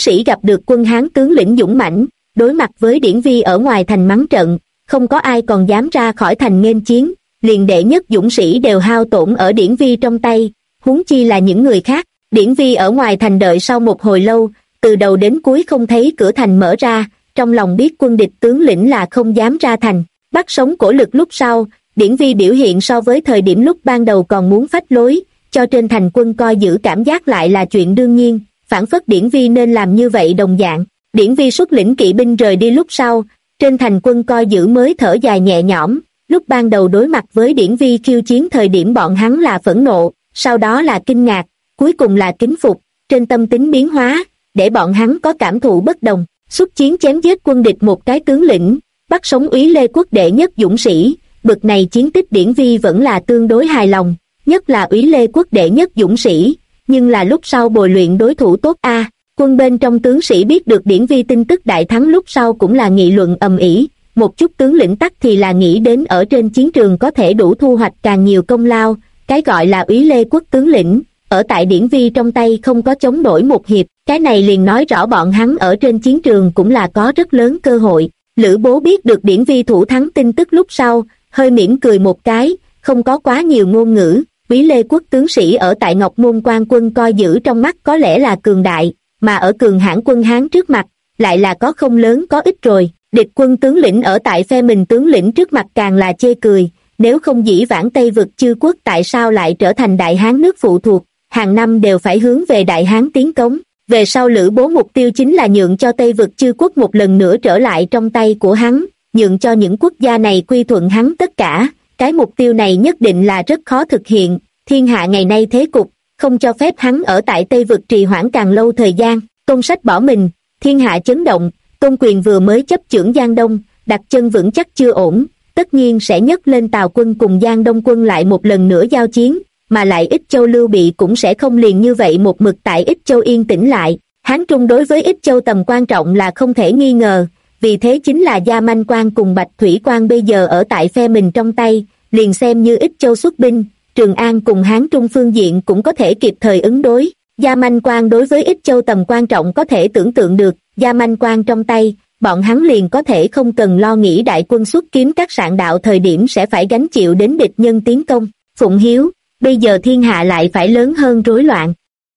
sĩ gặp được quân Hán tướng lĩnh dũng mãnh, đối mặt với Điển Vi ở ngoài thành mắng trận, không có ai còn dám ra khỏi thành nghênh chiến, liền đệ nhất dũng sĩ đều hao tổn ở Điển Vi trong tay, huống chi là những người khác. Điển Vi ở ngoài thành đợi sau một hồi lâu, từ đầu đến cuối không thấy cửa thành mở ra, trong lòng biết quân địch tướng lĩnh là không dám ra thành. Bắt sống cổ lực lúc sau, Điển Vi biểu hiện so với thời điểm lúc ban đầu còn muốn phách lối, cho trên thành quân coi giữ cảm giác lại là chuyện đương nhiên, phản phất Điển Vi nên làm như vậy đồng dạng. Điển Vi xuất lĩnh kỵ binh rời đi lúc sau, trên thành quân coi giữ mới thở dài nhẹ nhõm. Lúc ban đầu đối mặt với Điển Vi khiêu chiến thời điểm bọn hắn là phẫn nộ, sau đó là kinh ngạc, cuối cùng là kính phục, trên tâm tính biến hóa, để bọn hắn có cảm thụ bất đồng. Xuất chiến chém giết quân địch một cái tướng lĩnh, bắt sống úy Lê Quốc đệ nhất dũng sĩ, bực này chiến tích Điển Vi vẫn là tương đối hài lòng, nhất là úy Lê Quốc đệ nhất dũng sĩ, nhưng là lúc sau bồi luyện đối thủ tốt a. Quân bên trong tướng sĩ biết được Điển Vi tin tức đại thắng lúc sau cũng là nghị luận ầm ĩ, một chút tướng lĩnh tắc thì là nghĩ đến ở trên chiến trường có thể đủ thu hoạch càng nhiều công lao, cái gọi là úy Lê Quốc tướng lĩnh, ở tại Điển Vi trong tay không có chống nổi một hiệp, cái này liền nói rõ bọn hắn ở trên chiến trường cũng là có rất lớn cơ hội. Lữ Bố biết được Điển Vi thủ thắng tin tức lúc sau, hơi mỉm cười một cái, không có quá nhiều ngôn ngữ. Úy Lê Quốc tướng sĩ ở tại Ngọc Môn Quan quân coi giữ trong mắt có lẽ là cường đại, mà ở cường hãn quân Hán trước mặt, lại là có không lớn có ít rồi. Địch quân tướng lĩnh ở tại phe mình tướng lĩnh trước mặt càng là chê cười, nếu không dĩ vãng Tây vực chư quốc tại sao lại trở thành Đại Hán nước phụ thuộc, hàng năm đều phải hướng về Đại Hán tiến cống. Về sau Lữ Bố mục tiêu chính là nhượng cho Tây vực chư quốc một lần nữa trở lại trong tay của hắn, nhượng cho những quốc gia này quy thuận hắn tất cả. Cái mục tiêu này nhất định là rất khó thực hiện, thiên hạ ngày nay thế cục, không cho phép hắn ở tại Tây vực trì hoãn càng lâu thời gian. Tôn Sách bỏ mình, thiên hạ chấn động, Tôn Quyền vừa mới chấp chưởng Giang Đông, đặt chân vững chắc chưa ổn, tất nhiên sẽ nhấc lên Tào quân cùng Giang Đông quân lại một lần nữa giao chiến, mà lại Ích Châu Lưu Bị cũng sẽ không liền như vậy một mực tại Ích Châu yên tĩnh lại. Hán Trung đối với Ích Châu tầm quan trọng là không thể nghi ngờ, vì thế chính là Gia Manh Quan cùng Bạch Thủy Quan bây giờ ở tại phe mình trong tay, liền xem như Ích Châu xuất binh, Trường An cùng Hán Trung phương diện cũng có thể kịp thời ứng đối. Gia Manh Quan đối với Ích Châu tầm quan trọng có thể tưởng tượng được, Gia Manh Quan trong tay, bọn hắn liền có thể không cần lo nghĩ đại quân xuất kiếm các sạn đạo thời điểm sẽ phải gánh chịu đến địch nhân tiến công. Phụng Hiếu, bây giờ thiên hạ lại phải lớn hơn rối loạn.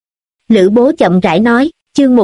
Lữ Bố chậm rãi nói, chương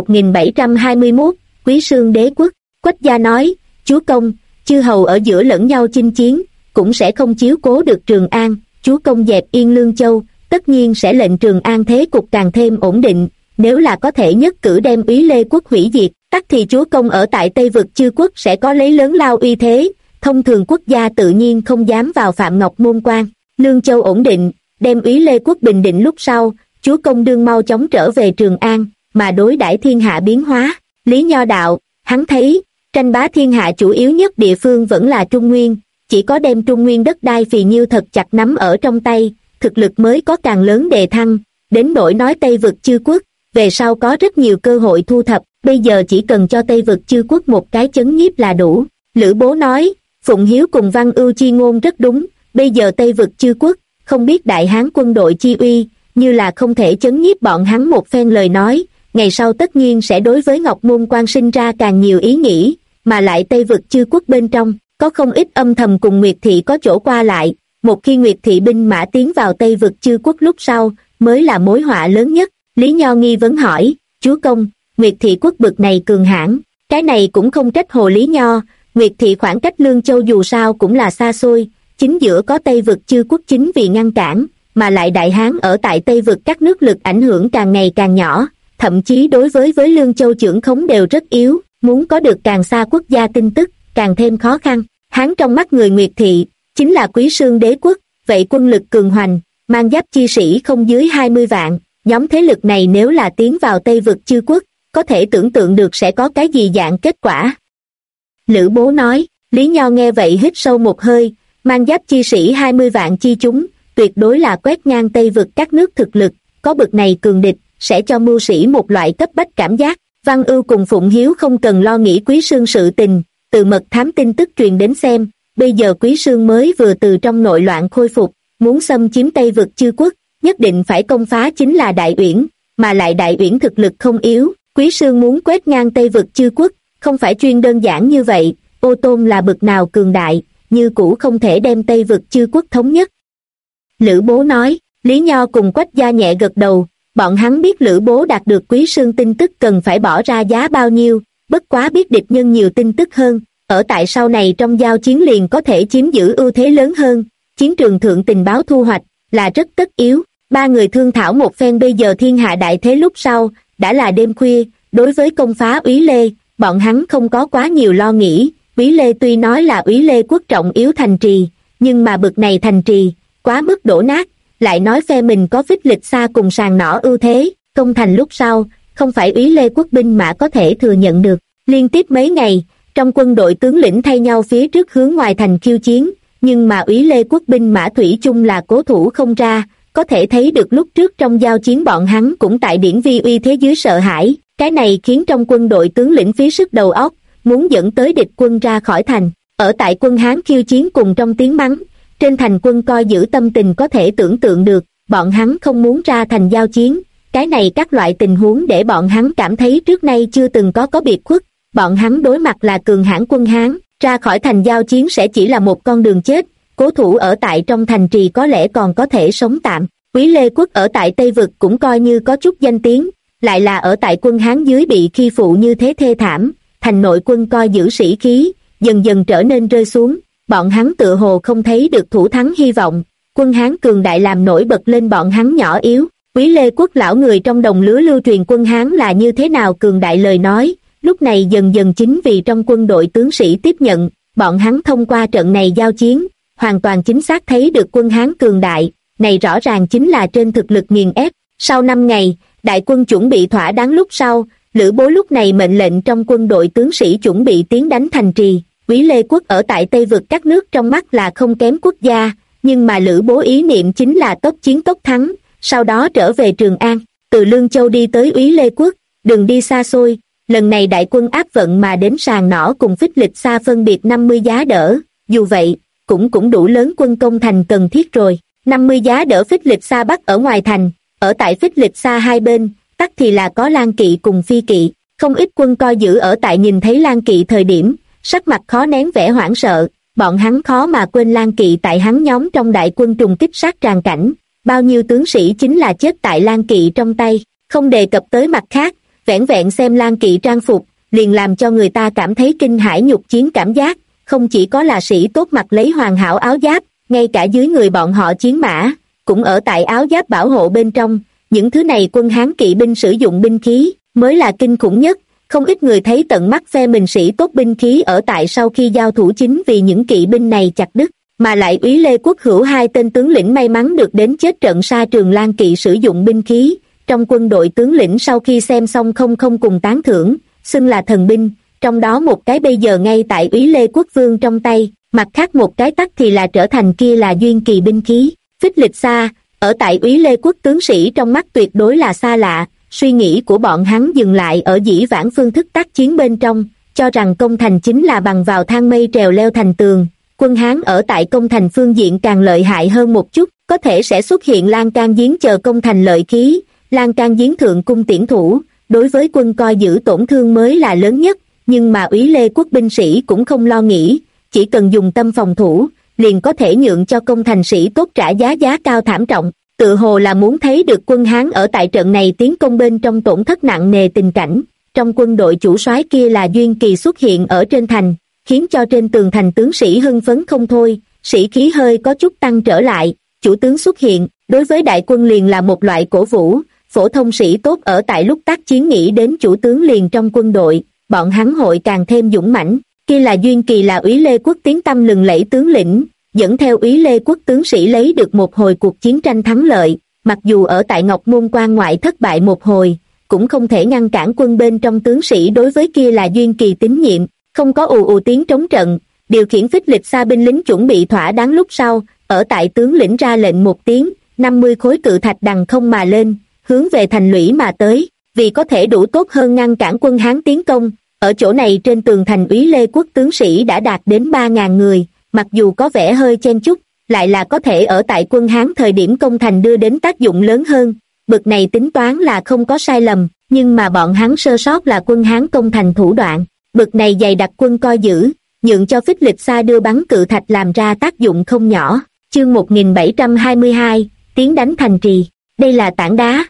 1721, Quý Sương Đế Quốc. Quách Gia nói, chúa công, chư hầu ở giữa lẫn nhau chinh chiến, cũng sẽ không chiếu cố được Trường An, chúa công dẹp yên Lương Châu, tất nhiên sẽ lệnh Trường An thế cục càng thêm ổn định, nếu là có thể nhất cử đem úy Lê Quốc hủy diệt, tắc thì chúa công ở tại Tây vực chư quốc sẽ có lấy lớn lao uy thế, thông thường quốc gia tự nhiên không dám vào phạm Ngọc Môn Quan. Lương Châu ổn định, đem úy Lê Quốc bình định lúc sau, chúa công đương mau chóng trở về Trường An, mà đối đãi thiên hạ biến hóa. Lý Nho đạo, hắn thấy, tranh bá thiên hạ chủ yếu nhất địa phương vẫn là Trung Nguyên, chỉ có đem Trung Nguyên đất đai phì nhiêu thật chặt nắm ở trong tay, thực lực mới có càng lớn đề thăng, đến nỗi nói Tây vực chư quốc, về sau có rất nhiều cơ hội thu thập, bây giờ chỉ cần cho Tây vực chư quốc một cái chấn nhiếp là đủ. Lữ Bố nói, Phụng Hiếu cùng Văn Ưu chi ngôn rất đúng, bây giờ Tây vực chư quốc, không biết Đại Hán quân đội chi uy, như là không thể chấn nhiếp bọn hắn một phen lời nói, ngày sau tất nhiên sẽ đối với Ngọc Môn Quan sinh ra càng nhiều ý nghĩ, mà lại Tây vực chư quốc bên trong, có không ít âm thầm cùng Nguyệt Thị có chỗ qua lại, một khi Nguyệt Thị binh mã tiến vào Tây vực chư quốc lúc sau, mới là mối họa lớn nhất. Lý Nho nghi vấn hỏi, chúa công, Nguyệt Thị quốc bực này cường hãn, cái này cũng không trách hồ Lý Nho, Nguyệt Thị khoảng cách Lương Châu dù sao cũng là xa xôi, chính giữa có Tây vực chư quốc chính vì ngăn cản, mà lại Đại Hán ở tại Tây vực các nước lực ảnh hưởng càng ngày càng nhỏ, thậm chí đối với Lương Châu chưởng khống đều rất yếu, muốn có được càng xa quốc gia tin tức, càng thêm khó khăn. Hán trong mắt người Nguyệt Thị, chính là Quý Sương Đế Quốc, vậy quân lực cường hoành, mang giáp chi sĩ không dưới 20 vạn, nhóm thế lực này nếu là tiến vào Tây vực chư quốc, có thể tưởng tượng được sẽ có cái gì dạng kết quả. Lữ Bố nói, Lý Nho nghe vậy hít sâu một hơi, mang giáp chi sĩ 20 vạn chi chúng, tuyệt đối là quét ngang Tây vực các nước thực lực, có bực này cường địch, sẽ cho mưu sĩ một loại cấp bách cảm giác. Văn Ưu cùng Phụng Hiếu không cần lo nghĩ Quý Sương sự tình, từ mật thám tin tức truyền đến xem, bây giờ Quý Sương mới vừa từ trong nội loạn khôi phục, muốn xâm chiếm Tây vực chư quốc, nhất định phải công phá chính là Đại Uyển, mà lại Đại Uyển thực lực không yếu, Quý Sương muốn quét ngang Tây vực chư quốc, không phải chuyên đơn giản như vậy, Ô Tôn là bực nào cường đại, như cũ không thể đem Tây vực chư quốc thống nhất. Lữ Bố nói, Lý Nho cùng Quách Gia nhẹ gật đầu, bọn hắn biết Lữ Bố đạt được Quý Sương tin tức cần phải bỏ ra giá bao nhiêu, bất quá biết địch nhân nhiều tin tức hơn, ở tại sau này trong giao chiến liền có thể chiếm giữ ưu thế lớn hơn, chiến trường thượng tình báo thu hoạch là rất tất yếu. Ba người thương thảo một phen bây giờ thiên hạ đại thế lúc sau, đã là đêm khuya, đối với công phá Úy Lê, bọn hắn không có quá nhiều lo nghĩ. Úy Lê tuy nói là Úy Lê quốc trọng yếu thành trì, nhưng mà bực này thành trì, quá mức đổ nát, lại nói phe mình có Phích Lịch Sa cùng sàng nỏ ưu thế, công thành lúc sau, không phải Úy Lê quốc binh mã có thể thừa nhận được. Liên tiếp mấy ngày, trong quân đội tướng lĩnh thay nhau phía trước hướng ngoài thành khiêu chiến, nhưng mà Úy Lê quốc binh mã thủy chung là cố thủ không ra, có thể thấy được lúc trước trong giao chiến bọn hắn cũng tại Điển Vi uy thế dưới sợ hãi, cái này khiến trong quân đội tướng lĩnh phí sức đầu óc, muốn dẫn tới địch quân ra khỏi thành. Ở tại quân Hán khiêu chiến cùng trong tiếng mắng, trên thành quân coi giữ tâm tình có thể tưởng tượng được, bọn hắn không muốn ra thành giao chiến, cái này các loại tình huống để bọn hắn cảm thấy trước nay chưa từng có biệt khuất, bọn hắn đối mặt là cường hãn quân Hán, ra khỏi thành giao chiến sẽ chỉ là một con đường chết, cố thủ ở tại trong thành trì có lẽ còn có thể sống tạm. Úy Lê quốc ở tại Tây vực cũng coi như có chút danh tiếng, lại là ở tại quân Hán dưới bị khi phụ như thế thê thảm, thành nội quân coi giữ sĩ khí, dần dần trở nên rơi xuống, bọn hắn tựa hồ không thấy được thủ thắng hy vọng, quân Hán cường đại làm nổi bật lên bọn hắn nhỏ yếu. Úy Lê quốc lão người trong đồng lứa lưu truyền quân Hán là như thế nào cường đại lời nói, lúc này dần dần chính vì trong quân đội tướng sĩ tiếp nhận, bọn hắn thông qua trận này giao chiến, hoàn toàn chính xác thấy được quân Hán cường đại, này rõ ràng chính là trên thực lực nghiền ép. Sau 5 ngày, đại quân chuẩn bị thỏa đáng lúc sau, Lữ Bố lúc này mệnh lệnh trong quân đội tướng sĩ chuẩn bị tiến đánh thành trì. Úy Lê quốc ở tại Tây vực các nước trong mắt là không kém quốc gia, nhưng mà Lữ Bố ý niệm chính là tốc chiến tốc thắng, sau đó trở về Trường An, từ Lương Châu đi tới Úy Lê quốc, đừng đi xa xôi. Lần này đại quân áp vận mà đến sàng nỏ cùng Phích Lịch Sa phân biệt 50 giá đỡ, dù vậy, cũng đủ lớn quân công thành cần thiết rồi. 50 giá đỡ Phích Lịch Sa bắt ở ngoài thành, ở tại Phích Lịch Sa hai bên, tắc thì là có Lan Kỵ cùng Phi Kỵ, không ít quân coi giữ ở tại nhìn thấy Lan Kỵ thời điểm, sắc mặt khó nén vẻ hoảng sợ, bọn hắn khó mà quên Lan Kỵ tại hắn nhóm trong đại quân trùng kích sát tràn cảnh, bao nhiêu tướng sĩ chính là chết tại Lan Kỵ trong tay, không đề cập tới mặt khác, vẻn vẹn xem Lan Kỵ trang phục, liền làm cho người ta cảm thấy kinh hãi nhục chiến cảm giác, không chỉ có là sĩ tốt mặc lấy hoàn hảo áo giáp, ngay cả dưới người bọn họ chiến mã, cũng ở tại áo giáp bảo hộ bên trong, những thứ này quân Hán kỵ binh sử dụng binh khí, mới là kinh khủng nhất, không ít người thấy tận mắt phe mình sĩ tốt binh khí ở tại sau khi giao thủ chính vì những kỵ binh này chặt đứt, mà lại Úy Lê quốc hữu hai tên tướng lĩnh may mắn được đến chết trận sa trường Lan Kỵ sử dụng binh khí, trong quân đội tướng lĩnh sau khi xem xong không cùng tán thưởng, xưng là thần binh, trong đó một cái bây giờ ngay tại Úy Lê quốc vương trong tay, mặt khác một cái tắc thì là trở thành kia là duyên kỳ binh khí. Phích Lịch Sa, ở tại Úy Lê quốc tướng sĩ trong mắt tuyệt đối là xa lạ, suy nghĩ của bọn hắn dừng lại ở dĩ vãng phương thức tác chiến bên trong, cho rằng công thành chính là bằng vào thang mây trèo leo thành tường, quân Hán ở tại công thành phương diện càng lợi hại hơn một chút, có thể sẽ xuất hiện lan can giếng chờ công thành lợi khí, lan can giếng thượng cung tiễn thủ, đối với quân coi giữ tổn thương mới là lớn nhất, nhưng mà Úy Lê quốc binh sĩ cũng không lo nghĩ, chỉ cần dùng tâm phòng thủ, liền có thể nhượng cho công thành sĩ tốt trả giá cao thảm trọng, tự hồ là muốn thấy được quân Hán ở tại trận này tiến công bên trong tổn thất nặng nề tình cảnh. Trong quân đội chủ soái kia là Duyên Kỳ xuất hiện ở trên thành, khiến cho trên tường thành tướng sĩ hưng phấn không thôi, sĩ khí hơi có chút tăng trở lại, chủ tướng xuất hiện, đối với đại quân liền là một loại cổ vũ, phổ thông sĩ tốt ở tại lúc tác chiến nghĩ đến chủ tướng liền trong quân đội, bọn hắn hội càng thêm dũng mãnh. Kia là Duyên Kỳ là Úy Lê quốc tiếng tăm lừng lẫy tướng lĩnh, dẫn theo Úy Lê quốc tướng sĩ lấy được một hồi cuộc chiến tranh thắng lợi, mặc dù ở tại Ngọc Môn quan ngoại thất bại một hồi, cũng không thể ngăn cản quân bên trong tướng sĩ đối với kia là Duyên Kỳ tín nhiệm, không có ù tiếng trống trận, điều khiển Phích Lịch Sa binh lính chuẩn bị thỏa đáng lúc sau, ở tại tướng lĩnh ra lệnh một tiếng, 50 khối cự thạch đằng không mà lên, hướng về thành lũy mà tới, vì có thể đủ tốt hơn ngăn cản quân Hán tiến công. Ở chỗ này trên tường thành Úy Lê quốc tướng sĩ đã đạt đến 3.000 người, mặc dù có vẻ hơi chen chúc, lại là có thể ở tại quân Hán thời điểm công thành đưa đến tác dụng lớn hơn, bực này tính toán là không có sai lầm, nhưng mà bọn hắn sơ sót là quân Hán công thành thủ đoạn, bực này dày đặc quân coi giữ, nhượng cho Phích Lịch Sa đưa bắn cự thạch làm ra tác dụng không nhỏ. Chương 1722, tiến đánh thành trì. Đây là tảng đá.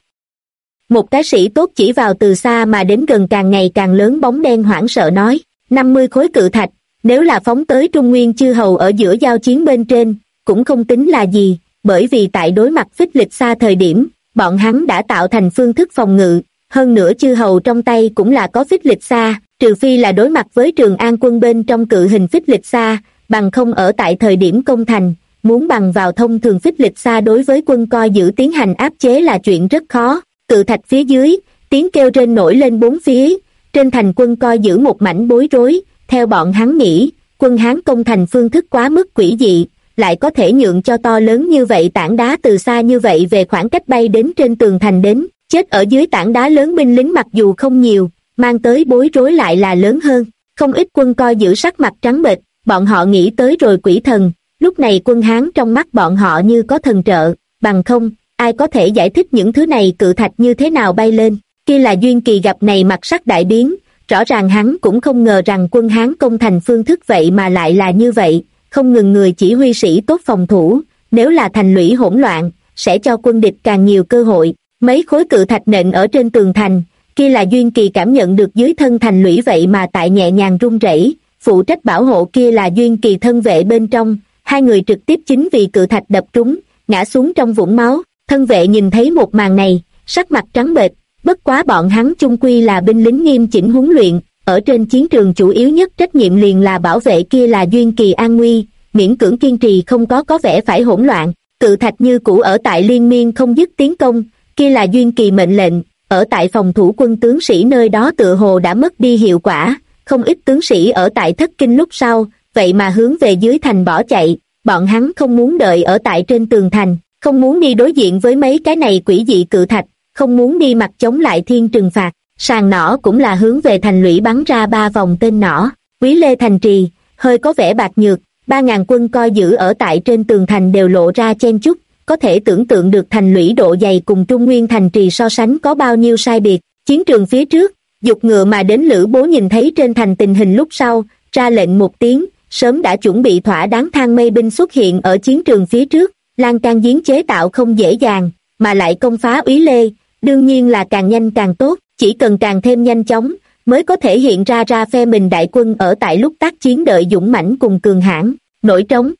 Một cái sĩ tốt chỉ vào từ xa mà đến gần càng ngày càng lớn bóng đen hoảng sợ nói, 50 khối cự thạch, nếu là phóng tới Trung Nguyên chư hầu ở giữa giao chiến bên trên, cũng không tính là gì, bởi vì tại đối mặt Phích Lịch Sa thời điểm, bọn hắn đã tạo thành phương thức phòng ngự, hơn nữa chư hầu trong tay cũng là có Phích Lịch Sa, trừ phi là đối mặt với Trường An quân bên trong cự hình Phích Lịch Sa, bằng không ở tại thời điểm công thành, muốn bằng vào thông thường Phích Lịch Sa đối với quân coi giữ tiến hành áp chế là chuyện rất khó. Cự thạch phía dưới, tiếng kêu rên nổi lên bốn phía, trên thành quân coi giữ một mảnh bối rối, theo bọn hắn nghĩ, quân Hán công thành phương thức quá mức quỷ dị, lại có thể nhượng cho to lớn như vậy tảng đá từ xa như vậy về khoảng cách bay đến trên tường thành đến, chết ở dưới tảng đá lớn binh lính mặc dù không nhiều, mang tới bối rối lại là lớn hơn, không ít quân coi giữ sắc mặt trắng bệch, bọn họ nghĩ tới rồi quỷ thần, lúc này quân Hán trong mắt bọn họ như có thần trợ, bằng không, ai có thể giải thích những thứ này cự thạch như thế nào bay lên. Kia là Duyên Kỳ gặp này mặt sắc đại biến, rõ ràng hắn cũng không ngờ rằng quân Hán công thành phương thức vậy mà lại là như vậy, không ngừng người chỉ huy sĩ tốt phòng thủ, nếu là thành lũy hỗn loạn, sẽ cho quân địch càng nhiều cơ hội. Mấy khối cự thạch nện ở trên tường thành, kia là Duyên Kỳ cảm nhận được dưới thân thành lũy vậy mà tại nhẹ nhàng rung rẩy, phụ trách bảo hộ kia là Duyên Kỳ thân vệ bên trong, hai người trực tiếp chính vì cự thạch đập trúng, ngã xuống trong vũng máu. Thân vệ nhìn thấy một màn này, sắc mặt trắng bệch, bất quá bọn hắn chung quy là binh lính nghiêm chỉnh huấn luyện, ở trên chiến trường chủ yếu nhất trách nhiệm liền là bảo vệ kia là Duyên Kỳ an nguy, miễn cưỡng kiên trì không có vẻ phải hỗn loạn. Cự thạch như cũ ở tại liên miên không dứt tiến công, kia là Duyên Kỳ mệnh lệnh, ở tại phòng thủ quân tướng sĩ nơi đó tựa hồ đã mất đi hiệu quả, không ít tướng sĩ ở tại Thất Kinh lúc sau, vậy mà hướng về dưới thành bỏ chạy, bọn hắn không muốn đợi ở tại trên tường thành, không muốn đi đối diện với mấy cái này quỷ dị cự thạch, không muốn đi mặt chống lại thiên trừng phạt. Sàn nỏ cũng là hướng về thành lũy bắn ra 3 vòng tên nỏ. Quý Lê thành trì hơi có vẻ bạc nhược, 3.000 quân coi giữ ở tại trên tường thành đều lộ ra chen chúc, có thể tưởng tượng được thành lũy độ dày cùng Trung Nguyên thành trì so sánh có bao nhiêu sai biệt. Chiến trường phía trước, giục ngựa mà đến Lữ Bố nhìn thấy trên thành tình hình lúc sau, ra lệnh một tiếng, sớm đã chuẩn bị thỏa đáng thang mây binh xuất hiện ở chiến trường phía trước. Lan can giếng chế tạo không dễ dàng, mà lại công phá Úy Lê, đương nhiên là càng nhanh càng tốt, chỉ cần càng thêm nhanh chóng, mới có thể hiện ra phe mình đại quân ở tại lúc tác chiến đợi dũng mãnh cùng cường hãn. Nổi trống.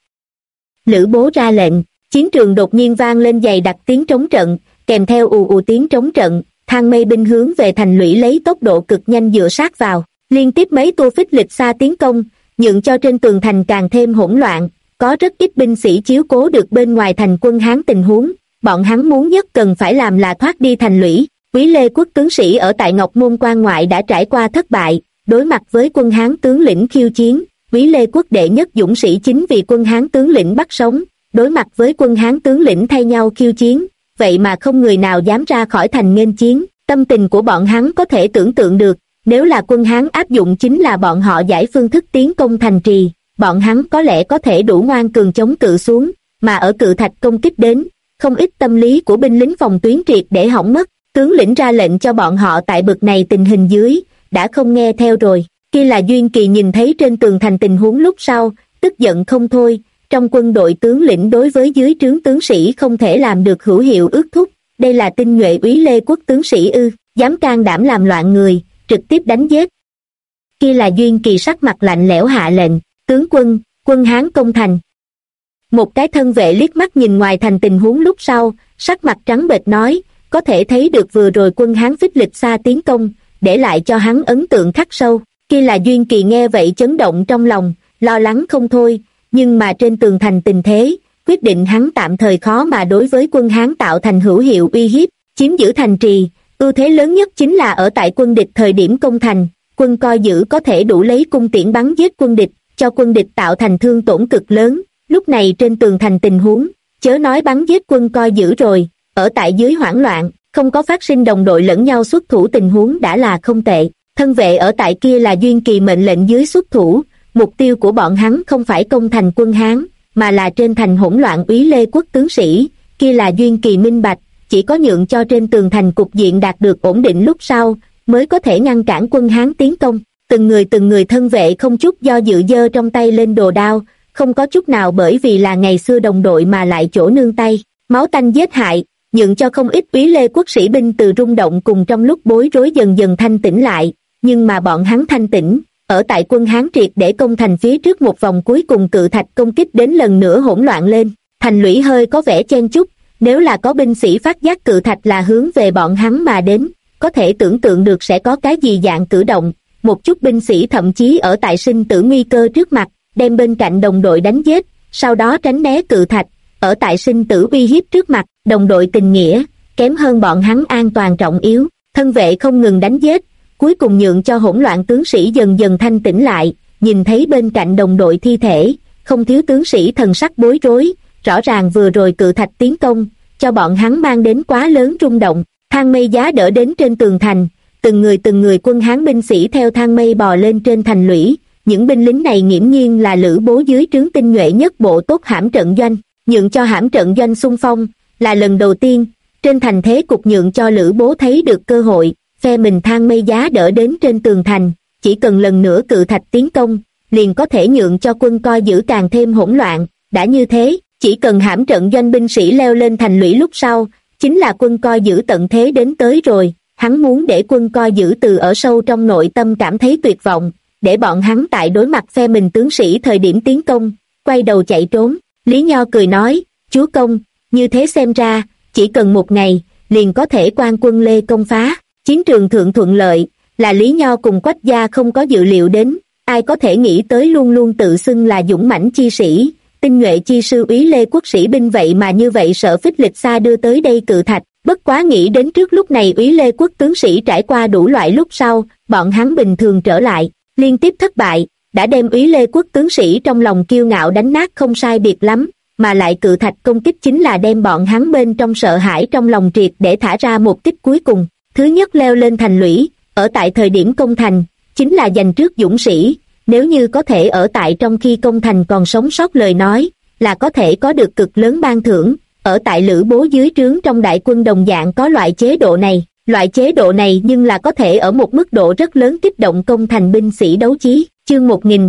Lữ Bố ra lệnh, chiến trường đột nhiên vang lên dày đặc tiếng trống trận, kèm theo ù ù tiếng trống trận, thang mây binh hướng về thành lũy lấy tốc độ cực nhanh dựa sát vào, liên tiếp mấy tua Phích Lịch Sa tiến công, nhượng cho trên tường thành càng thêm hỗn loạn. Có rất ít binh sĩ chiếu cố được bên ngoài thành quân Hán tình huống, bọn hắn muốn nhất cần phải làm là thoát đi thành lũy. Quý Lê quốc tướng sĩ ở tại Ngọc Môn quan ngoại đã trải qua thất bại, đối mặt với quân Hán tướng lĩnh khiêu chiến, Quý Lê quốc đệ nhất dũng sĩ chính vì quân Hán tướng lĩnh bắt sống, đối mặt với quân Hán tướng lĩnh thay nhau khiêu chiến, vậy mà không người nào dám ra khỏi thành nghênh chiến. Tâm tình của bọn hắn có thể tưởng tượng được, nếu là quân Hán áp dụng chính là bọn họ giải phương thức tiến công thành trì, bọn hắn có lẽ có thể đủ ngoan cường chống cự xuống, mà ở cự thạch công kích đến, không ít tâm lý của binh lính phòng tuyến triệt để hỏng mất. Tướng lĩnh ra lệnh cho bọn họ tại bực này tình hình dưới, đã không nghe theo rồi. Kia là Duyên Kỳ nhìn thấy trên tường thành tình huống lúc sau, tức giận không thôi, trong quân đội tướng lĩnh đối với dưới trướng tướng sĩ không thể làm được hữu hiệu ước thúc, đây là tinh nhuệ Úy Lê quốc tướng sĩ ư, dám can đảm làm loạn người, trực tiếp đánh giết. Kia là Duyên Kỳ sắc mặt lạnh lẽo hạ lệnh, tướng quân, quân Hán công thành. Một cái thân vệ liếc mắt nhìn ngoài thành tình huống lúc sau, sắc mặt trắng bệch nói, có thể thấy được vừa rồi quân Hán Phích Lịch Sa tiến công, để lại cho hắn ấn tượng khắc sâu. Kia là Duyên Kỳ nghe vậy chấn động trong lòng, lo lắng không thôi, nhưng mà trên tường thành tình thế, quyết định hắn tạm thời khó mà đối với quân Hán tạo thành hữu hiệu uy hiếp, chiếm giữ thành trì. Ưu thế lớn nhất chính là ở tại quân địch thời điểm công thành, quân coi giữ có thể đủ lấy cung tiễn bắn giết quân địch, cho quân địch tạo thành thương tổn cực lớn. Lúc này trên tường thành tình huống, chớ nói bắn giết quân coi giữ rồi, ở tại dưới hoảng loạn, không có phát sinh đồng đội lẫn nhau xuất thủ tình huống đã là không tệ. Thân vệ ở tại kia là Duyên Kỳ mệnh lệnh dưới xuất thủ, mục tiêu của bọn hắn không phải công thành quân Hán, mà là trên thành hỗn loạn Úy Lê quốc tướng sĩ. Kia là Duyên Kỳ minh bạch, chỉ có nhượng cho trên tường thành cục diện đạt được ổn định lúc sau, mới có thể ngăn cản quân Hán tiến công. Từng người thân vệ không chút do dự giơ trong tay lên đồ đao, không có chút nào bởi vì là ngày xưa đồng đội mà lại chỗ nương tay. Máu tanh giết hại, nhượng cho không ít úy lê quốc sĩ binh từ rung động cùng trong lúc bối rối dần dần thanh tĩnh lại, nhưng mà bọn hắn thanh tĩnh, ở tại quân Hán triệt để công thành phía trước một vòng cuối cùng cự thạch công kích đến lần nữa hỗn loạn lên. Thành lũy hơi có vẻ chen chúc, nếu là có binh sĩ phát giác cự thạch là hướng về bọn hắn mà đến, có thể tưởng tượng được sẽ có cái gì dạng cử động. Một chút binh sĩ thậm chí ở tại sinh tử nguy cơ trước mặt, đem bên cạnh đồng đội đánh giết, sau đó tránh né cự thạch, ở tại sinh tử uy hiếp trước mặt, đồng đội tình nghĩa, kém hơn bọn hắn an toàn trọng yếu, thân vệ không ngừng đánh giết, cuối cùng nhượng cho hỗn loạn tướng sĩ dần dần thanh tĩnh lại, nhìn thấy bên cạnh đồng đội thi thể, không thiếu tướng sĩ thần sắc bối rối, rõ ràng vừa rồi cự thạch tiến công, cho bọn hắn mang đến quá lớn rung động. Thang mây giá đỡ đến trên tường thành, từng người quân Hán binh sĩ theo thang mây bò lên trên thành lũy, những binh lính này nghiễm nhiên là Lữ Bố dưới trướng tinh nhuệ nhất bộ tốt hãm trận doanh, nhượng cho hãm trận doanh xung phong, là lần đầu tiên, trên thành thế cục nhượng cho Lữ Bố thấy được cơ hội, phe mình thang mây giá đỡ đến trên tường thành, chỉ cần lần nữa cự thạch tiến công, liền có thể nhượng cho quân coi giữ càng thêm hỗn loạn, đã như thế, chỉ cần hãm trận doanh binh sĩ leo lên thành lũy lúc sau, chính là quân coi giữ tận thế đến tới rồi, hắn muốn để quân coi giữ từ ở sâu trong nội tâm cảm thấy tuyệt vọng, để bọn hắn tại đối mặt phe mình tướng sĩ thời điểm tiến công, quay đầu chạy trốn. Lý Nho cười nói, chúa công, như thế xem ra, chỉ cần một ngày, liền có thể quan quân Lê công phá, chiến trường thượng thuận lợi, là Lý Nho cùng Quách gia không có dự liệu đến, ai có thể nghĩ tới luôn luôn tự xưng là dũng mãnh chi sĩ, tinh nhuệ chi sư úy Lê quốc sĩ binh vậy mà như vậy sợ Phích Lịch Sa đưa tới đây cự thạch, bất quá nghĩ đến trước lúc này úy Lê quốc tướng sĩ trải qua đủ loại lúc sau, bọn hắn bình thường trở lại, liên tiếp thất bại, đã đem úy Lê quốc tướng sĩ trong lòng kiêu ngạo đánh nát không sai biệt lắm, mà lại cự thạch công kích chính là đem bọn hắn bên trong sợ hãi trong lòng triệt để thả ra một kích cuối cùng. Thứ nhất leo lên thành lũy, ở tại thời điểm công thành, chính là giành trước dũng sĩ, nếu như có thể ở tại trong khi công thành còn sống sót lời nói, là có thể có được cực lớn ban thưởng, ở tại Lữ Bố dưới trướng trong đại quân đồng dạng có loại chế độ này nhưng là có thể ở một mức độ rất lớn kích động công thành binh sĩ đấu chí. Chương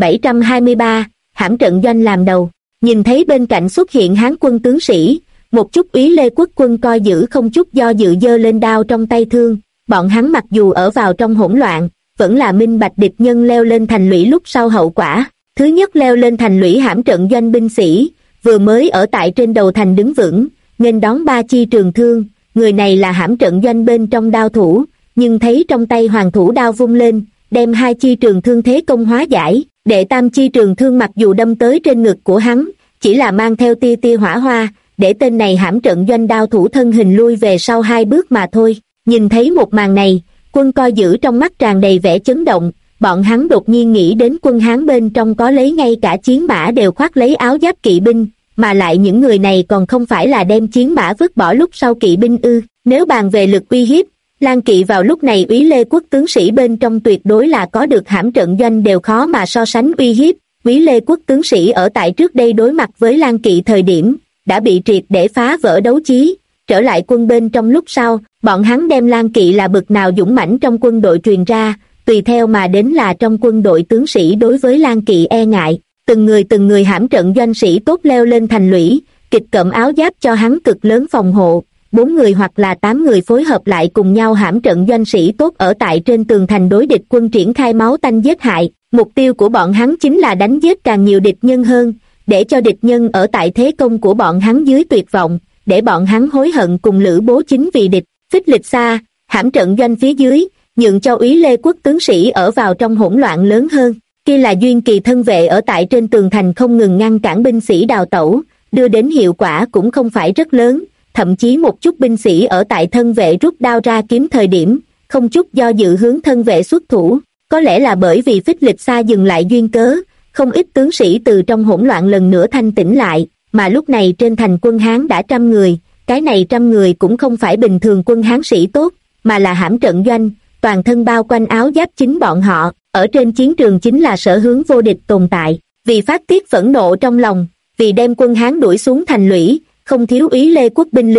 1723, hãm trận doanh làm đầu, nhìn thấy bên cạnh xuất hiện Hán quân tướng sĩ, một chút úy Lê quốc quân coi giữ không chút do dự giơ lên đao trong tay thương, bọn hắn mặc dù ở vào trong hỗn loạn, vẫn là minh bạch địch nhân leo lên thành lũy lúc sau hậu quả. Thứ nhất leo lên thành lũy hãm trận doanh binh sĩ, vừa mới ở tại trên đầu thành đứng vững, nghênh đón ba chi trường thương, người này là hãm trận doanh bên trong đao thủ, nhưng thấy trong tay hoàng thủ đao vung lên, đem hai chi trường thương thế công hóa giải, đệ tam chi trường thương mặc dù đâm tới trên ngực của hắn, chỉ là mang theo tia tia hỏa hoa, để tên này hãm trận doanh đao thủ thân hình lui về sau 2 bước mà thôi. Nhìn thấy một màn này, quân coi giữ trong mắt tràn đầy vẻ chấn động, bọn hắn đột nhiên nghĩ đến quân Hán bên trong có lấy ngay cả chiến mã đều khoác lấy áo giáp kỵ binh, mà lại những người này còn không phải là đem chiến mã vứt bỏ lúc sau kỵ binh ư. Nếu bàn về lực uy hiếp, Lan Kỵ vào lúc này úy Lê quốc tướng sĩ bên trong tuyệt đối là có được hãm trận doanh đều khó mà so sánh uy hiếp. Úy Lê quốc tướng sĩ ở tại trước đây đối mặt với Lan Kỵ thời điểm, đã bị triệt để phá vỡ đấu chí, trở lại quân bên trong lúc sau, bọn hắn đem Lan Kỵ là bực nào dũng mãnh trong quân đội truyền ra, tùy theo mà đến là trong quân đội tướng sĩ đối với Lan Kỵ e ngại, từng người hãm trận doanh sĩ tốt leo lên thành lũy, kịch cộm áo giáp cho hắn cực lớn phòng hộ, 4 người hoặc là 8 người phối hợp lại cùng nhau hãm trận doanh sĩ tốt ở tại trên tường thành đối địch quân triển khai máu tanh giết hại, mục tiêu của bọn hắn chính là đánh giết càng nhiều địch nhân hơn, để cho địch nhân ở tại thế công của bọn hắn dưới tuyệt vọng, để bọn hắn hối hận cùng Lữ Bố chính vì địch. Phích Lịch Sa, hãm trận doanh phía dưới, nhượng cho úy Lê quốc tướng sĩ ở vào trong hỗn loạn lớn hơn. Kia là Duyên Kỳ thân vệ ở tại trên tường thành không ngừng ngăn cản binh sĩ đào tẩu, đưa đến hiệu quả cũng không phải rất lớn, thậm chí một chút binh sĩ ở tại thân vệ rút đao ra kiếm thời điểm, không chút do dự hướng thân vệ xuất thủ. Có lẽ là bởi vì Phích Lịch Sa dừng lại duyên cớ, không ít tướng sĩ từ trong hỗn loạn lần nữa thanh tỉnh lại, mà lúc này trên thành quân Hán đã 100 người, cái này 100 người cũng không phải bình thường quân Hán sĩ tốt, mà là hãm trận doanh, toàn thân bao quanh áo giáp chính bọn họ, ở trên chiến trường chính là sở hướng vô địch tồn tại. Vì phát tiết phẫn nộ trong lòng, vì đem quân Hán đuổi xuống thành lũy, không thiếu úy Lê quốc binh lính,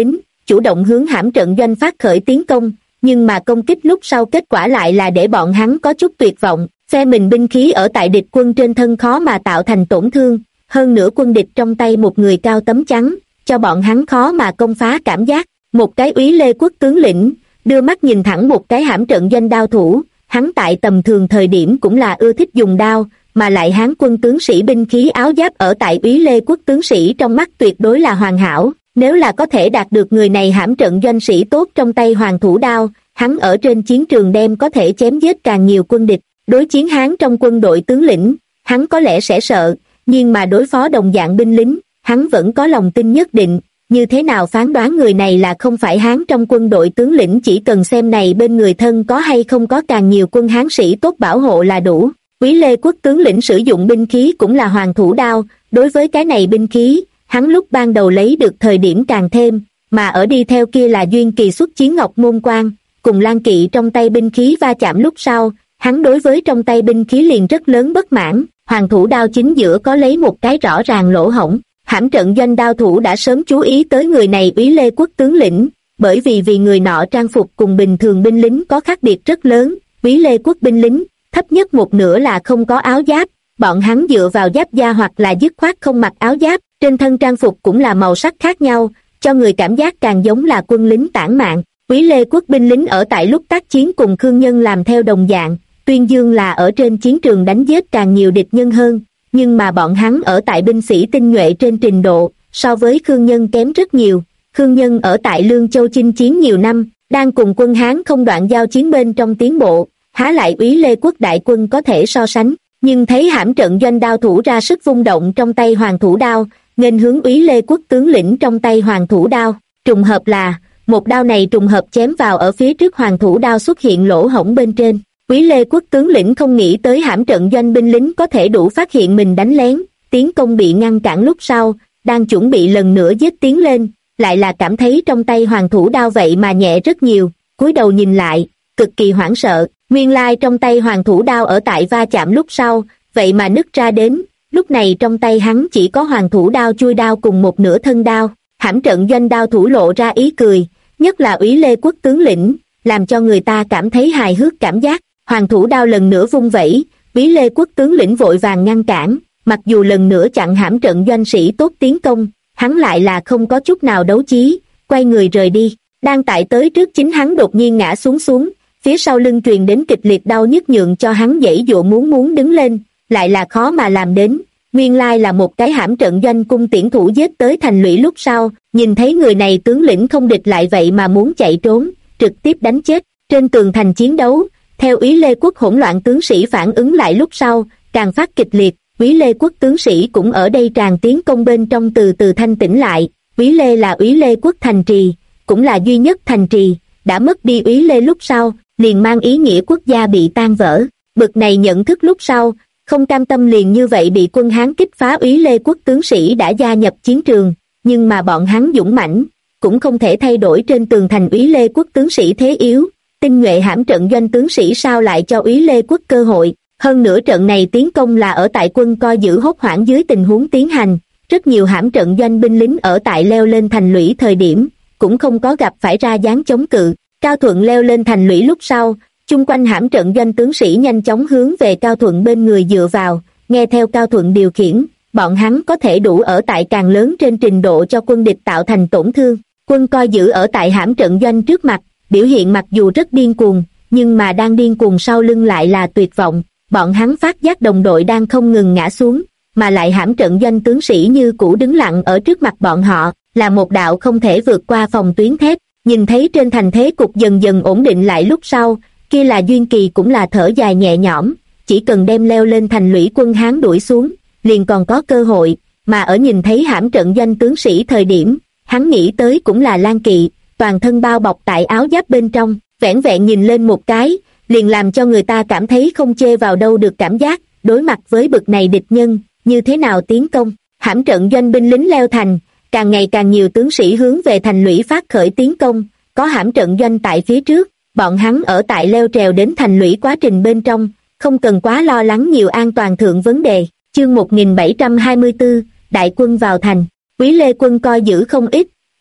chủ động hướng hãm trận doanh phát khởi tiến công, nhưng mà công kích lúc sau kết quả lại là để bọn hắn có chút tuyệt vọng, phe mình binh khí ở tại địch quân trên thân khó mà tạo thành tổn thương, hơn nữa quân địch trong tay một người cao tấm chắn, cho bọn hắn khó mà công phá cảm giác. Một cái úy lê quốc tướng lĩnh, đưa mắt nhìn thẳng một cái hãm trận doanh đao thủ, hắn tại tầm thường thời điểm cũng là ưa thích dùng đao, mà lại Hán quân tướng sĩ binh khí áo giáp ở tại úy lê quốc tướng sĩ trong mắt tuyệt đối là hoàn hảo, nếu là có thể đạt được người này hãm trận doanh sĩ tốt trong tay hoàng thủ đao, hắn ở trên chiến trường đem có thể chém giết càng nhiều quân địch. Đối chiến Hán trong quân đội tướng lĩnh, hắn có lẽ sẽ sợ, nhưng mà đối phó đồng dạng binh lính, hắn vẫn có lòng tin nhất định. Như thế nào phán đoán người này là không phải Hán trong quân đội tướng lĩnh, chỉ cần xem này bên người thân có hay không có càng nhiều quân Hán sĩ tốt bảo hộ là đủ. Úy lê quốc tướng lĩnh sử dụng binh khí cũng là hoàng thủ đao, đối với cái này binh khí, hắn lúc ban đầu lấy được thời điểm càng thêm, mà ở đi theo kia là duyên kỳ xuất chiến ngọc môn quan, cùng Lan Kỵ trong tay binh khí va chạm lúc sau, hắn đối với trong tay binh khí liền rất lớn bất mãn, hoàng thủ đao chính giữa có lấy một cái rõ ràng lỗ hổng. Hãm trận doanh đao thủ đã sớm chú ý tới người này úy lê quốc tướng lĩnh, bởi vì người nọ trang phục cùng bình thường binh lính có khác biệt rất lớn, úy lê quốc binh lính, thấp nhất một nửa là không có áo giáp, bọn hắn dựa vào giáp da hoặc là dứt khoát không mặc áo giáp, trên thân trang phục cũng là màu sắc khác nhau, cho người cảm giác càng giống là quân lính tản mạn. Úy lê quốc binh lính ở tại lúc tác chiến cùng Khương Nhân làm theo đồng dạng, tuyên dương là ở trên chiến trường đánh giết càng nhiều địch nhân hơn, nhưng mà bọn hắn ở tại binh sĩ tinh nhuệ trên trình độ, so với Khương Nhân kém rất nhiều. Khương Nhân ở tại Lương Châu chinh chiến nhiều năm, đang cùng quân Hán không đoạn giao chiến bên trong tiến bộ, há lại úy lê quốc đại quân có thể so sánh, nhưng thấy hãm trận doanh đao thủ ra sức vung động trong tay hoàng thủ đao, nghênh hướng úy lê quốc tướng lĩnh trong tay hoàng thủ đao, trùng hợp là, một đao này trùng hợp chém vào ở phía trước hoàng thủ đao xuất hiện lỗ hổng bên trên. Úy lê quốc tướng lĩnh không nghĩ tới hãm trận doanh binh lính có thể đủ phát hiện mình đánh lén, tiến công bị ngăn cản lúc sau, đang chuẩn bị lần nữa giết tiến lên, lại là cảm thấy trong tay hoàng thủ đao vậy mà nhẹ rất nhiều, cúi đầu nhìn lại, cực kỳ hoảng sợ, nguyên lai trong tay hoàng thủ đao ở tại va chạm lúc sau, vậy mà nứt ra đến, lúc này trong tay hắn chỉ có hoàng thủ đao chui đao cùng một nửa thân đao. Hãm trận doanh đao thủ lộ ra ý cười, nhất là úy lê quốc tướng lĩnh, làm cho người ta cảm thấy hài hước cảm giác. Hoàng thủ đao lần nữa vung vẩy, úy lê quốc tướng lĩnh vội vàng ngăn cản, mặc dù lần nữa chặn hãm trận doanh sĩ tốt tiến công, hắn lại là không có chút nào đấu chí, quay người rời đi. Đang tại tới trước chính hắn đột nhiên ngã xuống, phía sau lưng truyền đến kịch liệt đau nhức nhượng cho hắn giãy giụa muốn đứng lên, lại là khó mà làm đến. Nguyên lai là một cái hãm trận doanh cung tiễn thủ giết tới thành lũy lúc sau, nhìn thấy người này tướng lĩnh không địch lại vậy mà muốn chạy trốn, trực tiếp đánh chết. Trên tường thành chiến đấu, theo úy lê quốc hỗn loạn tướng sĩ phản ứng lại lúc sau, càng phát kịch liệt, úy lê quốc tướng sĩ cũng ở đây tràn tiến công bên trong từ từ thanh tĩnh lại. Úy lê là úy lê quốc thành trì, cũng là duy nhất thành trì, đã mất đi úy lê lúc sau, liền mang ý nghĩa quốc gia bị tan vỡ. Bực này nhận thức lúc sau, không cam tâm liền như vậy bị quân Hán kích phá, úy lê quốc tướng sĩ đã gia nhập chiến trường, nhưng mà bọn hắn dũng mãnh, cũng không thể thay đổi trên tường thành úy lê quốc tướng sĩ thế yếu. Tinh nhuệ hãm trận doanh tướng sĩ sao lại cho úy lê quốc cơ hội, hơn nữa trận này tiến công là ở tại quân coi giữ hốt hoảng dưới tình huống tiến hành, rất nhiều hãm trận doanh binh lính ở tại leo lên thành lũy thời điểm, cũng không có gặp phải ra dáng chống cự. Cao Thuận leo lên thành lũy lúc sau, chung quanh hãm trận doanh tướng sĩ nhanh chóng hướng về Cao Thuận bên người dựa vào, nghe theo Cao Thuận điều khiển, bọn hắn có thể đủ ở tại càng lớn trên trình độ cho quân địch tạo thành tổn thương. Quân coi giữ ở tại hãm trận doanh trước mặt, biểu hiện mặc dù rất điên cuồng, nhưng mà đang điên cuồng sau lưng lại là tuyệt vọng, bọn hắn phát giác đồng đội đang không ngừng ngã xuống, mà lại hãm trận doanh tướng sĩ như cũ đứng lặng ở trước mặt bọn họ, là một đạo không thể vượt qua phòng tuyến thép. Nhìn thấy trên thành thế cục dần dần ổn định lại lúc sau, kia là Duyên Kỳ cũng là thở dài nhẹ nhõm, chỉ cần đem leo lên thành lũy quân Hán đuổi xuống, liền còn có cơ hội, mà ở nhìn thấy hãm trận doanh tướng sĩ thời điểm, hắn nghĩ tới cũng là Lan Kỵ, toàn thân bao bọc tại áo giáp bên trong, vẻn vẹn nhìn lên một cái, liền làm cho người ta cảm thấy không chê vào đâu được cảm giác, đối mặt với bực này địch nhân, như thế nào tiến công. Hãm trận doanh binh lính leo thành, càng ngày càng nhiều tướng sĩ hướng về thành lũy phát khởi tiến công, có hãm trận doanh tại phía trước, bọn hắn ở tại leo trèo đến thành lũy quá trình bên trong, không cần quá lo lắng nhiều an toàn thượng vấn đề. Chương 1724, đại quân vào thành, úy lê quân coi giữ không ít,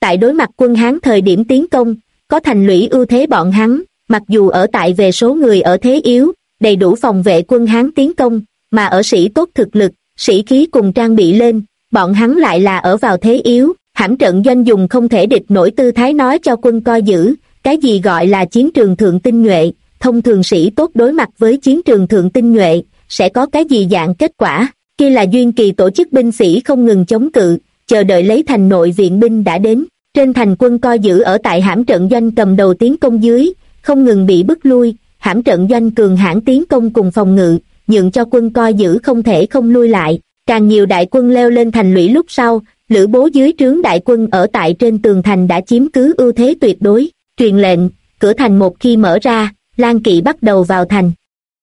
Tại đối mặt quân Hán thời điểm tiến công, có thành lũy ưu thế bọn hắn, mặc dù ở tại về số người ở thế yếu, đầy đủ phòng vệ quân Hán tiến công, mà ở sĩ tốt thực lực, sĩ khí cùng trang bị lên, bọn hắn lại là ở vào thế yếu. Hãm trận doanh dùng không thể địch nổi tư thái nói cho quân coi giữ, cái gì gọi là chiến trường thượng tinh nhuệ, thông thường sĩ tốt đối mặt với chiến trường thượng tinh nhuệ, sẽ có cái gì dạng kết quả, kia là Duyên Kỳ tổ chức binh sĩ không ngừng chống cự, chờ đợi lấy thành nội viện binh đã đến. Trên thành quân coi giữ ở tại hãm trận doanh cầm đầu tiến công dưới, không ngừng bị bức lui, hãm trận doanh cường hãn tiến công cùng phòng ngự, nhượng cho quân coi giữ không thể không lui lại. Càng nhiều đại quân leo lên thành lũy lúc sau, Lữ Bố dưới trướng đại quân ở tại trên tường thành đã chiếm cứ ưu thế tuyệt đối, truyền lệnh, cửa thành một khi mở ra, Lang kỵ bắt đầu vào thành.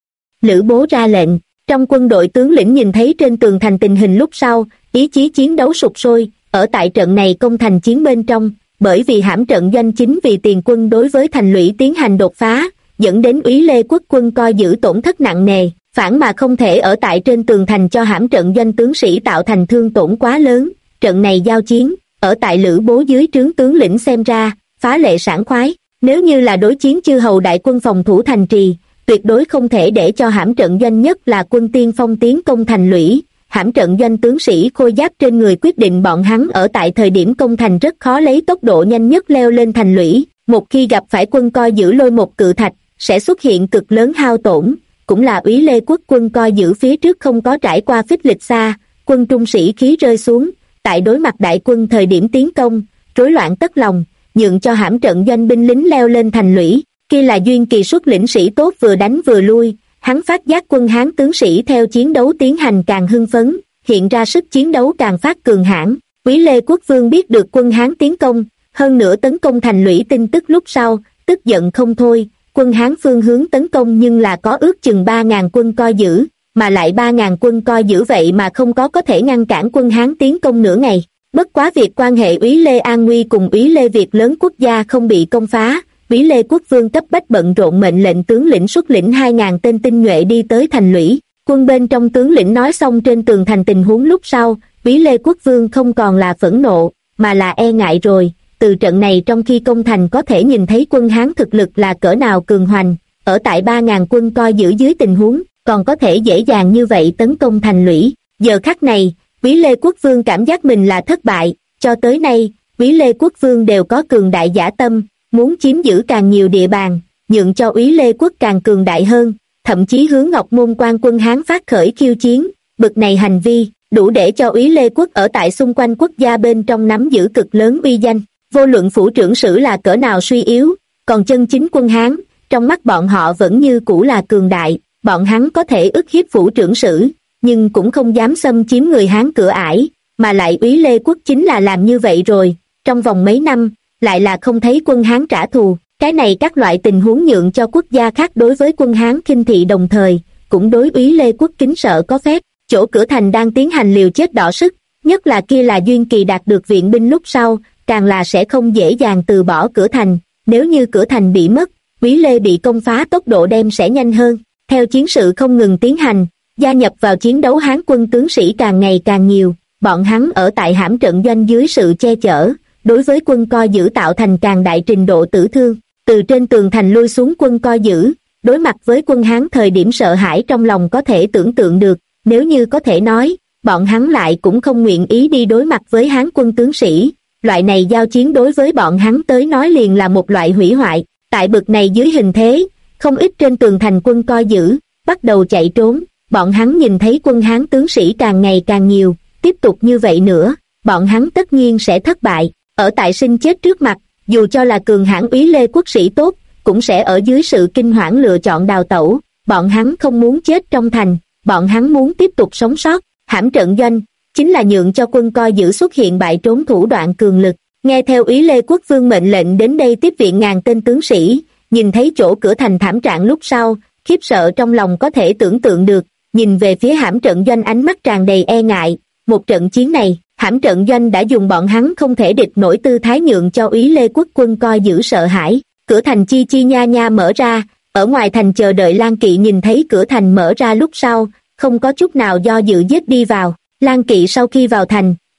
Lữ Bố ra lệnh, trong quân đội tướng lĩnh nhìn thấy trên tường thành tình hình lúc sau, ý chí chiến đấu sục sôi, ở tại trận này công thành chiến bên trong, bởi vì hãm trận doanh chính vì tiền quân đối với thành lũy tiến hành đột phá, dẫn đến Úy Lê quốc quân coi giữ tổn thất nặng nề, phản mà không thể ở tại trên tường thành cho hãm trận doanh tướng sĩ tạo thành thương tổn quá lớn. Trận này giao chiến, ở tại Lữ Bố dưới trướng tướng lĩnh xem ra, phá lệ sảng khoái, nếu như là đối chiến chư hầu đại quân phòng thủ thành trì, tuyệt đối không thể để cho hãm trận doanh nhất là quân tiên phong tiến công thành lũy. Hãm trận doanh tướng sĩ khôi giáp trên người quyết định bọn hắn ở tại thời điểm công thành rất khó lấy tốc độ nhanh nhất leo lên thành lũy, một khi gặp phải quân coi giữ lôi một cự thạch, sẽ xuất hiện cực lớn hao tổn, cũng là Úy Lê quốc quân coi giữ phía trước không có trải qua phích lịch xa, quân trung sĩ khí rơi xuống, tại đối mặt đại quân thời điểm tiến công, rối loạn tất lòng, nhượng cho hãm trận doanh binh lính leo lên thành lũy, kia là Duyên Kỳ xuất lĩnh sĩ tốt vừa đánh vừa lui, hắn phát giác quân Hán tướng sĩ theo chiến đấu tiến hành càng hưng phấn, hiện ra sức chiến đấu càng phát cường hãn. Úy Lê quốc vương biết được quân Hán tiến công, hơn nữa tấn công thành lũy tin tức lúc sau, tức giận không thôi, quân Hán phương hướng tấn công nhưng là có ước chừng 3.000 quân coi giữ, mà lại 3.000 quân coi giữ vậy mà không có thể ngăn cản quân Hán tiến công nửa ngày. Bất quá việc quan hệ Úy Lê an nguy cùng Úy Lê việc lớn quốc gia không bị công phá, Úy Lê quốc vương cấp bách bận rộn mệnh lệnh tướng lĩnh xuất lĩnh 2.000 tên tinh nhuệ đi tới thành lũy. Quân bên trong tướng lĩnh nói xong trên tường thành tình huống lúc sau, Úy Lê quốc vương không còn là phẫn nộ, mà là e ngại rồi. Từ trận này trong khi công thành có thể nhìn thấy quân Hán thực lực là cỡ nào cường hoành, ở tại 3.000 quân coi giữ dưới tình huống, còn có thể dễ dàng như vậy tấn công thành lũy. Giờ khắc này, Úy Lê quốc vương cảm giác mình là thất bại, cho tới nay, Úy Lê quốc vương đều có cường đại dã tâm, muốn chiếm giữ càng nhiều địa bàn, nhượng cho Úy Lê quốc càng cường đại hơn, thậm chí hướng Ngọc Môn quan quân Hán phát khởi khiêu chiến, bực này hành vi, đủ để cho Úy Lê quốc ở tại xung quanh quốc gia bên trong nắm giữ cực lớn uy danh, vô luận phủ trưởng sử là cỡ nào suy yếu, còn chân chính quân Hán, trong mắt bọn họ vẫn như cũ là cường đại, bọn hắn có thể ức hiếp phủ trưởng sử, nhưng cũng không dám xâm chiếm người Hán cửa ải, mà lại Úy Lê quốc chính là làm như vậy rồi, trong vòng mấy năm, lại là không thấy quân Hán trả thù, cái này các loại tình huống nhượng cho quốc gia khác đối với quân Hán khinh thị đồng thời, cũng đối Úy Lê quốc kính sợ có phép, chỗ cửa thành đang tiến hành liều chết đỏ sức, nhất là kia là Duyên Kỳ đạt được viện binh lúc sau, càng là sẽ không dễ dàng từ bỏ cửa thành, nếu như cửa thành bị mất, Úy Lê bị công phá tốc độ đem sẽ nhanh hơn, theo chiến sự không ngừng tiến hành, gia nhập vào chiến đấu Hán quân tướng sĩ càng ngày càng nhiều, bọn hắn ở tại hãm trận doanh dưới sự che chở, đối với quân coi giữ tạo thành càng đại trình độ tử thương, từ trên tường thành lui xuống quân coi giữ, đối mặt với quân Hán thời điểm sợ hãi trong lòng có thể tưởng tượng được, nếu như có thể nói, bọn hắn lại cũng không nguyện ý đi đối mặt với Hán quân tướng sĩ, loại này giao chiến đối với bọn hắn tới nói liền là một loại hủy hoại, tại bực này dưới hình thế, không ít trên tường thành quân coi giữ, bắt đầu chạy trốn, bọn hắn nhìn thấy quân Hán tướng sĩ càng ngày càng nhiều, tiếp tục như vậy nữa, bọn hắn tất nhiên sẽ thất bại, ở tại sinh chết trước mặt, dù cho là cường hãn Úy Lê quốc sĩ tốt, cũng sẽ ở dưới sự kinh hoảng lựa chọn đào tẩu, bọn hắn không muốn chết trong thành, bọn hắn muốn tiếp tục sống sót, hãm trận doanh, chính là nhượng cho quân coi giữ xuất hiện bại trốn thủ đoạn cường lực, nghe theo Úy Lê quốc vương mệnh lệnh đến đây tiếp viện ngàn tên tướng sĩ, nhìn thấy chỗ cửa thành thảm trạng lúc sau, khiếp sợ trong lòng có thể tưởng tượng được, nhìn về phía hãm trận doanh ánh mắt tràn đầy e ngại, một trận chiến này, hãm trận doanh đã dùng bọn hắn không thể địch nổi tư thái nhượng cho Úy Lê quốc quân coi giữ sợ hãi, cửa thành chi chi nha nha mở ra, ở ngoài thành chờ đợi Lang Kỵ nhìn thấy cửa thành mở ra lúc sau, không có chút nào do dự giết đi vào, Lang Kỵ sau khi vào thành,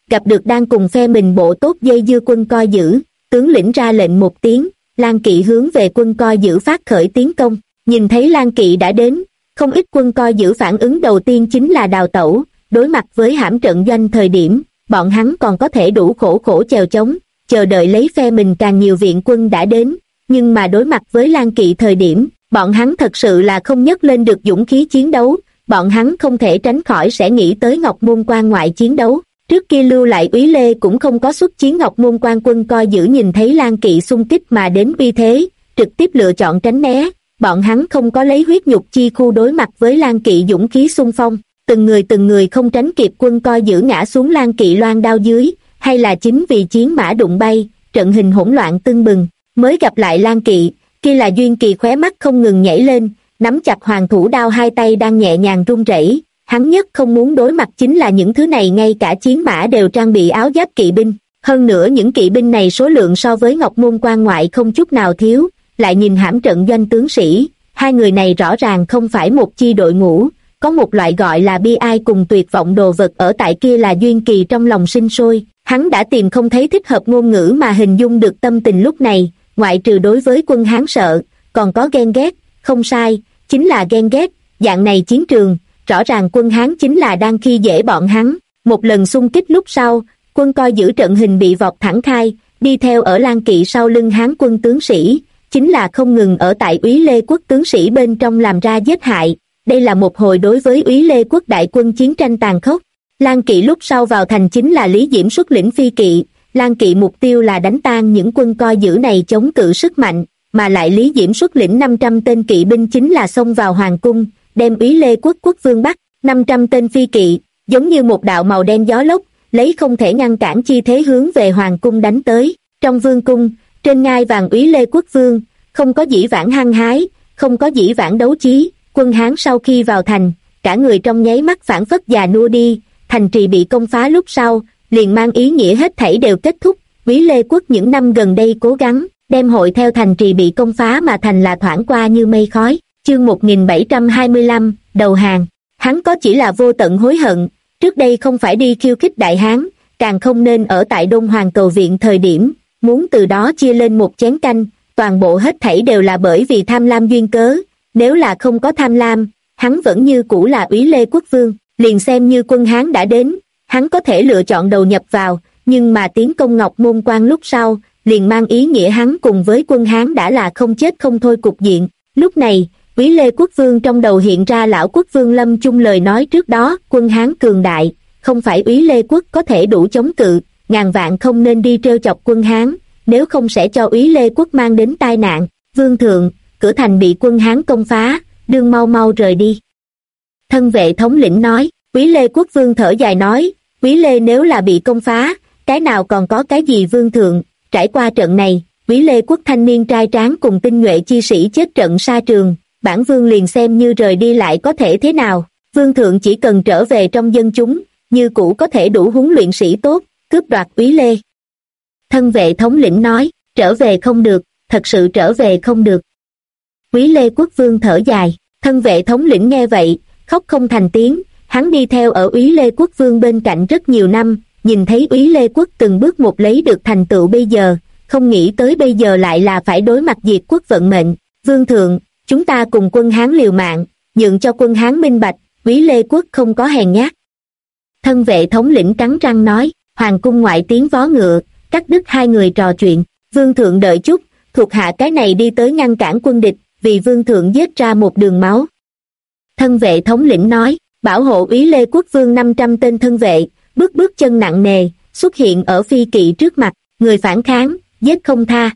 gặp được đang cùng phe mình bộ tốt dây dưa quân coi giữ, tướng lĩnh ra lệnh một tiếng, Lan Kỵ hướng về quân coi giữ phát khởi tiến công. Nhìn thấy Lan Kỵ đã đến, không ít quân coi giữ phản ứng đầu tiên chính là đào tẩu. Đối mặt với hãm trận doanh thời điểm, bọn hắn còn có thể đủ khổ chèo chống, chờ đợi lấy phe mình càng nhiều viện quân đã đến, nhưng mà đối mặt với Lan Kỵ thời điểm, bọn hắn thật sự là không nhấc lên được dũng khí chiến đấu, bọn hắn không thể tránh khỏi sẽ nghĩ tới Ngọc Môn quan ngoại chiến đấu. Trước kia lưu lại Úy Lê cũng không có xuất chiến Ngọc Môn quan quân coi giữ nhìn thấy Lan Kỵ xung kích mà đến uy thế, trực tiếp lựa chọn tránh né, bọn hắn không có lấy huyết nhục chi khu đối mặt với Lan Kỵ dũng khí xung phong, từng người không tránh kịp quân coi giữ ngã xuống Lan Kỵ loan đao dưới, hay là chính vì chiến mã đụng bay, trận hình hỗn loạn tưng bừng, mới gặp lại Lan Kỵ, kia là Duyên Kỳ khóe mắt không ngừng nhảy lên, nắm chặt hoàng thủ đao hai tay đang nhẹ nhàng run rẩy. Hắn nhất không muốn đối mặt chính là những thứ này, ngay cả chiến mã đều trang bị áo giáp kỵ binh, hơn nữa những kỵ binh này số lượng so với Ngọc Môn quan ngoại không chút nào thiếu, lại nhìn hãm trận doanh tướng sĩ, hai người này rõ ràng không phải một chi đội ngũ, có một loại gọi là bi ai cùng tuyệt vọng đồ vật ở tại kia là Duyên Kỳ trong lòng sinh sôi, hắn đã tìm không thấy thích hợp ngôn ngữ mà hình dung được tâm tình lúc này, ngoại trừ đối với quân Hán sợ, còn có ghen ghét, không sai, chính là ghen ghét, dạng này chiến trường, rõ ràng quân Hán chính là đang khi dễ bọn hắn. Một lần xung kích lúc sau, quân coi giữ trận hình bị vọt thẳng khai, đi theo ở Lan Kỵ sau lưng Hán quân tướng sĩ, chính là không ngừng ở tại Úy Lê quốc tướng sĩ bên trong làm ra giết hại. Đây là một hồi đối với Úy Lê quốc đại quân chiến tranh tàn khốc. Lan Kỵ lúc sau vào thành chính là Lý Diễm xuất lĩnh phi kỵ, Lan Kỵ mục tiêu là đánh tan những quân coi giữ này chống cự sức mạnh, mà lại Lý Diễm xuất lĩnh 500 tên kỵ binh chính là xông vào hoàng cung, đem Úy Lê quốc quốc vương bắt. 500 tên phi kỵ, giống như một đạo màu đen gió lốc, lấy không thể ngăn cản chi thế hướng về hoàng cung đánh tới. Trong vương cung, trên ngai vàng Úy Lê quốc vương, không có dĩ vãng hăng hái, không có dĩ vãng đấu trí, quân Hán sau khi vào thành, cả người trong nháy mắt phảng phất già nua đi, thành trì bị công phá lúc sau, liền mang ý nghĩa hết thảy đều kết thúc. Úy Lê quốc những năm gần đây cố gắng, đem hội theo thành trì bị công phá mà thành là thoảng qua như mây khói. Chương 1725, đầu hàng. Hắn có chỉ là vô tận hối hận, trước đây không phải đi khiêu khích Đại Hán, càng không nên ở tại Đông Hoàng cầu viện thời điểm, muốn từ đó chia lên một chén canh, toàn bộ hết thảy đều là bởi vì tham lam duyên cớ, nếu là không có tham lam, hắn vẫn như cũ là Úy Lê quốc vương, liền xem như quân Hán đã đến, hắn có thể lựa chọn đầu nhập vào, nhưng mà tiến công Ngọc Môn quan lúc sau, liền mang ý nghĩa hắn cùng với quân Hán đã là không chết không thôi cục diện. Lúc này, Úy Lê quốc vương trong đầu hiện ra lão quốc vương Lâm Chung lời nói trước đó, quân Hán cường đại, không phải Úy Lê quốc có thể đủ chống cự, ngàn vạn không nên đi trêu chọc quân Hán, nếu không sẽ cho Úy Lê quốc mang đến tai nạn. Vương thượng, cửa thành bị quân Hán công phá, đương mau mau rời đi. Thân vệ thống lĩnh nói. Úy Lê quốc vương thở dài nói, Úy Lê nếu là bị công phá, cái nào còn có cái gì vương thượng, trải qua trận này, Úy Lê quốc thanh niên trai tráng cùng tinh nhuệ chi sĩ chết trận sa trường, bản vương liền xem như rời đi lại có thể thế nào, vương thượng chỉ cần trở về trong dân chúng, như cũ có thể đủ huấn luyện sĩ tốt, cướp đoạt Úy Lê. Thân vệ thống lĩnh nói, trở về không được, thật sự trở về không được. Úy Lê quốc vương thở dài, thân vệ thống lĩnh nghe vậy, khóc không thành tiếng, hắn đi theo ở Úy Lê quốc vương bên cạnh rất nhiều năm, nhìn thấy Úy Lê quốc từng bước một lấy được thành tựu bây giờ, không nghĩ tới bây giờ lại là phải đối mặt diệt quốc vận mệnh. Vương thượng, chúng ta cùng quân Hán liều mạng, nhượng cho quân Hán minh bạch, Úy Lê quốc không có hèn nhát. Thân vệ thống lĩnh cắn răng nói, hoàng cung ngoại tiếng vó ngựa, cắt đứt hai người trò chuyện. Vương thượng đợi chút, thuộc hạ cái này đi tới ngăn cản quân địch, vì vương thượng giết ra một đường máu. Thân vệ thống lĩnh nói, bảo hộ Úy Lê quốc vương 500 tên thân vệ, bước chân nặng nề, xuất hiện ở phi kỵ trước mặt, người phản kháng, giết không tha.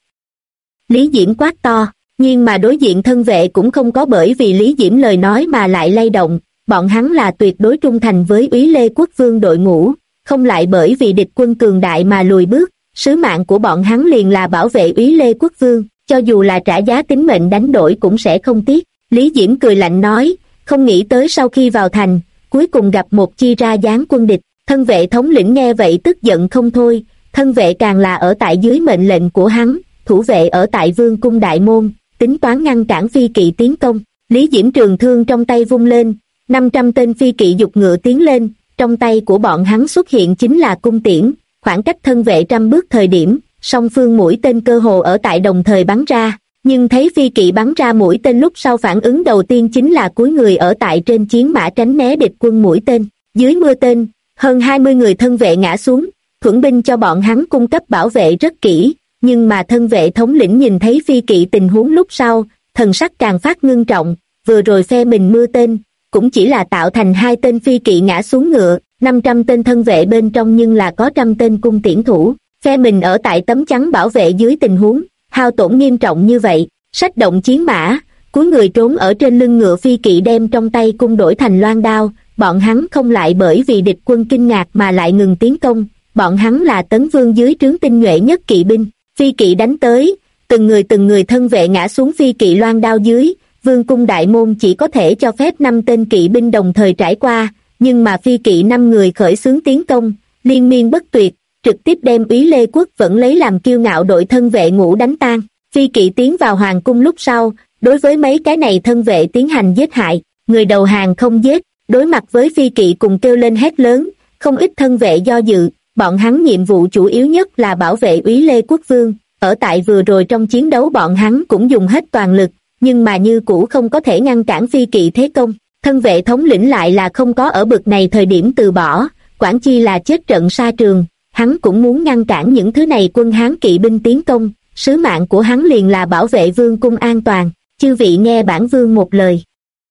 Lý Diễm quát to, nhưng mà đối diện thân vệ cũng không có bởi vì Lý Diễm lời nói mà lại lay động, bọn hắn là tuyệt đối trung thành với Úy Lê quốc vương đội ngũ, không lại bởi vì địch quân cường đại mà lùi bước, sứ mạng của bọn hắn liền là bảo vệ Úy Lê quốc vương, cho dù là trả giá tính mệnh đánh đổi cũng sẽ không tiếc. Lý Diễm cười lạnh nói, không nghĩ tới sau khi vào thành, cuối cùng gặp một chi ra dáng quân địch. Thân vệ thống lĩnh nghe vậy tức giận không thôi, thân vệ càng là ở tại dưới mệnh lệnh của hắn, thủ vệ ở tại vương cung đại môn, tính toán ngăn cản phi kỵ tiến công. Lý Diễm trường thương trong tay vung lên, 500 tên phi kỵ giục ngựa tiến lên, trong tay của bọn hắn xuất hiện chính là cung tiễn, khoảng cách thân vệ 100 bước thời điểm, song phương mũi tên cơ hồ ở tại đồng thời bắn ra, nhưng thấy phi kỵ bắn ra mũi tên lúc sau phản ứng đầu tiên chính là cúi người ở tại trên chiến mã tránh né địch quân mũi tên. Dưới mưa tên, hơn 20 người thân vệ ngã xuống, thuẫn binh cho bọn hắn cung cấp bảo vệ rất kỹ, nhưng mà thân vệ thống lĩnh nhìn thấy phi kỵ tình huống lúc sau, thần sắc càng phát ngưng trọng, vừa rồi phe mình mưa tên, cũng chỉ là tạo thành 2 tên phi kỵ ngã xuống ngựa, 500 tên thân vệ bên trong nhưng là có 100 tên cung tiễn thủ, phe mình ở tại tấm chắn bảo vệ dưới tình huống hao tổn nghiêm trọng như vậy, xách động chiến mã, cúi người trốn ở trên lưng ngựa phi kỵ đem trong tay cung đổi thành loan đao, bọn hắn không lại bởi vì địch quân kinh ngạc mà lại ngừng tiến công, bọn hắn là Tấn Vương dưới trướng tinh nhuệ nhất kỵ binh, phi kỵ đánh tới, từng người thân vệ ngã xuống phi kỵ loan đao dưới, vương cung đại môn chỉ có thể cho phép 5 tên kỵ binh đồng thời trải qua, nhưng mà phi kỵ 5 người khởi xướng tiến công, liên miên bất tuyệt, trực tiếp đem Úy Lê Quốc vẫn lấy làm kiêu ngạo đội thân vệ ngũ đánh tan. Phi kỵ tiến vào hoàng cung lúc sau, đối với mấy cái này thân vệ tiến hành giết hại, người đầu hàng không giết, đối mặt với phi kỵ cùng kêu lên hét lớn, không ít thân vệ do dự, bọn hắn nhiệm vụ chủ yếu nhất là bảo vệ Úy Lê Quốc vương, ở tại vừa rồi trong chiến đấu bọn hắn cũng dùng hết toàn lực, nhưng mà như cũ không có thể ngăn cản phi kỵ thế công, thân vệ thống lĩnh lại là không có ở bực này thời điểm từ bỏ, quản chi là chết trận sa trường, hắn cũng muốn ngăn cản những thứ này quân Hán kỵ binh tiến công, sứ mạng của hắn liền là bảo vệ vương cung an toàn, chư vị nghe bản vương một lời.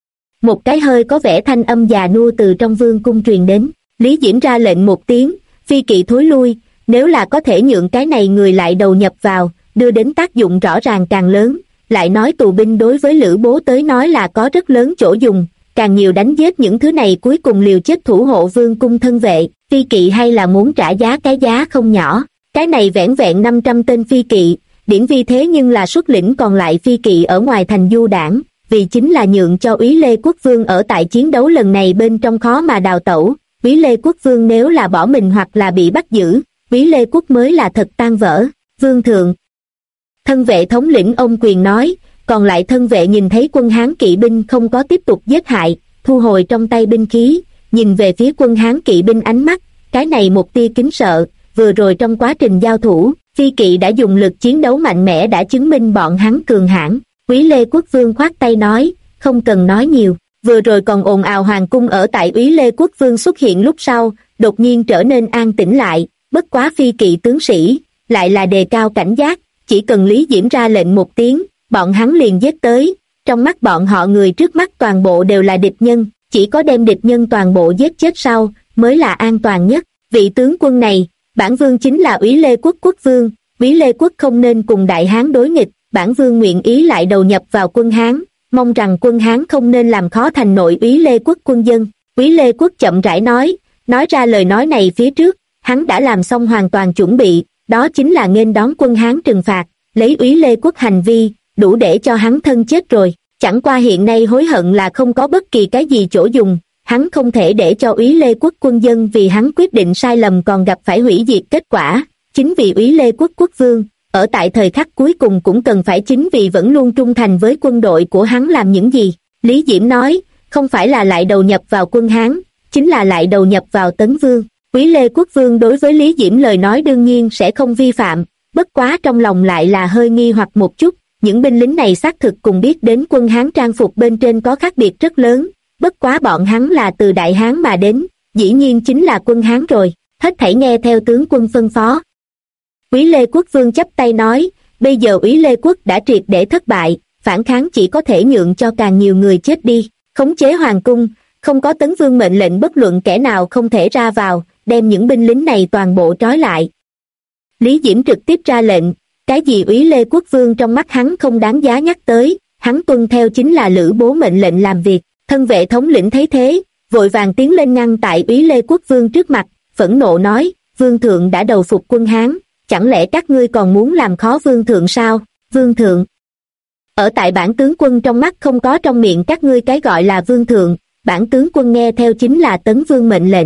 Một cái hơi có vẻ thanh âm già nua từ trong vương cung truyền đến, Lý Diễm ra lệnh một tiếng, phi kỵ thối lui, nếu là có thể nhượng cái này người lại đầu nhập vào, đưa đến tác dụng rõ ràng càng lớn, lại nói tù binh đối với Lữ Bố tới nói là có rất lớn chỗ dùng, càng nhiều đánh giết những thứ này cuối cùng liều chết thủ hộ vương cung thân vệ, phi kỵ hay là muốn trả giá cái giá không nhỏ, cái này vẻn vẹn 500 tên phi kỵ, Điển Vi thế nhưng là xuất lĩnh còn lại phi kỵ ở ngoài thành du đảng, vì chính là nhượng cho Úy Lê Quốc Vương ở tại chiến đấu lần này bên trong khó mà đào tẩu, Úy Lê Quốc Vương nếu là bỏ mình hoặc là bị bắt giữ, Úy Lê Quốc mới là thật tan vỡ, vương thượng. Thân vệ thống lĩnh ông quyền nói, còn lại thân vệ nhìn thấy quân Hán kỵ binh không có tiếp tục giết hại, thu hồi trong tay binh khí, nhìn về phía quân Hán kỵ binh ánh mắt, cái này một tia kính sợ, vừa rồi trong quá trình giao thủ, phi kỵ đã dùng lực chiến đấu mạnh mẽ đã chứng minh bọn hắn cường hãn. Úy Lê Quốc Vương khoát tay nói, không cần nói nhiều, vừa rồi còn ồn ào hoàng cung ở tại Úy Lê Quốc Vương xuất hiện lúc sau, đột nhiên trở nên an tĩnh lại, bất quá phi kỵ tướng sĩ, lại là đề cao cảnh giác, chỉ cần Lý Diễm ra lệnh một tiếng, bọn hắn liền giết tới, trong mắt bọn họ người trước mắt toàn bộ đều là địch nhân, chỉ có đem địch nhân toàn bộ giết chết sau, mới là an toàn nhất. Vị tướng quân này, bản vương chính là Úy Lê Quốc Quốc Vương, Úy Lê Quốc không nên cùng Đại Hán đối nghịch, bản vương nguyện ý lại đầu nhập vào quân Hán, mong rằng quân Hán không nên làm khó thành nội Úy Lê Quốc quân dân. Úy Lê Quốc chậm rãi nói ra lời nói này phía trước, hắn đã làm xong hoàn toàn chuẩn bị, đó chính là nghênh đón quân Hán trừng phạt, lấy Úy Lê Quốc hành vi, đủ để cho hắn thân chết rồi, chẳng qua hiện nay hối hận là không có bất kỳ cái gì chỗ dùng, hắn không thể để cho Úy Lê Quốc quân dân vì hắn quyết định sai lầm còn gặp phải hủy diệt kết quả, chính vì Úy Lê Quốc quốc vương, ở tại thời khắc cuối cùng cũng cần phải chính vì vẫn luôn trung thành với quân đội của hắn làm những gì. Lý Diễm nói, không phải là lại đầu nhập vào quân Hán, chính là lại đầu nhập vào Tấn Vương. Úy Lê Quốc Vương đối với Lý Diễm lời nói đương nhiên sẽ không vi phạm, bất quá trong lòng lại là hơi nghi hoặc một chút, những binh lính này xác thực cùng biết đến quân Hán trang phục bên trên có khác biệt rất lớn, bất quá bọn hắn là từ Đại Hán mà đến, dĩ nhiên chính là quân Hán rồi, hết thảy nghe theo tướng quân phân phó. Úy Lê Quốc Vương chắp tay nói, bây giờ Úy Lê Quốc đã triệt để thất bại, phản kháng chỉ có thể nhượng cho càng nhiều người chết đi, khống chế hoàng cung, không có Tấn Vương mệnh lệnh bất luận kẻ nào không thể ra vào, đem những binh lính này toàn bộ trói lại. Lý Diễm trực tiếp ra lệnh, cái gì Úy Lê Quốc Vương trong mắt hắn không đáng giá nhắc tới, hắn tuân theo chính là Lữ Bố mệnh lệnh làm việc. Thân vệ thống lĩnh thấy thế, vội vàng tiến lên ngăn tại Úy Lê Quốc Vương trước mặt, phẫn nộ nói, vương thượng đã đầu phục quân Hán, chẳng lẽ các ngươi còn muốn làm khó vương thượng sao? Vương thượng, ở tại bản tướng quân trong mắt không có trong miệng các ngươi cái gọi là vương thượng, bản tướng quân nghe theo chính là Tấn Vương mệnh lệnh.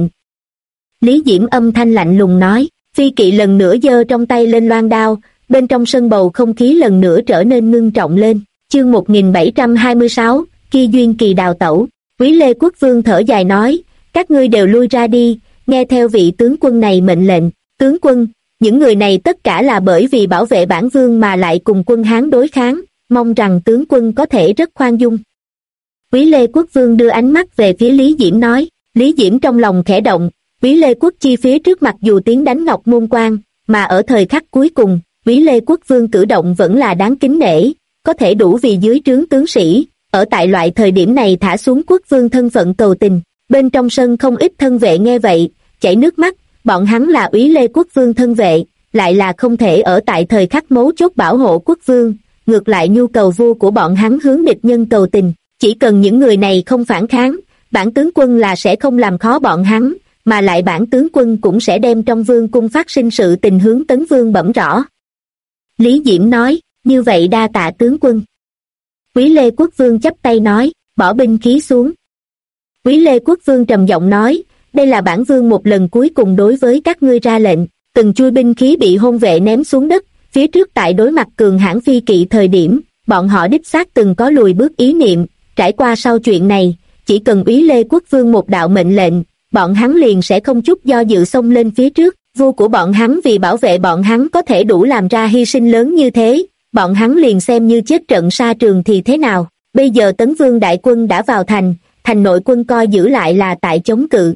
Lý Diễm âm thanh lạnh lùng nói, phi kỵ lần nữa giơ trong tay lên loan đao, bên trong sân bầu không khí lần nữa trở nên ngưng trọng lên. Chương 1726, Kỳ Duyên Kỳ đào tẩu. Úy Lê Quốc Vương thở dài nói, các ngươi đều lui ra đi, nghe theo vị tướng quân này mệnh lệnh. Tướng quân, những người này tất cả là bởi vì bảo vệ bản vương mà lại cùng quân Hán đối kháng, mong rằng tướng quân có thể rất khoan dung. Úy Lê Quốc Vương đưa ánh mắt về phía Lý Diễm nói. Lý Diễm trong lòng khẽ động. Úy Lê Quốc Chi phía trước mặc dù tiến đánh Ngọc Môn Quan, mà ở thời khắc cuối cùng, Úy Lê Quốc Vương cử động vẫn là đáng kính nể, có thể đủ vì dưới trướng tướng sĩ, ở tại loại thời điểm này thả xuống quốc vương thân phận cầu tình. Bên trong sân không ít thân vệ nghe vậy, chảy nước mắt, bọn hắn là Úy Lê Quốc Vương thân vệ, lại là không thể ở tại thời khắc mấu chốt bảo hộ quốc vương, ngược lại nhu cầu vua của bọn hắn hướng địch nhân cầu tình. Chỉ cần những người này không phản kháng, bản tướng quân là sẽ không làm khó bọn hắn, mà lại bản tướng quân cũng sẽ đem trong vương cung phát sinh sự tình hướng Tấn Vương bẩm rõ. Lý Diễm nói, như vậy đa tạ tướng quân. Úy Lê Quốc Vương chắp tay nói, bỏ binh khí xuống. Úy Lê Quốc Vương trầm giọng nói, đây là bản vương một lần cuối cùng đối với các ngươi ra lệnh. Từng chui binh khí bị hôn vệ ném xuống đất, phía trước tại đối mặt cường hãn phi kỵ thời điểm, bọn họ đích xác từng có lùi bước ý niệm. Trải qua sau chuyện này, chỉ cần Úy Lê Quốc Vương một đạo mệnh lệnh, bọn hắn liền sẽ không chút do dự xông lên phía trước. Vua của bọn hắn vì bảo vệ bọn hắn có thể đủ làm ra hy sinh lớn như thế, bọn hắn liền xem như chết trận sa trường thì thế nào. Bây giờ Tấn Vương đại quân đã vào thành, thành nội quân coi giữ lại là tại chống cự.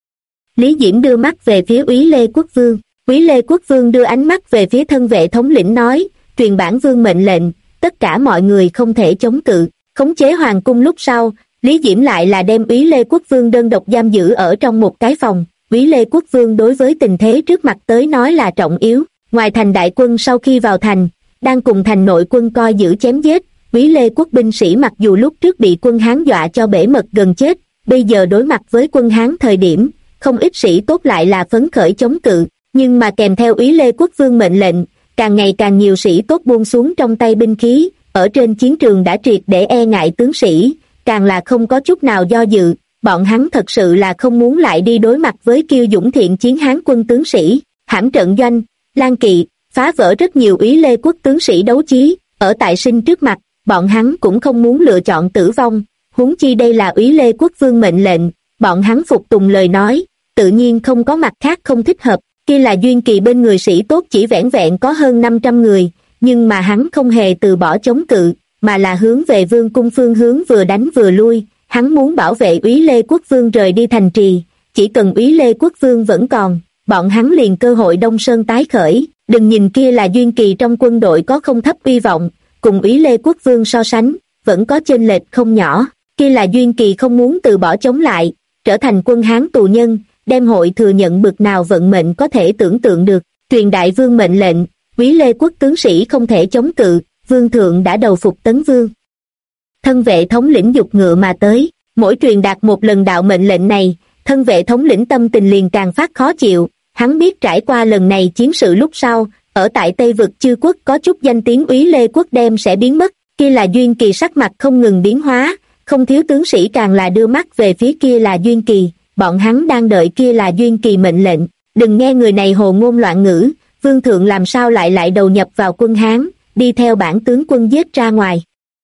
Lý Diễm đưa mắt về phía Úy Lê Quốc Vương. Úy Lê Quốc Vương đưa ánh mắt về phía thân vệ thống lĩnh nói, truyền bản vương mệnh lệnh, tất cả mọi người không thể chống cự. Khống chế hoàng cung lúc sau, Lý Diễm lại là đem Úy Lê Quốc Vương đơn độc giam giữ ở trong một cái phòng. Úy Lê Quốc Vương đối với tình thế trước mặt tới nói là trọng yếu. Ngoài thành đại quân sau khi vào thành, đang cùng thành nội quân coi giữ chém giết. Úy Lê Quốc binh sĩ mặc dù lúc trước bị quân Hán dọa cho bể mật gần chết, bây giờ đối mặt với quân Hán thời điểm, không ít sĩ tốt lại là phấn khởi chống cự. Nhưng mà kèm theo Úy Lê Quốc Vương mệnh lệnh, càng ngày càng nhiều sĩ tốt buông xuống trong tay binh khí, ở trên chiến trường đã triệt để e ngại tướng sĩ, càng là không có chút nào do dự. Bọn hắn thật sự là không muốn lại đi đối mặt với kiêu dũng thiện chiến Hán quân tướng sĩ, hãm trận doanh, lan kỵ, phá vỡ rất nhiều Úy Lê Quốc tướng sĩ đấu chí. Ở tại sinh trước mặt, bọn hắn cũng không muốn lựa chọn tử vong, huống chi đây là Úy Lê Quốc Vương mệnh lệnh, bọn hắn phục tùng lời nói, tự nhiên không có mặt khác không thích hợp. Kia là Duyên Kỳ bên người sĩ tốt chỉ vẻn vẹn có hơn 500 người, nhưng mà hắn không hề từ bỏ chống cự, mà là hướng về vương cung phương hướng vừa đánh vừa lui. Hắn muốn bảo vệ Úy Lê Quốc Vương rời đi thành trì, chỉ cần Úy Lê Quốc Vương vẫn còn, bọn hắn liền cơ hội Đông Sơn tái khởi. Đừng nhìn kia là Duyên Kỳ trong quân đội có không thấp uy vọng, cùng Úy Lê Quốc Vương so sánh, vẫn có chênh lệch không nhỏ. Kia là Duyên Kỳ không muốn từ bỏ chống lại, trở thành quân Hán tù nhân, đem hội thừa nhận bực nào vận mệnh có thể tưởng tượng được. Truyền đại vương mệnh lệnh, Úy Lê Quốc tướng sĩ không thể chống cự, vương thượng đã đầu phục Tấn Vương. Thân vệ thống lĩnh giục ngựa mà tới, mỗi truyền đạt một lần đạo mệnh lệnh này, thân vệ thống lĩnh tâm tình liền càng phát khó chịu. Hắn biết trải qua lần này chiến sự lúc sau, ở tại Tây Vực Chư Quốc có chút danh tiếng Úy Lê Quốc đem sẽ biến mất. Kia là Duyên Kỳ sắc mặt không ngừng biến hóa, không thiếu tướng sĩ càng là đưa mắt về phía kia là Duyên Kỳ, bọn hắn đang đợi kia là Duyên Kỳ mệnh lệnh. Đừng nghe người này hồ ngôn loạn ngữ, vương thượng làm sao lại đầu nhập vào quân Hán, đi theo bản tướng quân giết ra ngoài.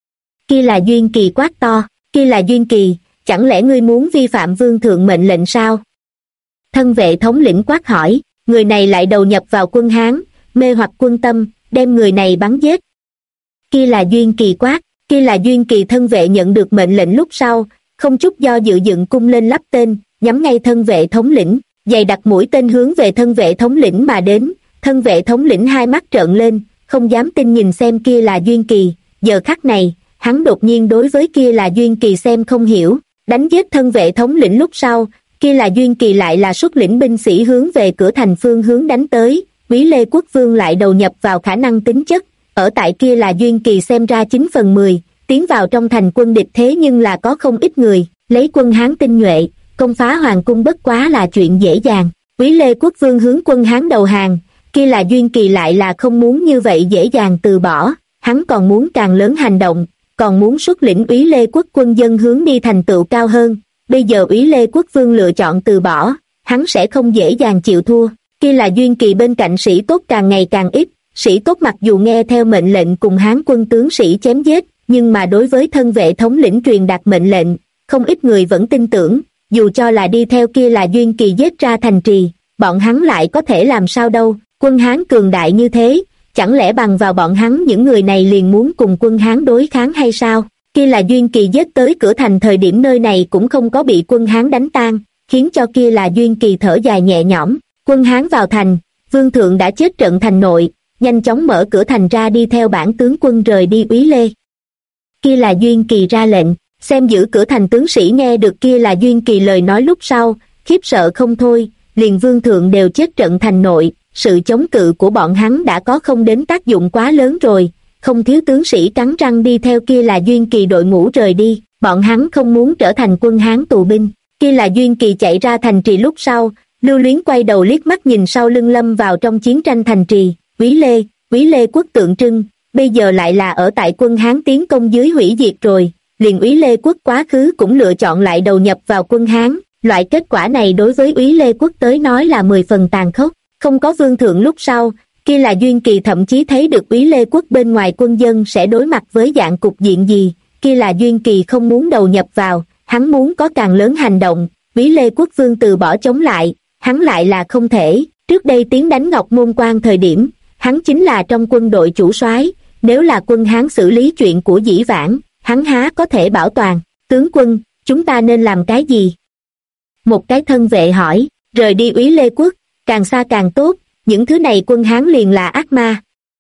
Kia là Duyên Kỳ quát to, kia là Duyên Kỳ, chẳng lẽ ngươi muốn vi phạm vương thượng mệnh lệnh sao? Thân vệ thống lĩnh quát hỏi, người này lại đầu nhập vào quân Hán, mê hoặc quân tâm, đem người này bắn giết. Kia là Duyên Kỳ quát, kia là Duyên Kỳ thân vệ nhận được mệnh lệnh lúc sau, không chút do dự dựng cung lên lắp tên, nhắm ngay thân vệ thống lĩnh, dày đặt mũi tên hướng về thân vệ thống lĩnh mà đến. Thân vệ thống lĩnh hai mắt trợn lên, không dám tin nhìn xem kia là Duyên Kỳ. Giờ khắc này, hắn đột nhiên đối với kia là Duyên Kỳ xem không hiểu. Đánh giết thân vệ thống lĩnh lúc sau, kia là Duyên Kỳ lại là xuất lĩnh binh sĩ hướng về cửa thành phương hướng đánh tới. Úy Lê Quốc Vương lại đầu nhập vào khả năng tính chất, ở tại kia là Duyên Kỳ xem ra 9/10, tiến vào trong thành quân địch thế nhưng là có không ít người, lấy quân Hán tinh nhuệ, công phá hoàng cung bất quá là chuyện dễ dàng. Úy Lê Quốc Vương hướng quân Hán đầu hàng, kia là Duyên Kỳ lại là không muốn như vậy dễ dàng từ bỏ, hắn còn muốn càng lớn hành động, còn muốn xuất lĩnh Úy Lê Quốc quân dân hướng đi thành tựu cao hơn. Bây giờ Úy Lê Quốc Vương lựa chọn từ bỏ, hắn sẽ không dễ dàng chịu thua. Kia là Duyên Kỳ bên cạnh sĩ tốt càng ngày càng ít, sĩ tốt mặc dù nghe theo mệnh lệnh cùng Hán quân tướng sĩ chém giết, nhưng mà đối với thân vệ thống lĩnh truyền đạt mệnh lệnh, không ít người vẫn tin tưởng. dù cho là đi theo kia là Duyên Kỳ giết ra thành trì, bọn hắn lại có thể làm sao đâu, quân Hán cường đại như thế, chẳng lẽ bằng vào bọn hắn những người này liền muốn cùng quân Hán đối kháng hay sao? Kia là Duyên Kỳ giết tới cửa thành thời điểm nơi này cũng không có bị quân Hán đánh tan, khiến cho kia là Duyên Kỳ thở dài nhẹ nhõm. Quân Hán vào thành, vương thượng đã chết trận thành nội, nhanh chóng mở cửa thành ra đi theo bản tướng quân rời đi Úy Lê. Kia là Duyên Kỳ ra lệnh, xem giữ cửa thành tướng sĩ nghe được kia là Duyên Kỳ lời nói lúc sau, khiếp sợ không thôi, liền vương thượng đều chết trận thành nội, sự chống cự của bọn hắn đã có không đến tác dụng quá lớn rồi, không thiếu tướng sĩ cắn răng đi theo kia là Duyên Kỳ đội ngũ rời đi, bọn hắn không muốn trở thành quân Hán tù binh. Kia là Duyên Kỳ chạy ra thành trì lúc sau, lưu luyến quay đầu liếc mắt nhìn sau lưng lâm vào trong chiến tranh thành trì, Úy Lê quốc tượng trưng, bây giờ lại là ở tại quân Hán tiến công dưới hủy diệt rồi, liền Úy Lê quốc quá khứ cũng lựa chọn lại đầu nhập vào quân Hán, loại kết quả này đối với Úy Lê quốc tới nói là 10 phần tàn khốc, không có vương thượng lúc sau, kia là Duyên Kỳ thậm chí thấy được Úy Lê quốc bên ngoài quân dân sẽ đối mặt với dạng cục diện gì, kia là Duyên Kỳ không muốn đầu nhập vào, hắn muốn có càng lớn hành động, Úy Lê quốc vương từ bỏ chống lại, hắn lại là không thể, trước đây tiến đánh Ngọc Môn Quan thời điểm, hắn chính là trong quân đội chủ soái, nếu là quân Hán xử lý chuyện của Dĩ Vãng, hắn há có thể bảo toàn, tướng quân, chúng ta nên làm cái gì? Một cái thân vệ hỏi, rời đi Úy Lê quốc, càng xa càng tốt, những thứ này quân Hán liền là ác ma.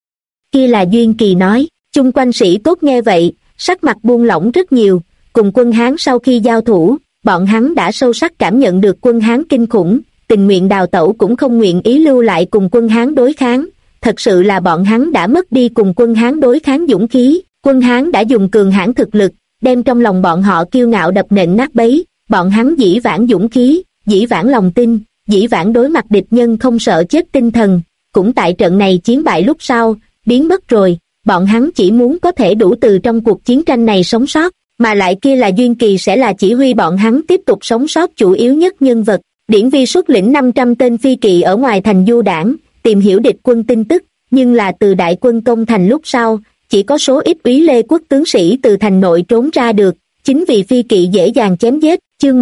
Kia là Duyên Kỳ nói, chung quanh sĩ tốt nghe vậy, sắc mặt buông lỏng rất nhiều, cùng quân Hán sau khi giao thủ, bọn hắn đã sâu sắc cảm nhận được quân Hán kinh khủng, tình nguyện đào tẩu cũng không nguyện ý lưu lại cùng quân Hán đối kháng, thật sự là bọn hắn đã mất đi cùng quân Hán đối kháng dũng khí, quân Hán đã dùng cường hãn thực lực, đem trong lòng bọn họ kiêu ngạo đập nện nát bấy, bọn hắn Dĩ Vãng dũng khí, Dĩ Vãng lòng tin, Dĩ Vãng đối mặt địch nhân không sợ chết tinh thần, cũng tại trận này chiến bại lúc sau, biến mất rồi, bọn hắn chỉ muốn có thể đủ từ trong cuộc chiến tranh này sống sót, mà lại kia là Duyên Kỳ sẽ là chỉ huy bọn hắn tiếp tục sống sót chủ yếu nhất nhân vật. Điển Vi xuất lĩnh 500 tên phi kỵ ở ngoài thành du đảng, tìm hiểu địch quân tin tức, nhưng là từ đại quân công thành lúc sau, chỉ có số ít Úy Lê quốc tướng sĩ từ thành nội trốn ra được, chính vì phi kỵ dễ dàng chém giết. Chương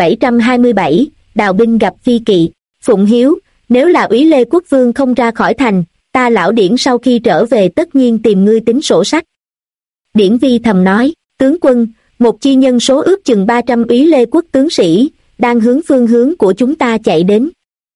1727, đào binh gặp phi kỵ. Phụng Hiếu, nếu là Úy Lê quốc vương không ra khỏi thành, ta lão Điển sau khi trở về tất nhiên tìm ngươi tính sổ sách. Điển Vi thầm nói, tướng quân, một chi nhân số ước chừng 300 Úy Lê quốc tướng sĩ, đang hướng phương hướng của chúng ta chạy đến.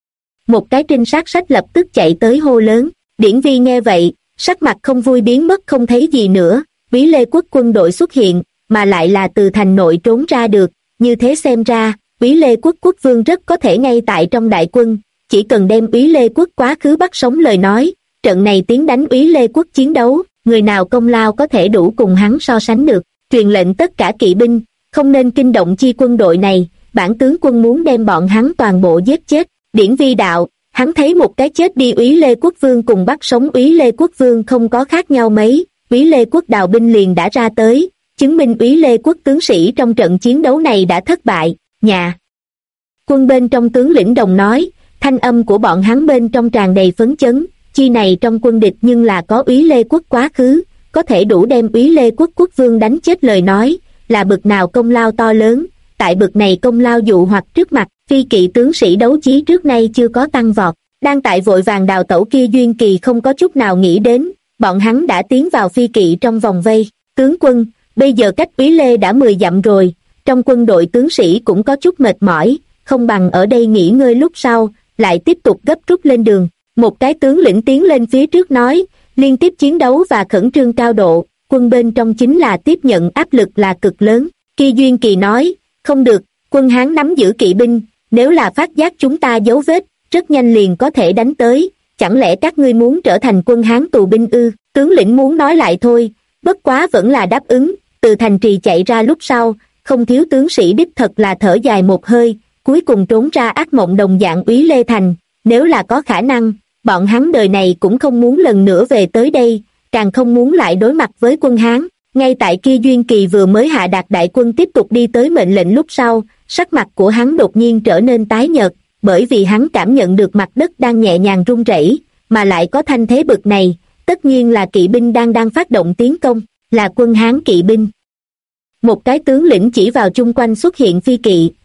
Một cái trinh sát sách lập tức chạy tới hô lớn, Điển Vi nghe vậy, sắc mặt không vui biến mất không thấy gì nữa, Úy Lê quốc quân đội xuất hiện, mà lại là từ thành nội trốn ra được, như thế xem ra, Úy Lê quốc quốc vương rất có thể ngay tại trong đại quân, chỉ cần đem Úy Lê quốc quá khứ bắt sống lời nói, trận này tiến đánh Úy Lê quốc chiến đấu, người nào công lao có thể đủ cùng hắn so sánh được, truyền lệnh tất cả kỵ binh, không nên kinh động chi quân đội này, bản tướng quân muốn đem bọn hắn toàn bộ giết chết. Điển Vi đạo, hắn thấy một cái chết đi Úy Lê quốc vương cùng bắt sống Úy Lê quốc vương không có khác nhau mấy, Úy Lê quốc đào binh liền đã ra tới, chứng minh Úy Lê quốc tướng sĩ trong trận chiến đấu này đã thất bại. Nhà quân bên trong tướng lĩnh đồng nói, thanh âm của bọn hắn bên trong tràn đầy phấn chấn, chi này trong quân địch nhưng là có Úy Lê quốc quá khứ, có thể đủ đem Úy Lê quốc quốc vương đánh chết lời nói, là bực nào công lao to lớn, tại bực này công lao dụ hoặc trước mặt, phi kỵ tướng sĩ đấu chí trước nay chưa có tăng vọt, đang tại vội vàng đào tẩu kia Duyên Kỳ không có chút nào nghĩ đến, bọn hắn đã tiến vào phi kỵ trong vòng vây, tướng quân, bây giờ cách Úy Lê đã 10 dặm rồi, trong quân đội tướng sĩ cũng có chút mệt mỏi, không bằng ở đây nghỉ ngơi lúc sau, lại tiếp tục gấp rút lên đường. Một cái tướng lĩnh tiến lên phía trước nói, liên tiếp chiến đấu và khẩn trương cao độ, quân bên trong chính là tiếp nhận áp lực là cực lớn. Kia Duyên Kỳ nói, không được, quân Hán nắm giữ kỵ binh, nếu là phát giác chúng ta dấu vết, rất nhanh liền có thể đánh tới, chẳng lẽ các ngươi muốn trở thành quân Hán tù binh ư? Tướng lĩnh muốn nói lại thôi, bất quá vẫn là đáp ứng, từ thành trì chạy ra lúc sau, không thiếu tướng sĩ đích thật là thở dài một hơi, cuối cùng trốn ra ác mộng đồng dạng Úy Lê thành, nếu là có khả năng, bọn hắn đời này cũng không muốn lần nữa về tới đây, càng không muốn lại đối mặt với quân Hán. Ngay tại kia Duyên Kỳ vừa mới hạ đạt đại quân tiếp tục đi tới mệnh lệnh lúc sau, sắc mặt của hắn đột nhiên trở nên tái nhợt, bởi vì hắn cảm nhận được mặt đất đang nhẹ nhàng rung rẩy, mà lại có thanh thế bực này, tất nhiên là kỵ binh đang phát động tiến công, là quân Hán kỵ binh. Một cái tướng lĩnh chỉ vào chung quanh xuất hiện phi kỵ,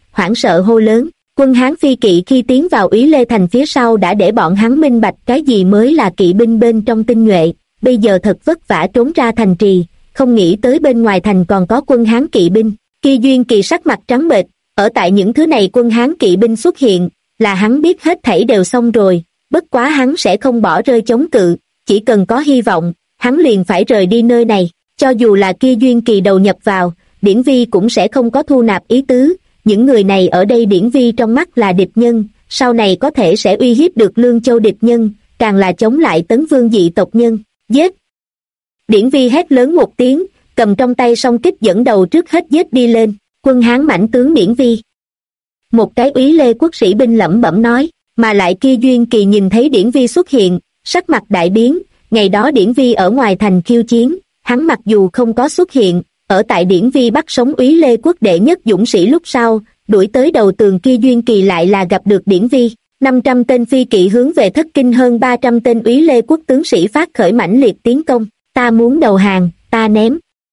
hoảng sợ hô lớn. Quân Hán phi kỵ khi tiến vào Úy Lê Thành phía sau đã để bọn hắn minh bạch cái gì mới là kỵ binh bên trong tinh nhuệ, bây giờ thật vất vả trốn ra thành trì, không nghĩ tới bên ngoài thành còn có quân Hán kỵ binh. Kia Duyên Kỳ sắc mặt trắng bệch, ở tại những thứ này quân Hán kỵ binh xuất hiện, là hắn biết hết thảy đều xong rồi, bất quá hắn sẽ không bỏ rơi chống cự, chỉ cần có hy vọng, hắn liền phải rời đi nơi này, cho dù là kia Duyên Kỳ đầu nhập vào, Điển Vi cũng sẽ không có thu nạp ý tứ, những người này ở đây Điển Vi trong mắt là địch nhân, sau này có thể sẽ uy hiếp được Lương Châu địch nhân, càng là chống lại Tấn Vương dị tộc nhân, giết! Điển Vi hét lớn một tiếng, cầm trong tay song kích dẫn đầu trước hết giết đi lên, quân Hán mãnh tướng Điển Vi. Một cái Úy Lê quốc sĩ binh lẩm bẩm nói, mà lại kia Duyên Kỳ nhìn thấy Điển Vi xuất hiện, sắc mặt đại biến, ngày đó Điển Vi ở ngoài thành khiêu chiến, hắn mặc dù không có xuất hiện, ở tại Điển Vi bắt sống Úy Lê quốc đệ nhất dũng sĩ lúc sau, đuổi tới đầu tường kia Duyên Kỳ lại là gặp được Điển Vi. 500 tên phi kỵ hướng về thất kinh hơn 300 tên Úy Lê quốc tướng sĩ phát khởi mãnh liệt tiến công, ta muốn đầu hàng, ta ném.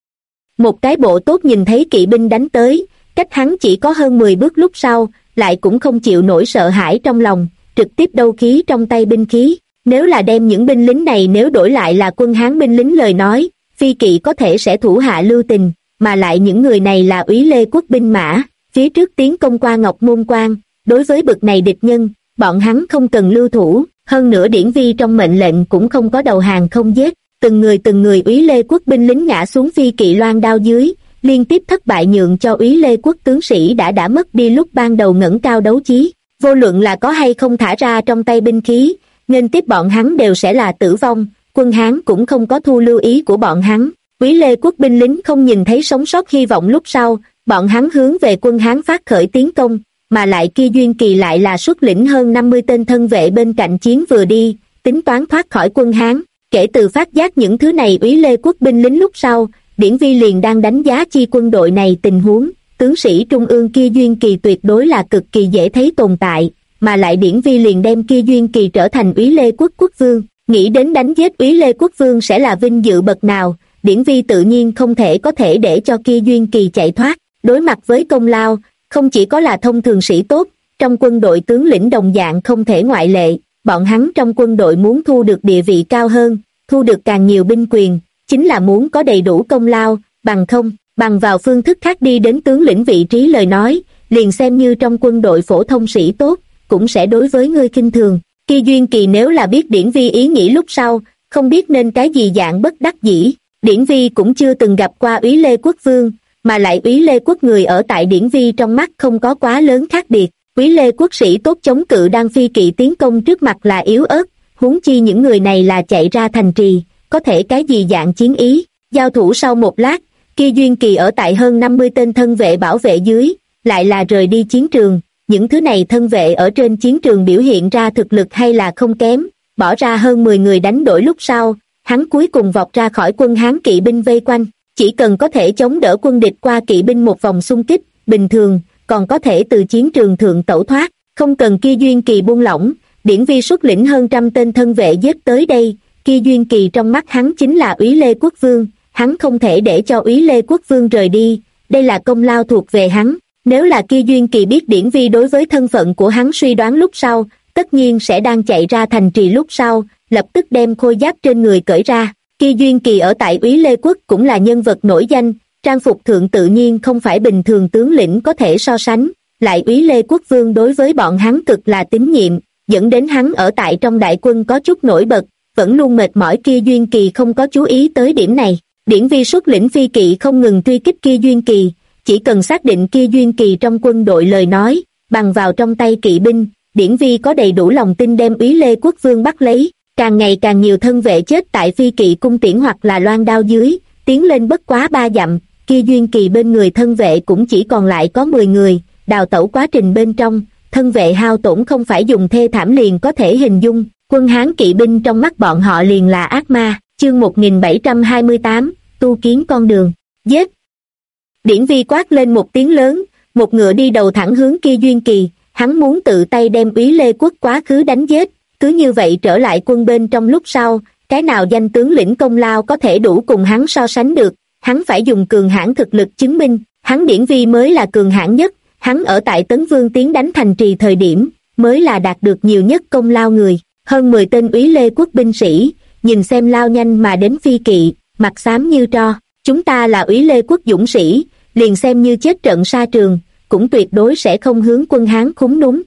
Một cái bộ tốt nhìn thấy kỵ binh đánh tới, cách hắn chỉ có hơn 10 bước lúc sau, lại cũng không chịu nổi sợ hãi trong lòng, trực tiếp đấu khí trong tay binh khí. Nếu là đem những binh lính này nếu đổi lại là quân Hán binh lính lời nói, phi kỵ có thể sẽ thủ hạ lưu tình, mà lại những người này là Úy Lê quốc binh mã, phía trước tiến công qua Ngọc Môn Quan, đối với bực này địch nhân, bọn hắn không cần lưu thủ, hơn nữa Điển Vi trong mệnh lệnh cũng không có đầu hàng không giết, từng người Úy Lê quốc binh lính ngã xuống phi kỵ loan đao dưới, liên tiếp thất bại nhượng cho Úy Lê quốc tướng sĩ đã mất đi lúc ban đầu ngẩng cao đấu chí, vô luận là có hay không thả ra trong tay binh khí, nên tiếp bọn hắn đều sẽ là tử vong, quân Hán cũng không có thu lưu ý của bọn hắn. Úy Lê quốc binh lính không nhìn thấy sống sót hy vọng lúc sau, bọn hắn hướng về quân Hán phát khởi tiến công, mà lại kia Duyên Kỳ lại là xuất lĩnh hơn 50 tên thân vệ bên cạnh chiến vừa đi, tính toán thoát khỏi quân Hán. Kể từ phát giác những thứ này Úy Lê quốc binh lính lúc sau, Điển Vi liền đang đánh giá chi quân đội này tình huống, tướng sĩ trung ương kia Duyên Kỳ tuyệt đối là cực kỳ dễ thấy tồn tại, mà lại Điển Vi liền đem kia Duyên Kỳ trở thành Úy Lê quốc quốc vương, nghĩ đến đánh giết Úy Lê quốc vương sẽ là vinh dự bậc nào, Điển Vi tự nhiên không thể để cho kia Duyên Kỳ chạy thoát. Đối mặt với công lao, không chỉ có là thông thường sĩ tốt, trong quân đội tướng lĩnh đồng dạng không thể ngoại lệ, bọn hắn trong quân đội muốn thu được địa vị cao hơn, thu được càng nhiều binh quyền, chính là muốn có đầy đủ công lao, bằng vào phương thức khác đi đến tướng lĩnh vị trí lời nói, liền xem như trong quân đội phổ thông sĩ tốt, cũng sẽ đối với ngươi khinh thường. Kia Duyên Kỳ nếu là biết Điển Vi ý nghĩ lúc sau, không biết nên cái gì dạng bất đắc dĩ, Điển Vi cũng chưa từng gặp qua Úy Lê quốc vương, mà lại Úy Lê quốc người ở tại Điển Vi trong mắt không có quá lớn khác biệt, Úy Lê quốc sĩ tốt chống cự đang phi kỵ tiến công trước mặt là yếu ớt, huống chi những người này là chạy ra thành trì, có thể cái gì dạng chiến ý. Giao thủ sau một lát, kia Duyên Kỳ ở tại hơn 50 tên thân vệ bảo vệ dưới, lại là rời đi chiến trường, những thứ này thân vệ ở trên chiến trường biểu hiện ra thực lực hay là không kém, bỏ ra hơn 10 người đánh đổi lúc sau, hắn cuối cùng vọt ra khỏi quân Hán kỵ binh vây quanh, chỉ cần có thể chống đỡ quân địch qua kỵ binh một vòng xung kích, bình thường, còn có thể từ chiến trường thượng tẩu thoát, không cần kia Duyên Kỳ buông lỏng, Điển Vi xuất lĩnh hơn trăm tên thân vệ giết tới đây, kia Duyên Kỳ trong mắt hắn chính là Úy Lê quốc vương, hắn không thể để cho Úy Lê quốc vương rời đi, đây là công lao thuộc về hắn, nếu là kia Duyên Kỳ biết Điển Vi đối với thân phận của hắn suy đoán lúc sau, tất nhiên sẽ đang chạy ra thành trì lúc sau, lập tức đem khôi giáp trên người cởi ra. Kia Duyên Kỳ ở tại Úy Lê quốc cũng là nhân vật nổi danh, trang phục thượng tự nhiên không phải bình thường tướng lĩnh có thể so sánh, lại Úy Lê quốc vương đối với bọn hắn cực là tín nhiệm, dẫn đến hắn ở tại trong đại quân có chút nổi bật, vẫn luôn mệt mỏi. Kia Duyên Kỳ không có chú ý tới điểm này, Điển Vi xuất lĩnh phi kỵ không ngừng truy kích kia Duyên Kỳ, chỉ cần xác định kia Duyên Kỳ trong quân đội lời nói, bằng vào trong tay kỵ binh, Điển Vi có đầy đủ lòng tin đem Úy Lê quốc vương bắt lấy. Càng ngày càng nhiều thân vệ chết tại phi kỵ cung tiễn hoặc là loan đao dưới, tiến lên bất quá 3 dặm, kia Duyên Kỳ bên người thân vệ cũng chỉ còn lại có 10 người, đào tẩu quá trình bên trong, thân vệ hao tổn không phải dùng thê thảm liền có thể hình dung, quân Hán kỵ binh trong mắt bọn họ liền là ác ma. Chương 1728, tu kiến con đường, giết. Điển Vi quát lên một tiếng lớn, một ngựa đi đầu thẳng hướng kia Duyên Kỳ, hắn muốn tự tay đem Úy Lê quốc quá khứ đánh giết. Cứ như vậy trở lại quân bên trong lúc sau, cái nào danh tướng lĩnh công lao có thể đủ cùng hắn so sánh được, hắn phải dùng cường hãn thực lực chứng minh, hắn Điển Vi mới là cường hãn nhất, hắn ở tại Tấn Vương tiến đánh thành trì thời điểm, mới là đạt được nhiều nhất công lao người. Hơn 10 tên úy lê quốc binh sĩ, nhìn xem lao nhanh mà đến phi kỵ, mặt xám như tro. Chúng ta là úy lê quốc dũng sĩ, liền xem như chết trận sa trường, cũng tuyệt đối sẽ không hướng quân Hán khúm núm.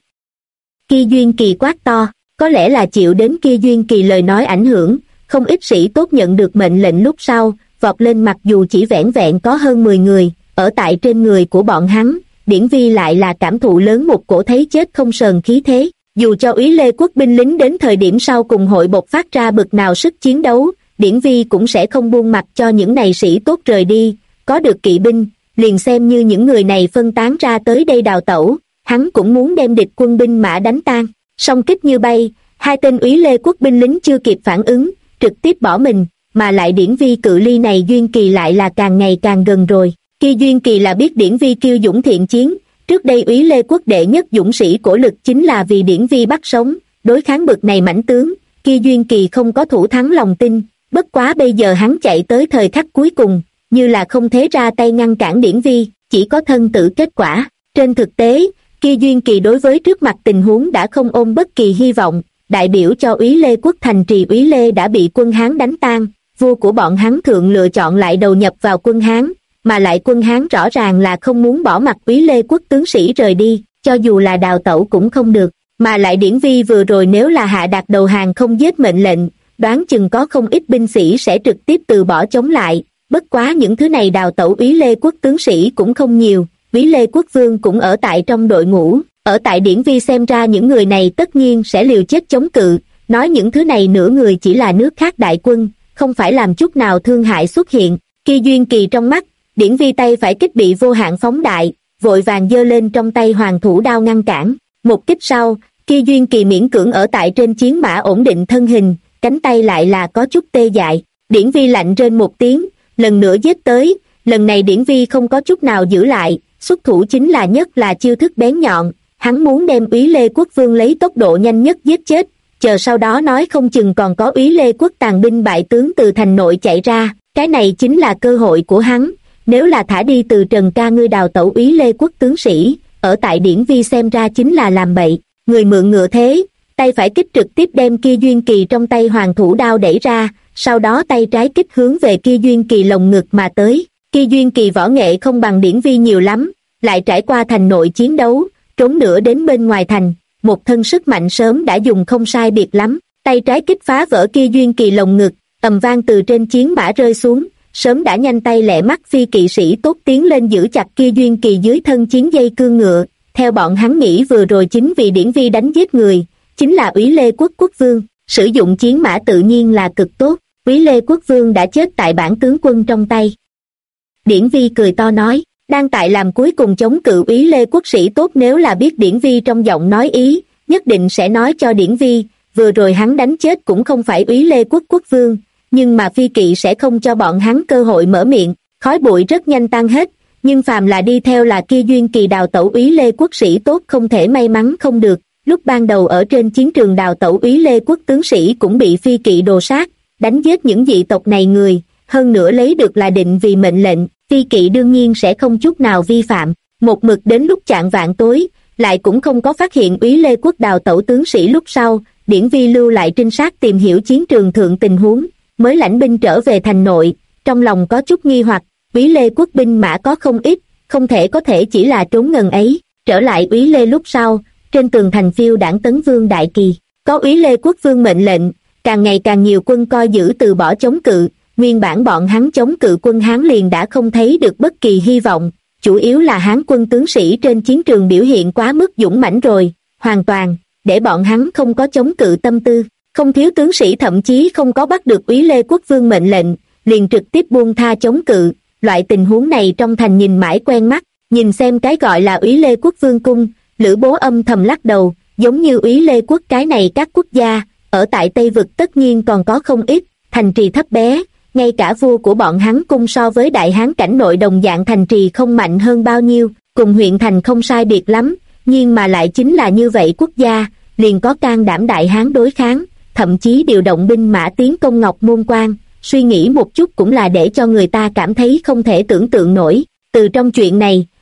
Kia Duyên Kỳ quát to, có lẽ là chịu đến Kia Duyên Kỳ lời nói ảnh hưởng, không ít sĩ tốt nhận được mệnh lệnh lúc sau, vọt lên mặc dù chỉ vẻn vẹn có hơn 10 người, ở tại trên người của bọn hắn, Điển Vi lại là cảm thụ lớn một cổ thấy chết không sờn khí thế. Dù cho úy lê quốc binh lính đến thời điểm sau cùng hội bộc phát ra bực nào sức chiến đấu, Điển Vi cũng sẽ không buông mặt cho những này sĩ tốt rời đi, có được kỵ binh, liền xem như những người này phân tán ra tới đây đào tẩu, hắn cũng muốn đem địch quân binh mã đánh tan. Song kích như bay, hai tên úy lê quốc binh lính chưa kịp phản ứng, trực tiếp bỏ mình, mà lại Điển Vi cự ly này Duyên Kỳ lại là càng ngày càng gần rồi. Khi Duyên Kỳ là biết Điển Vi kiêu dũng thiện chiến, trước đây úy lê quốc đệ nhất dũng sĩ cổ lực chính là vì Điển Vi bắt sống, đối kháng bực này mãnh tướng, khi Duyên Kỳ không có thủ thắng lòng tin, bất quá bây giờ hắn chạy tới thời khắc cuối cùng, như là không thế ra tay ngăn cản Điển Vi, chỉ có thân tử kết quả. Trên thực tế, khi Duyên Kỳ đối với trước mặt tình huống đã không ôm bất kỳ hy vọng, đại biểu cho úy lê quốc thành trì úy lê đã bị quân Hán đánh tan, vua của bọn hắn thượng lựa chọn lại đầu nhập vào quân Hán, mà lại quân Hán rõ ràng là không muốn bỏ mặc úy lê quốc tướng sĩ rời đi, cho dù là đào tẩu cũng không được, mà lại Điển Vi vừa rồi nếu là hạ đạt đầu hàng không giết mệnh lệnh, đoán chừng có không ít binh sĩ sẽ trực tiếp từ bỏ chống lại, bất quá những thứ này đào tẩu úy lê quốc tướng sĩ cũng không nhiều, úy lê quốc vương cũng ở tại trong đội ngũ, ở tại Điển Vi xem ra những người này tất nhiên sẽ liều chết chống cự, nói những thứ này nửa người chỉ là nước khác đại quân, không phải làm chút nào thương hại xuất hiện. Khi Duyên Kỳ trong mắt, Điển Vi tay phải kích bị vô hạn phóng đại, vội vàng giơ lên trong tay hoàng thủ đao ngăn cản. Một kích sau, Khi Duyên Kỳ miễn cưỡng ở tại trên chiến mã ổn định thân hình, cánh tay lại là có chút tê dại. Điển Vi lạnh rên một tiếng, lần nữa giết tới, lần này Điển Vi không có chút nào giữ lại, xuất thủ chính là nhất là chiêu thức bén nhọn, hắn muốn đem úy lê quốc vương lấy tốc độ nhanh nhất giết chết, chờ sau đó nói không chừng còn có úy lê quốc tàn binh bại tướng từ thành nội chạy ra, cái này chính là cơ hội của hắn. Nếu là thả đi từ Trần ca ngươi đào tẩu úy lê quốc tướng sĩ, ở tại Điển Vi xem ra chính là làm bậy, người mượn ngựa thế, tay phải kích trực tiếp đem Kia Duyên Kỳ trong tay hoàng thủ đao đẩy ra, sau đó tay trái kích hướng về Kia Duyên Kỳ lồng ngực mà tới. Kia Duyên Kỳ võ nghệ không bằng Điển Vi nhiều lắm, lại trải qua thành nội chiến đấu, trốn nữa đến bên ngoài thành, một thân sức mạnh sớm đã dùng không sai biệt lắm, tay trái kích phá vỡ Kia Duyên Kỳ lồng ngực, ầm vang từ trên chiến mã rơi xuống, sớm đã nhanh tay lẹ mắt phi kỵ sĩ tốt tiến lên giữ chặt Kia Duyên Kỳ dưới thân chiến dây cương ngựa, theo bọn hắn nghĩ vừa rồi chính vì Điển Vi đánh giết người, chính là úy lê quốc quốc vương, sử dụng chiến mã tự nhiên là cực tốt, úy lê quốc vương đã chết tại bản tướng quân trong tay. Điển Vi cười to nói, đang tại làm cuối cùng chống cự úy lê quốc sĩ tốt, nếu là biết Điển Vi trong giọng nói ý, nhất định sẽ nói cho Điển Vi, vừa rồi hắn đánh chết cũng không phải úy lê quốc quốc vương, nhưng mà phi kỵ sẽ không cho bọn hắn cơ hội mở miệng, khói bụi rất nhanh tan hết, nhưng phàm là đi theo là Kia Duyên Kỳ đào tẩu úy lê quốc sĩ tốt không thể may mắn không được, lúc ban đầu ở trên chiến trường đào tẩu úy lê quốc tướng sĩ cũng bị phi kỵ đồ sát, đánh giết những dị tộc này người, hơn nữa lấy được là định vì mệnh lệnh, phi kỵ đương nhiên sẽ không chút nào vi phạm, một mực đến lúc chạng vạng tối, lại cũng không có phát hiện úy lê quốc đào tẩu tướng sĩ. Lúc sau, Điển Vi lưu lại trinh sát tìm hiểu chiến trường thượng tình huống, mới lãnh binh trở về thành nội, trong lòng có chút nghi hoặc, úy lê quốc binh mã có không ít, không thể có thể chỉ là trốn ngần ấy. Trở lại úy lê lúc sau, trên tường thành phiêu đảng Tấn Vương đại kỳ, có úy lê quốc vương mệnh lệnh, càng ngày càng nhiều quân coi giữ từ bỏ chống cự, nguyên bản bọn hắn chống cự quân Hán liền đã không thấy được bất kỳ hy vọng, chủ yếu là Hán quân tướng sĩ trên chiến trường biểu hiện quá mức dũng mãnh rồi, hoàn toàn để bọn hắn không có chống cự tâm tư, không thiếu tướng sĩ thậm chí không có bắt được úy lê quốc vương mệnh lệnh, liền trực tiếp buông tha chống cự. Loại tình huống này trong thành nhìn mãi quen mắt, nhìn xem cái gọi là úy lê quốc vương cung, Lữ Bố âm thầm lắc đầu, giống như úy lê quốc cái này các quốc gia ở tại Tây Vực tất nhiên còn có không ít, thành trì thấp bé, ngay cả vua của bọn hắn cung so với Đại Hán cảnh nội đồng dạng thành trì không mạnh hơn bao nhiêu, cùng huyện thành không sai biệt lắm, nhưng mà lại chính là như vậy quốc gia, liền có can đảm Đại Hán đối kháng, thậm chí điều động binh mã tiến công Ngọc Môn Quan, suy nghĩ một chút cũng là để cho người ta cảm thấy không thể tưởng tượng nổi. Từ trong chuyện này,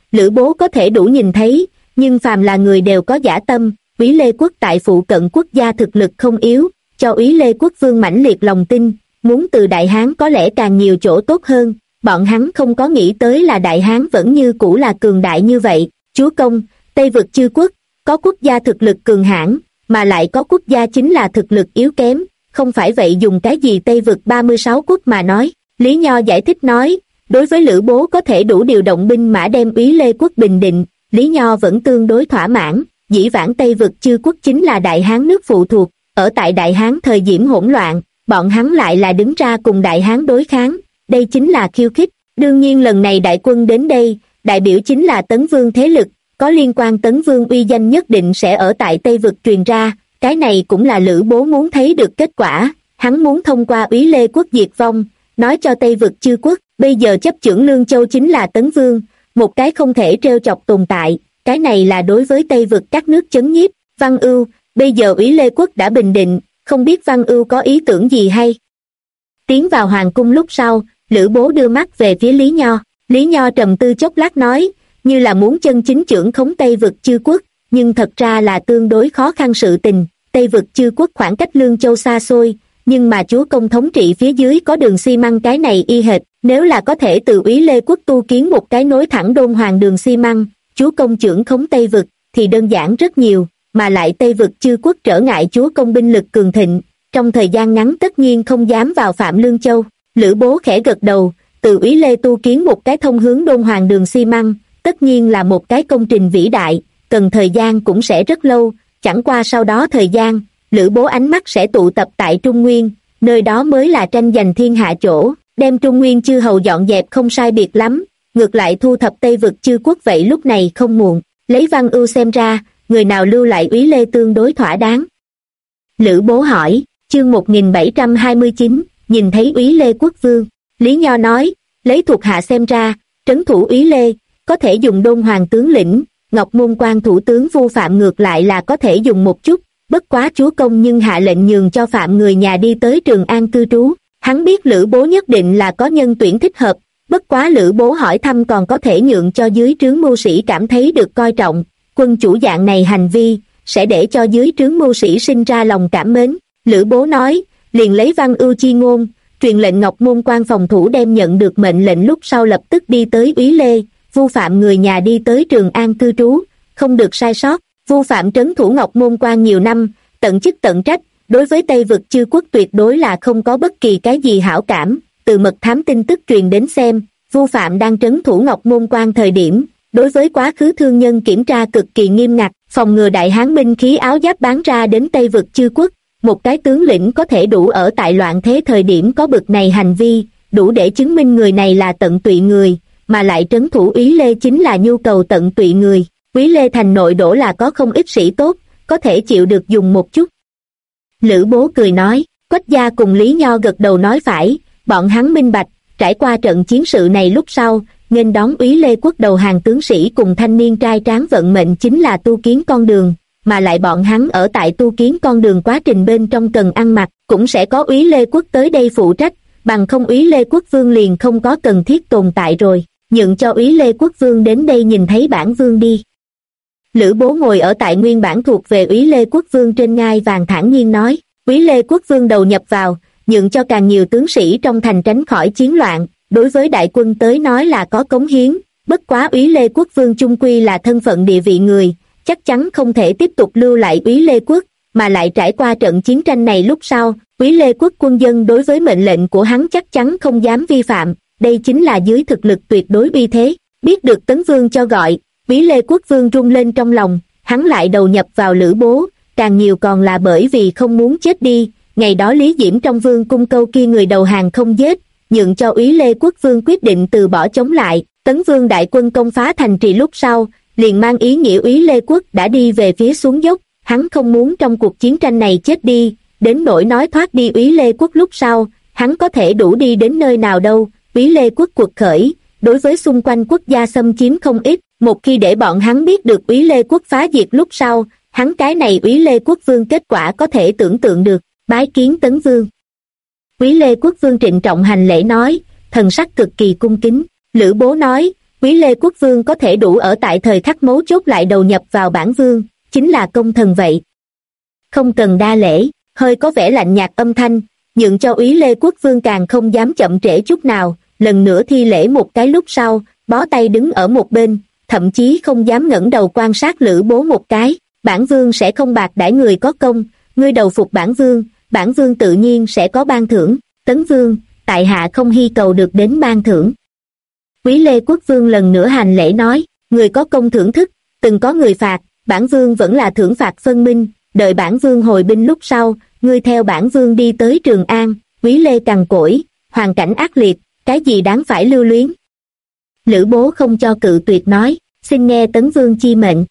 Lữ Bố có thể đủ nhìn thấy, nhưng phàm là người đều có dã tâm. Úy Lê Quốc tại phụ cận quốc gia thực lực không yếu, cho Úy Lê Quốc vương mãnh liệt lòng tin, muốn từ Đại Hán có lẽ càng nhiều chỗ tốt hơn. Bọn hắn không có nghĩ tới là Đại Hán vẫn như cũ là cường đại như vậy. Chúa công, Tây vực chư quốc, có quốc gia thực lực cường hãn, mà lại có quốc gia chính là thực lực yếu kém, không phải vậy dùng cái gì Tây vực 36 quốc mà nói. Lý Nho giải thích nói, đối với Lữ Bố có thể đủ điều động binh mã đem Úy Lê Quốc bình định, Lý Nho vẫn tương đối thỏa mãn. Dĩ vãng Tây vực chư quốc chính là Đại Hán nước phụ thuộc, ở tại Đại Hán thời điểm hỗn loạn, bọn hắn lại là đứng ra cùng Đại Hán đối kháng, đây chính là khiêu khích. Đương nhiên lần này đại quân đến đây, đại biểu chính là Tấn Vương thế lực, có liên quan Tấn Vương uy danh nhất định sẽ ở tại Tây vực truyền ra, cái này cũng là Lữ Bố muốn thấy được kết quả, hắn muốn thông qua Úy Lê Quốc diệt vong, nói cho Tây vực chư quốc, bây giờ chấp chưởng Lương Châu chính là Tấn Vương, một cái không thể trêu chọc tồn tại, cái này là đối với Tây vực các nước chấn nhiếp. Văn Ưu, bây giờ Úy Lê Quốc đã bình định, không biết Văn Ưu có ý tưởng gì hay? Tiến vào hoàng cung lúc sau, Lữ Bố đưa mắt về phía Lý Nho. Lý Nho trầm tư chốc lát nói, như là muốn chân chính chưởng khống Tây vực chư quốc, nhưng thật ra là tương đối khó khăn sự tình. Tây vực chư quốc khoảng cách Lương Châu xa xôi, nhưng mà chúa công thống trị phía dưới có đường xi măng cái này y hệt, nếu là có thể từ Úy Lê Quốc tu kiến một cái nối thẳng Đôn Hoàng đường xi măng, chúa công chưởng khống Tây vực, thì đơn giản rất nhiều, mà lại Tây vực chư quốc trở ngại chúa công binh lực cường thịnh, trong thời gian ngắn tất nhiên không dám vào phạm Lương Châu. Lữ Bố khẽ gật đầu, từ Úy Lê tu kiến một cái thông hướng Đôn Hoàng đường xi măng, tất nhiên là một cái công trình vĩ đại, cần thời gian cũng sẽ rất lâu, chẳng qua sau đó thời gian, Lữ Bố ánh mắt sẽ tụ tập tại Trung Nguyên, nơi đó mới là tranh giành thiên hạ chỗ, đem Trung Nguyên chư hầu dọn dẹp không sai biệt lắm, ngược lại thu thập Tây vực chư quốc vậy lúc này không muộn. Lấy Văn Ưu xem ra, người nào lưu lại Úy Lê tương đối thỏa đáng? Lữ Bố hỏi. Chương 1729, nhìn thấy Úy Lê quốc vương. Lý Nho nói, lấy thuộc hạ xem ra, trấn thủ Úy Lê, có thể dùng Đôn Hoàng tướng lĩnh, Ngọc Môn Quan thủ tướng Vu Phạm ngược lại là có thể dùng một chút, bất quá chúa công nhưng hạ lệnh nhường cho Phạm người nhà đi tới Trường An cư trú. Hắn biết Lữ Bố nhất định là có nhân tuyển thích hợp, bất quá Lữ Bố hỏi thăm còn có thể nhượng cho dưới trướng mưu sĩ cảm thấy được coi trọng, quân chủ dạng này hành vi, sẽ để cho dưới trướng mưu sĩ sinh ra lòng cảm mến. Lữ Bố nói, liền lấy Văn Ưu chi ngôn, truyền lệnh Ngọc Môn Quan phòng thủ đem nhận được mệnh lệnh lúc sau lập tức đi tới Úy Lê, Vu Phạm người nhà đi tới Trường An cư trú, không được sai sót. Vu Phạm trấn thủ Ngọc Môn Quan nhiều năm, tận chức tận trách, đối với Tây vực chư quốc tuyệt đối là không có bất kỳ cái gì hảo cảm. Từ mật thám tin tức truyền đến xem, Vu Phạm đang trấn thủ Ngọc Môn Quan thời điểm, đối với quá khứ thương nhân kiểm tra cực kỳ nghiêm ngặt, phòng ngừa Đại Hán binh khí áo giáp bán ra đến Tây vực chư quốc. Một cái tướng lĩnh có thể đủ ở tại loạn thế thời điểm có bực này hành vi, đủ để chứng minh người này là tận tụy người, mà lại trấn thủ Úy Lê chính là nhu cầu tận tụy người. Úy Lê thành nội đổ là có không ít sĩ tốt, có thể chịu được dùng một chút. Lữ Bố cười nói, Quách gia cùng Lý Nho gật đầu nói phải, bọn hắn minh bạch, trải qua trận chiến sự này lúc sau, nghênh đón Úy Lê quốc đầu hàng tướng sĩ cùng thanh niên trai tráng vận mệnh chính là tu kiến con đường, mà lại bọn hắn ở tại tu kiến con đường quá trình bên trong cần ăn mặc, cũng sẽ có Úy Lê quốc tới đây phụ trách, bằng không Úy Lê quốc vương liền không có cần thiết tồn tại rồi, nhượng cho Úy Lê quốc vương đến đây nhìn thấy bản vương đi. Lữ Bố ngồi ở tại nguyên bản thuộc về Úy Lê quốc vương trên ngai vàng thản nhiên nói, Úy Lê quốc vương đầu nhập vào, nhượng cho càng nhiều tướng sĩ trong thành tránh khỏi chiến loạn, đối với đại quân tới nói là có cống hiến, bất quá Úy Lê quốc vương chung quy là thân phận địa vị người, chắc chắn không thể tiếp tục lưu lại Úy Lê quốc, mà lại trải qua trận chiến tranh này lúc sau, Úy Lê quốc quân dân đối với mệnh lệnh của hắn chắc chắn không dám vi phạm, đây chính là dưới thực lực tuyệt đối uy thế. Biết được Tấn Vương cho gọi, Úy Lê quốc vương rung lên trong lòng, hắn lại đầu nhập vào Lữ Bố, càng nhiều còn là bởi vì không muốn chết đi. Ngày đó Lý Diễm trong vương cung câu kia người đầu hàng không giết, nhượng cho Úy Lê quốc vương quyết định từ bỏ chống lại. Tấn Vương đại quân công phá thành trì lúc sau, liền mang ý nghĩa Úy Lê quốc đã đi về phía xuống dốc, hắn không muốn trong cuộc chiến tranh này chết đi, đến nỗi nói thoát đi Úy Lê quốc lúc sau, hắn có thể đủ đi đến nơi nào đâu. Úy Lê quốc cuộc khởi, đối với xung quanh quốc gia xâm chiếm không ít, một khi để bọn hắn biết được Úy Lê quốc phá diệt lúc sau, hắn cái này Úy Lê quốc vương kết quả có thể tưởng tượng được. Bái kiến Tấn Vương. Úy Lê quốc vương trịnh trọng hành lễ nói, thần sắc cực kỳ cung kính. Lữ Bố nói, Quý Lê Quốc Vương có thể đủ ở tại thời khắc mấu chốt lại đầu nhập vào bản vương, chính là công thần vậy. Không cần đa lễ, hơi có vẻ lạnh nhạt âm thanh, nhượng cho Úy Lê Quốc Vương càng không dám chậm trễ chút nào, lần nữa thi lễ một cái lúc sau, bó tay đứng ở một bên, thậm chí không dám ngẩng đầu quan sát Lữ Bố một cái. Bản vương sẽ không bạc đãi người có công, ngươi đầu phục bản vương tự nhiên sẽ có ban thưởng. Tấn vương, tại hạ không hy cầu được đến ban thưởng. Úy Lê Quốc Vương lần nữa hành lễ nói, người có công thưởng thức, từng có người phạt, bản vương vẫn là thưởng phạt phân minh, đợi bản vương hồi binh lúc sau, ngươi theo bản vương đi tới Trường An. Úy Lê cằn cỗi, hoàn cảnh ác liệt, cái gì đáng phải lưu luyến. Lữ Bố không cho cự tuyệt nói, xin nghe Tấn vương chi mệnh.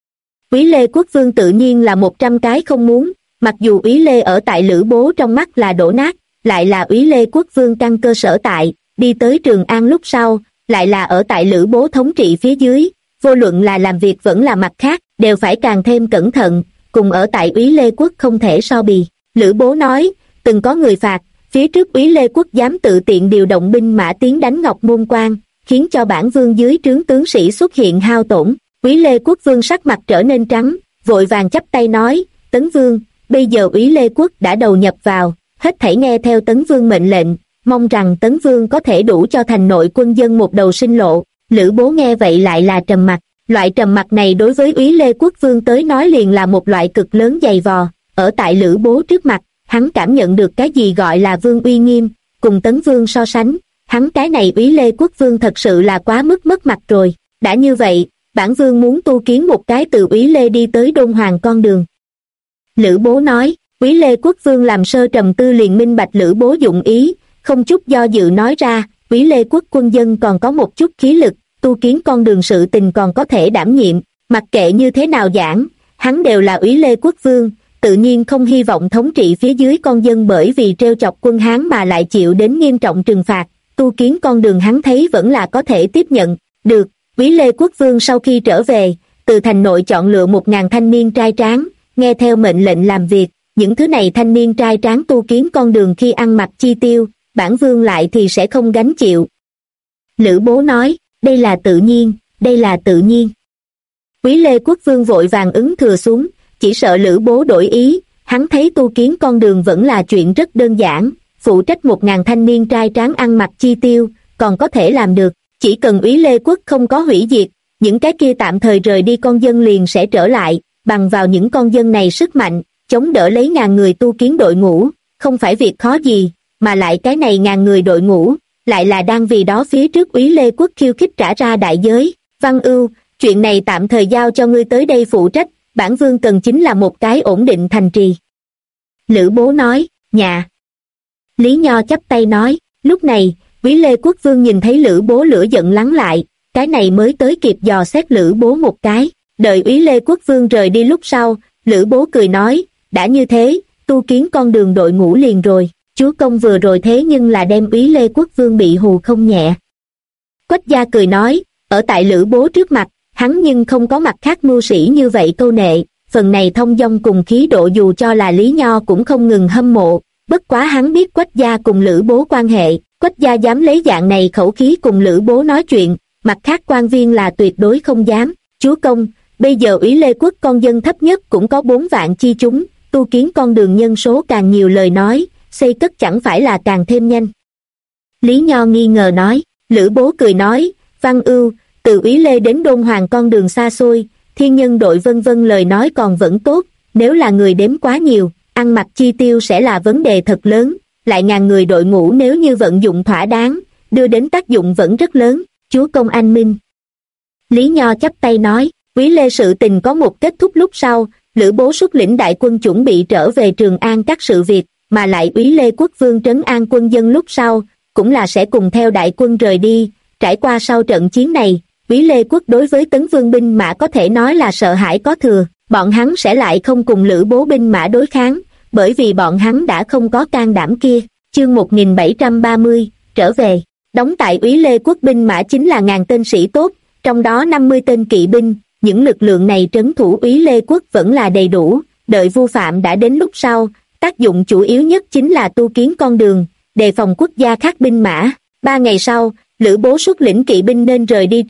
Úy Lê Quốc Vương tự nhiên là 100 cái không muốn, mặc dù Úy Lê ở tại Lữ Bố trong mắt là đổ nát, lại là Úy Lê Quốc Vương căn cơ sở tại, đi tới Trường An lúc sau, lại là ở tại Lữ Bố thống trị phía dưới, vô luận là làm việc vẫn là mặt khác, đều phải càng thêm cẩn thận, cùng ở tại Úy Lê Quốc không thể so bì. Lữ Bố nói, từng có người phạt, phía trước Úy Lê Quốc dám tự tiện điều động binh mã tiến đánh Ngọc Môn Quan, khiến cho bản vương dưới trướng tướng sĩ xuất hiện hao tổn. Úy Lê Quốc Vương sắc mặt trở nên trắng, vội vàng chắp tay nói, Tấn vương, bây giờ Úy Lê Quốc đã đầu nhập vào, hết thảy nghe theo Tấn vương mệnh lệnh, mong rằng Tấn vương có thể đủ cho thành nội quân dân một đầu sinh lộ. Lữ Bố nghe vậy lại là trầm mặc, loại trầm mặc này đối với Úy Lê Quốc Vương tới nói liền là một loại cực lớn dày vò. Ở tại Lữ Bố trước mặt, hắn cảm nhận được cái gì gọi là vương uy nghiêm, cùng Tấn vương so sánh, hắn cái này Úy Lê Quốc Vương thật sự là quá mức mất mặt rồi. Đã như vậy, bản vương muốn tu kiến một cái từ Úy Lê đi tới Đôn Hoàng con đường. Lữ Bố nói, Úy Lê Quốc Vương làm sơ trầm tư liền minh bạch Lữ Bố dụng ý, không chút do dự nói ra, Úy Lê Quốc quân dân còn có một chút khí lực, tu kiến con đường sự tình còn có thể đảm nhiệm, mặc kệ như thế nào giảng, hắn đều là Úy Lê Quốc Vương, tự nhiên không hy vọng thống trị phía dưới con dân bởi vì trêu chọc quân Hán mà lại chịu đến nghiêm trọng trừng phạt, tu kiến con đường hắn thấy vẫn là có thể tiếp nhận. Được. Úy Lê Quốc Vương sau khi trở về, từ thành nội chọn lựa 1000 thanh niên trai tráng, nghe theo mệnh lệnh làm việc, những thứ này thanh niên trai tráng tu kiến con đường khi ăn mặc chi tiêu, bản vương lại thì sẽ không gánh chịu. Lữ Bố nói, đây là tự nhiên, đây là tự nhiên. Úy Lê Quốc Vương vội vàng ứng thừa xuống, chỉ sợ Lữ Bố đổi ý, hắn thấy tu kiến con đường vẫn là chuyện rất đơn giản, phụ trách 1000 thanh niên trai tráng ăn mặc chi tiêu, còn có thể làm được. Chỉ cần Úy Lê Quốc không có hủy diệt, những cái kia tạm thời rời đi con dân liền sẽ trở lại, bằng vào những con dân này sức mạnh, chống đỡ lấy 1000 người tu kiến đội ngũ, không phải việc khó gì, mà lại cái này 1000 người đội ngũ, lại là đang vì đó phía trước Úy Lê Quốc khiêu khích trả ra đại giới. Văn Ưu, chuyện này tạm thời giao cho ngươi tới đây phụ trách, bản vương cần chính là một cái ổn định thành trì. Lữ Bố nói, nhà. Lý Nho chắp tay nói, lúc này, Úy Lê Quốc Vương nhìn thấy Lữ Bố lửa giận lắng lại, cái này mới tới kịp dò xét Lữ Bố một cái. Đợi Úy Lê Quốc Vương rời đi lúc sau, Lữ Bố cười nói, đã như thế, tu kiến con đường đội ngũ liền rồi, chúa công vừa rồi thế nhưng là đem Úy Lê Quốc Vương bị hù không nhẹ. Quách Gia cười nói, ở tại Lữ Bố trước mặt, hắn nhưng không có mặt khác mưu sĩ như vậy câu nệ, phần này thông dong cùng khí độ dù cho là Lý Nho cũng không ngừng hâm mộ, bất quá hắn biết Quách Gia cùng Lữ Bố quan hệ, Quách Gia dám lấy dạng này khẩu khí cùng Lữ Bố nói chuyện, mặt khác quan viên là tuyệt đối không dám. Chúa công, bây giờ Úy Lê Quốc con dân thấp nhất cũng có 4 vạn chi chúng, tu kiến con đường nhân số càng nhiều lời nói, xây cất chẳng phải là càng thêm nhanh. Lý Nho nghi ngờ nói, Lữ Bố cười nói, Văn Ưu, từ Úy Lê đến Đôn Hoàng con đường xa xôi, thiên nhân đội vân vân lời nói còn vẫn tốt, nếu là người đếm quá nhiều, ăn mặc chi tiêu sẽ là vấn đề thật lớn, lại 1000 người đội ngũ nếu như vận dụng thỏa đáng, đưa đến tác dụng vẫn rất lớn, chúa công anh minh. Lý Nho chắp tay nói, Úy Lê sự tình có một kết thúc lúc sau, Lữ Bố xuất lĩnh đại quân chuẩn bị trở về Trường An các sự việc, mà lại Úy Lê Quốc Vương trấn an quân dân lúc sau, cũng là sẽ cùng theo đại quân rời đi. Trải qua sau trận chiến này, Úy Lê Quốc đối với Tấn Vương binh mã có thể nói là sợ hãi có thừa, bọn hắn sẽ lại không cùng Lữ Bố binh mã đối kháng, bởi vì bọn hắn đã không có can đảm kia. Chương 1730, trở về. Đóng tại Úy Lê Quốc binh mã chính là 1000 tên sĩ tốt, trong đó 50 tên kỵ binh, những lực lượng này trấn thủ Úy Lê Quốc vẫn là đầy đủ, đợi Vu Phạm đã đến lúc sau, tác dụng chủ yếu nhất chính là tu kiến con đường, đề phòng quốc gia khác binh mã. 3 ngày sau, Lữ Bố xuất lĩnh kỵ binh nên rời đi trước,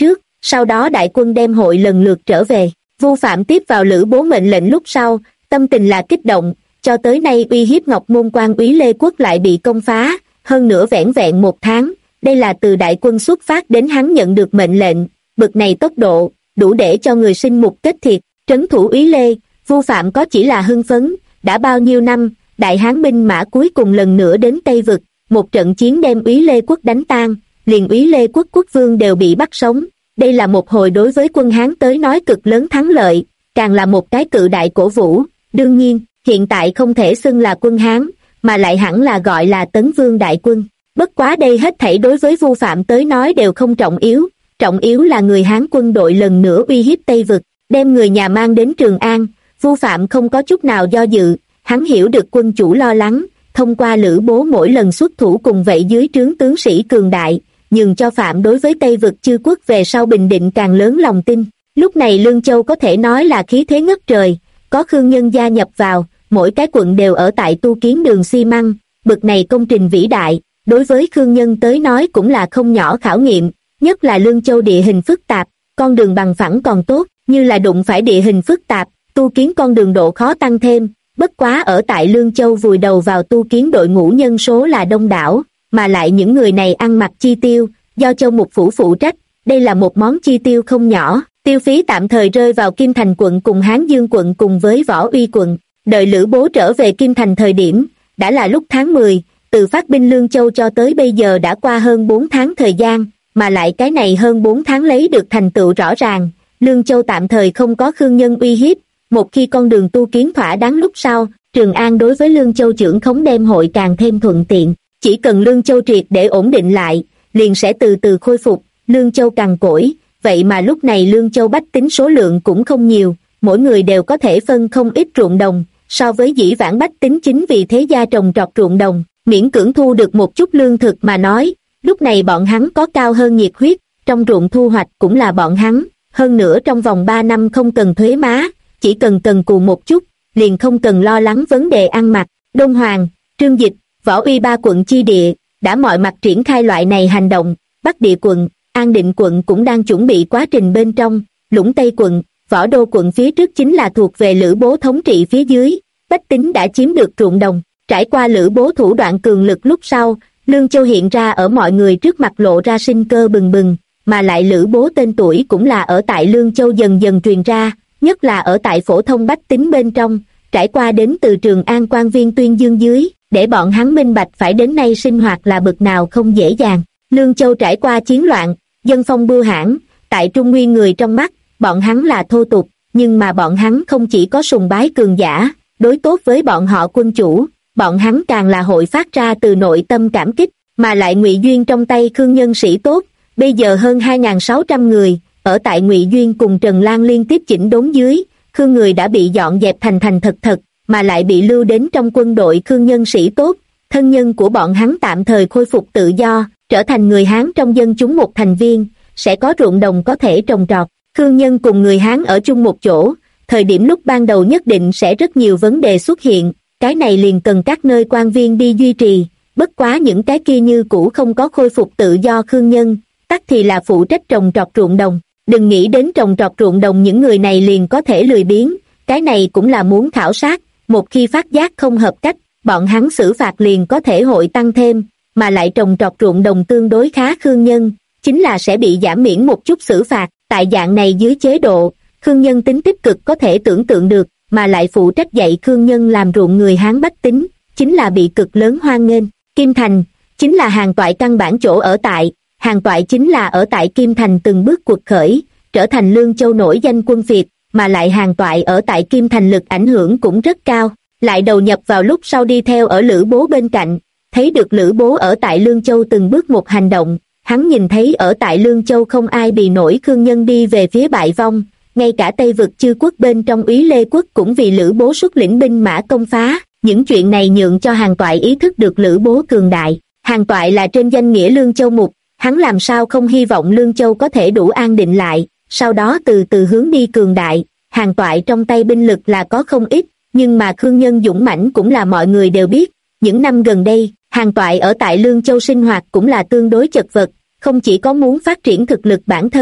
sau đó đại quân đem hội lần lượt trở về. Vu Phạm tiếp vào Lữ Bố mệnh lệnh lúc sau, tâm tình là kích động, cho tới nay uy hiếp Ngọc Môn Quan úy Lê Quốc lại bị công phá, hơn nữa vẻn vẹn 1 tháng, đây là từ đại quân xuất phát đến hắn nhận được mệnh lệnh, bực này tốc độ, đủ để cho người sinh mục kết thiệt. Trấn thủ úy Lê, Vu Phạm có chỉ là hưng phấn, đã bao nhiêu năm, đại hán binh mã cuối cùng lần nữa đến Tây Vực, một trận chiến đem úy Lê Quốc đánh tan, liền úy Lê Quốc quốc vương đều bị bắt sống. Đây là một hồi đối với quân Hán tới nói cực lớn thắng lợi, càng là một cái cự đại cổ vũ. Đương nhiên, hiện tại không thể xưng là quân Hán, mà lại hẳn là gọi là Tấn Vương đại quân. Bất quá đây hết thảy đối với Vu Phạm tới nói đều không trọng yếu là người Hán quân đội lần nữa uy hiếp Tây Vực, đem người nhà mang đến Trường An. Vu Phạm không có chút nào do dự, hắn hiểu được quân chủ lo lắng, thông qua Lữ Bố mỗi lần xuất thủ cùng vậy dưới trướng tướng sĩ cường đại, nhường cho Phạm đối với Tây Vực chư quốc về sau bình định càng lớn lòng tin. Lúc này Lương Châu có thể nói là khí thế ngất trời, có Khương Nhân gia nhập vào, mỗi cái quận đều ở tại tu kiến đường xi măng, bực này công trình vĩ đại, đối với Khương Nhân tới nói cũng là không nhỏ khảo nghiệm, nhất là Lương Châu địa hình phức tạp, con đường bằng phẳng còn tốt, như là đụng phải địa hình phức tạp, tu kiến con đường độ khó tăng thêm. Bất quá ở tại Lương Châu vùi đầu vào tu kiến đội ngũ nhân số là đông đảo, mà lại những người này ăn mặc chi tiêu, do Châu Mục Phủ phụ trách, đây là một món chi tiêu không nhỏ, tiêu phí tạm thời rơi vào Kim Thành quận cùng Hán Dương quận cùng với Võ Uy quận. Đợi Lữ Bố trở về Kim Thành thời điểm, đã là lúc tháng 10, từ phát binh Lương Châu cho tới bây giờ đã qua hơn 4 tháng thời gian, mà lại cái này hơn 4 tháng lấy được thành tựu rõ ràng, Lương Châu tạm thời không có Khương Nhân uy hiếp, một khi con đường tu kiến thỏa đáng lúc sau, Trường An đối với Lương Châu trưởng khống đem hội càng thêm thuận tiện, chỉ cần Lương Châu triệt để ổn định lại, liền sẽ từ từ khôi phục. Lương Châu cằn cỗi, vậy mà lúc này Lương Châu bách tính số lượng cũng không nhiều, mỗi người đều có thể phân không ít ruộng đồng, so với dĩ vãng bách tính chính vì thế gia trồng trọt ruộng đồng, miễn cưỡng thu được một chút lương thực mà nói, lúc này bọn hắn có cao hơn nhiệt huyết, trong ruộng thu hoạch cũng là bọn hắn, hơn nữa trong vòng 3 năm không cần thuế má, chỉ cần cần cù một chút, liền không cần lo lắng vấn đề ăn mặc. Đôn Hoàng, Trương Dịch, Võ Uy 3 quận chi địa, đã mọi mặt triển khai loại này hành động, Bắc Địa quận, An Định quận cũng đang chuẩn bị quá trình bên trong, Lũng Tây quận, Võ Đô quận phía trước chính là thuộc về Lữ Bố thống trị phía dưới, bách tính đã chiếm được ruộng đồng, trải qua Lữ Bố thủ đoạn cường lực lúc sau, Lương Châu hiện ra ở mọi người trước mặt lộ ra sinh cơ bừng bừng, mà lại Lữ Bố tên tuổi cũng là ở tại Lương Châu dần dần truyền ra, nhất là ở tại phổ thông bách tính bên trong, trải qua đến từ Trường An quan viên tuyên dương dưới, để bọn hắn minh bạch phải đến nay sinh hoạt là bực nào không dễ dàng. Lương Châu trải qua chiến loạn, dân phong bưu hãn, tại Trung Nguyên người trong mắt, bọn hắn là thô tục, nhưng mà bọn hắn không chỉ có sùng bái cường giả, đối tốt với bọn họ quân chủ, bọn hắn càng là hội phát ra từ nội tâm cảm kích, mà lại Ngụy Duyên trong tay Khương nhân sĩ tốt, bây giờ hơn 2.600 người, ở tại Ngụy Duyên cùng Trần Lan liên tiếp chỉnh đốn dưới, Khương người đã bị dọn dẹp thành thành thật thật, mà lại bị lưu đến trong quân đội Khương nhân sĩ tốt, thân nhân của bọn hắn tạm thời khôi phục tự do, trở thành người Hán trong dân chúng một thành viên, sẽ có ruộng đồng có thể trồng trọt. Khương nhân cùng người Hán ở chung một chỗ, thời điểm lúc ban đầu nhất định sẽ rất nhiều vấn đề xuất hiện, cái này liền cần các nơi quan viên đi duy trì, bất quá những cái kia như cũ không có khôi phục tự do Khương nhân, tắc thì là phụ trách trồng trọt ruộng đồng. Đừng nghĩ đến trồng trọt ruộng đồng những người này liền có thể lười biếng, cái này cũng là muốn khảo sát, một khi phát giác không hợp cách, bọn hắn xử phạt liền có thể hội tăng thêm, mà lại trồng trọt ruộng đồng tương đối khá Khương nhân, chính là sẽ bị giảm miễn một chút xử phạt, tại dạng này dưới chế độ, Khương nhân tính tích cực có thể tưởng tượng được, mà lại phụ trách dạy Khương nhân làm ruộng người Hán bách tính, chính là bị cực lớn hoan nghênh. Kim Thành, chính là Hàn Toại căn bản chỗ ở tại, Hàn Toại chính là ở tại Kim Thành từng bước cuộc khởi, trở thành Lương Châu nổi danh quân phiệt, mà lại Hàn Toại ở tại Kim Thành lực ảnh hưởng cũng rất cao, lại đầu nhập vào lúc sau đi theo ở Lữ Bố bên cạnh, thấy được Lữ Bố ở tại Lương Châu từng bước một hành động, hắn nhìn thấy ở tại Lương Châu không ai bị nổi Khương nhân đi về phía bại vong, ngay cả Tây vực chư quốc bên trong úy Lê quốc cũng vì Lữ Bố xuất lĩnh binh mã công phá, những chuyện này nhượng cho Hàn Toại ý thức được Lữ Bố cường đại. Hàn Toại là trên danh nghĩa Lương Châu mục, hắn làm sao không hy vọng Lương Châu có thể đủ an định lại, sau đó từ từ hướng đi cường đại. Hàn Toại trong tay binh lực là có không ít, nhưng mà Khương nhân dũng mãnh cũng là mọi người đều biết. Những năm gần đây, Hàn Toại ở tại Lương Châu sinh hoạt cũng là tương đối chật vật, không chỉ có muốn phát triển thực lực bản thân,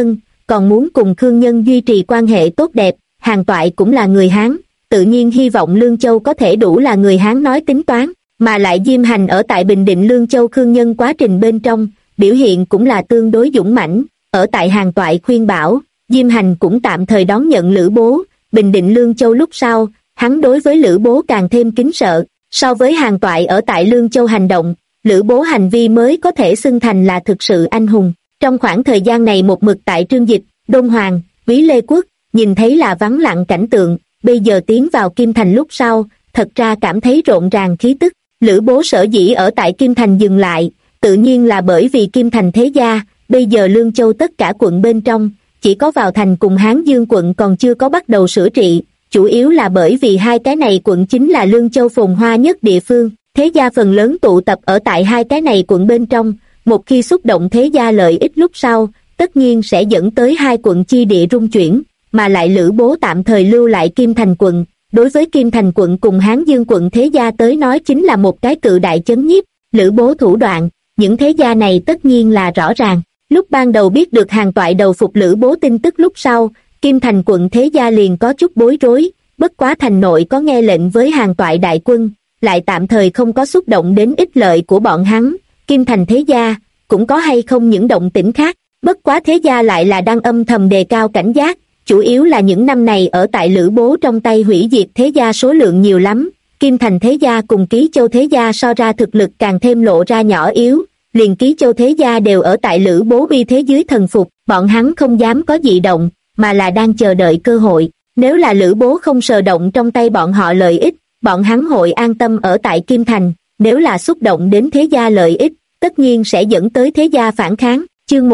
còn muốn cùng Khương Nhân duy trì quan hệ tốt đẹp. Hàn Toại cũng là người Hán, tự nhiên hy vọng Lương Châu có thể đủ là người Hán nói tính toán, mà lại Diêm Hành ở tại Bình Định Lương Châu Khương Nhân quá trình bên trong, biểu hiện cũng là tương đối dũng mãnh. Ở tại Hàn Toại khuyên bảo, Diêm Hành cũng tạm thời đón nhận Lữ Bố. Bình Định Lương Châu lúc sau, hắn đối với Lữ Bố càng thêm kính sợ. So với Hàn Toại ở tại Lương Châu hành động, Lữ Bố hành vi mới có thể xưng thành là thực sự anh hùng. Trong khoảng thời gian này một mực tại Trương Dịch, Đôn Hoàng, Quý Lê Quốc, nhìn thấy là vắng lặng cảnh tượng, bây giờ tiến vào Kim Thành lúc sau, thật ra cảm thấy rộn ràng khí tức. Lữ Bố sở dĩ ở tại Kim Thành dừng lại, tự nhiên là bởi vì Kim Thành thế gia, bây giờ Lương Châu tất cả quận bên trong, chỉ có vào thành cùng Hán Dương quận còn chưa có bắt đầu sửa trị, chủ yếu là bởi vì hai cái này quận chính là Lương Châu phồn hoa nhất địa phương, thế gia phần lớn tụ tập ở tại hai cái này quận bên trong, một khi xúc động thế gia lợi ích lúc sau, tất nhiên sẽ dẫn tới hai quận chi địa rung chuyển, mà lại Lữ Bố tạm thời lưu lại Kim Thành quận, đối với Kim Thành quận cùng Hán Dương quận thế gia tới nói chính là một cái cự đại chấn nhiếp. Lữ Bố thủ đoạn, những thế gia này tất nhiên là rõ ràng. Lúc ban đầu biết được Hàn Toại đầu phục Lữ Bố tin tức lúc sau, Kim Thành quận thế gia liền có chút bối rối, bất quá thành nội có nghe lệnh với Hàn Toại đại quân, lại tạm thời không có xúc động đến ích lợi của bọn hắn. Kim Thành thế gia, cũng có hay không những động tĩnh khác, bất quá thế gia lại là đang âm thầm đề cao cảnh giác, chủ yếu là những năm này ở tại Lữ Bố trong tay hủy diệt thế gia số lượng nhiều lắm. Kim Thành thế gia cùng Ký Châu thế gia so ra thực lực càng thêm lộ ra nhỏ yếu, liền Ký Châu thế gia đều ở tại Lữ Bố uy thế dưới thần phục, bọn hắn không dám có dị động, mà là đang chờ đợi cơ hội. Nếu là Lữ Bố không sờ động trong tay bọn họ lợi ích, bọn hắn hội an tâm ở tại Kim Thành, nếu là xúc động đến thế gia lợi ích, tất nhiên sẽ dẫn tới thế gia phản kháng. Chương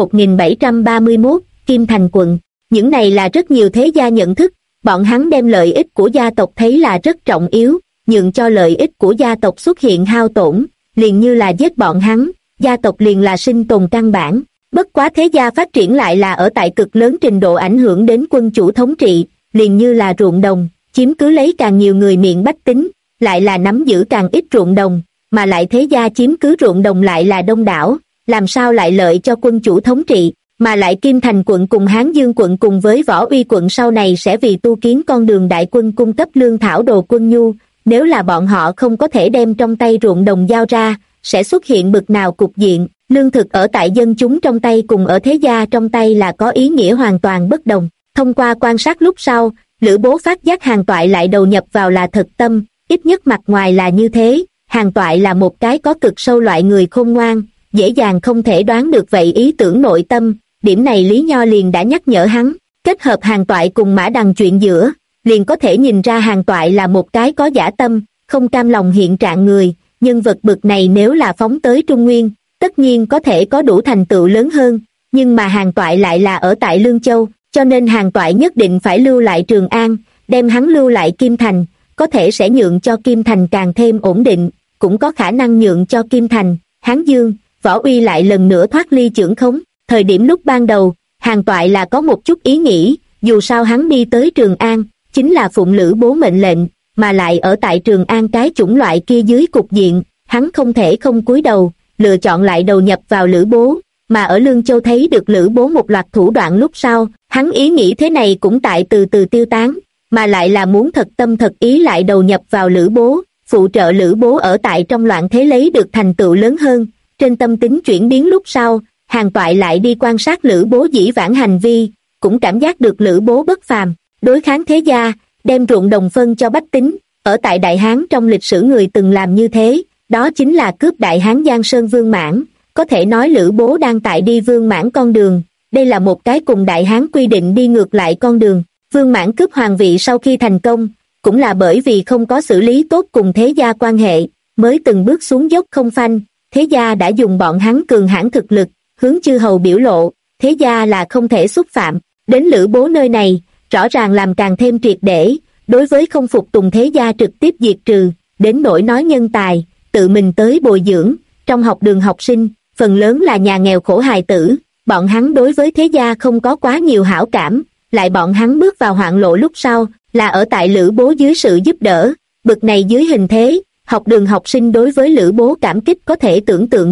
1731, Kim Thành quận. Những này là rất nhiều thế gia nhận thức, bọn hắn đem lợi ích của gia tộc thấy là rất trọng yếu, nhượng cho lợi ích của gia tộc xuất hiện hao tổn, liền như là giết bọn hắn, gia tộc liền là sinh tồn căn bản. Bất quá thế gia phát triển lại là ở tại cực lớn trình độ ảnh hưởng đến quân chủ thống trị, liền như là ruộng đồng, chiếm cứ lấy càng nhiều người miệng bách tính, lại là nắm giữ càng ít ruộng đồng, mà lại thế gia chiếm cứ ruộng đồng lại là đông đảo, làm sao lại lợi cho quân chủ thống trị. Mà lại Kim Thành quận cùng Hán Dương quận cùng với Võ Uy quận sau này sẽ vì tu kiến con đường đại quân cung cấp lương thảo đồ quân nhu, nếu là bọn họ không có thể đem trong tay ruộng đồng giao ra, sẽ xuất hiện bực nào cục diện. Lương thực ở tại dân chúng trong tay cùng ở thế gia trong tay là có ý nghĩa hoàn toàn bất đồng. Thông qua quan sát lúc sau, Lữ Bố phát giác Hàn Toại lại đầu nhập vào là thật tâm, ít nhất mặt ngoài là như thế. Hàn Toại là một cái có cực sâu loại người khôn ngoan, dễ dàng không thể đoán được vậy ý tưởng nội tâm. Điểm này Lý Nho liền đã nhắc nhở hắn, kết hợp Hàn Toại cùng Mã Đằng chuyện giữa, liền có thể nhìn ra Hàn Toại là một cái có dã tâm, không cam lòng hiện trạng người. Nhân vật bực này nếu là phóng tới Trung Nguyên, tất nhiên có thể có đủ thành tựu lớn hơn, nhưng mà Hàn Toại lại là ở tại Lương Châu, cho nên Hàn Toại nhất định phải lưu lại Trường An, đem hắn lưu lại Kim Thành, có thể sẽ nhượng cho Kim Thành càng thêm ổn định, cũng có khả năng nhượng cho Kim Thành, Hán Dương, Võ Uy lại lần nữa thoát ly chưởng khống. Thời điểm lúc ban đầu, Hàn Toại là có một chút ý nghĩ, dù sao hắn đi tới Trường An, chính là phụng Lữ Bố mệnh lệnh, mà lại ở tại Trường An cái chủng loại kia dưới cục diện, hắn không thể không cúi đầu, lựa chọn lại đầu nhập vào Lữ Bố, mà ở Lương Châu thấy được Lữ Bố một loạt thủ đoạn lúc sau, hắn ý nghĩ thế này cũng tại từ từ tiêu tán, mà lại là muốn thật tâm thật ý lại đầu nhập vào Lữ Bố, phụ trợ Lữ Bố ở tại trong loạn thế lấy được thành tựu lớn hơn. Trên tâm tính chuyển biến lúc sau, Hàn Toại lại đi quan sát Lữ Bố dĩ vãng hành vi, cũng cảm giác được Lữ Bố bất phàm, đối kháng thế gia, đem ruộng đồng phân cho bách tính, ở tại Đại Hán trong lịch sử người từng làm như thế, đó chính là cướp Đại Hán Giang Sơn Vương Mãn, có thể nói Lữ Bố đang tại đi Vương Mãn con đường, đây là một cái cùng Đại Hán quy định đi ngược lại con đường. Vương Mãn cướp hoàng vị sau khi thành công, cũng là bởi vì không có xử lý tốt cùng thế gia quan hệ, mới từng bước xuống dốc không phanh, thế gia đã dùng bọn hắn cường hãn thực lực, hướng chư hầu biểu lộ, thế gia là không thể xúc phạm, đến Lữ Bố nơi này, rõ ràng làm càng thêm triệt để, đối với không phục tùng thế gia trực tiếp diệt trừ, đến nỗi nói nhân tài, tự mình tới bồi dưỡng, trong học đường học sinh, phần lớn là nhà nghèo khổ hài tử, bọn hắn đối với thế gia không có quá nhiều hảo cảm, lại bọn hắn bước vào hoạn lộ lúc sau, là ở tại Lữ Bố dưới sự giúp đỡ, bực này dưới hình thế, học đường học sinh đối với Lữ Bố cảm kích có thể tưởng tượng được.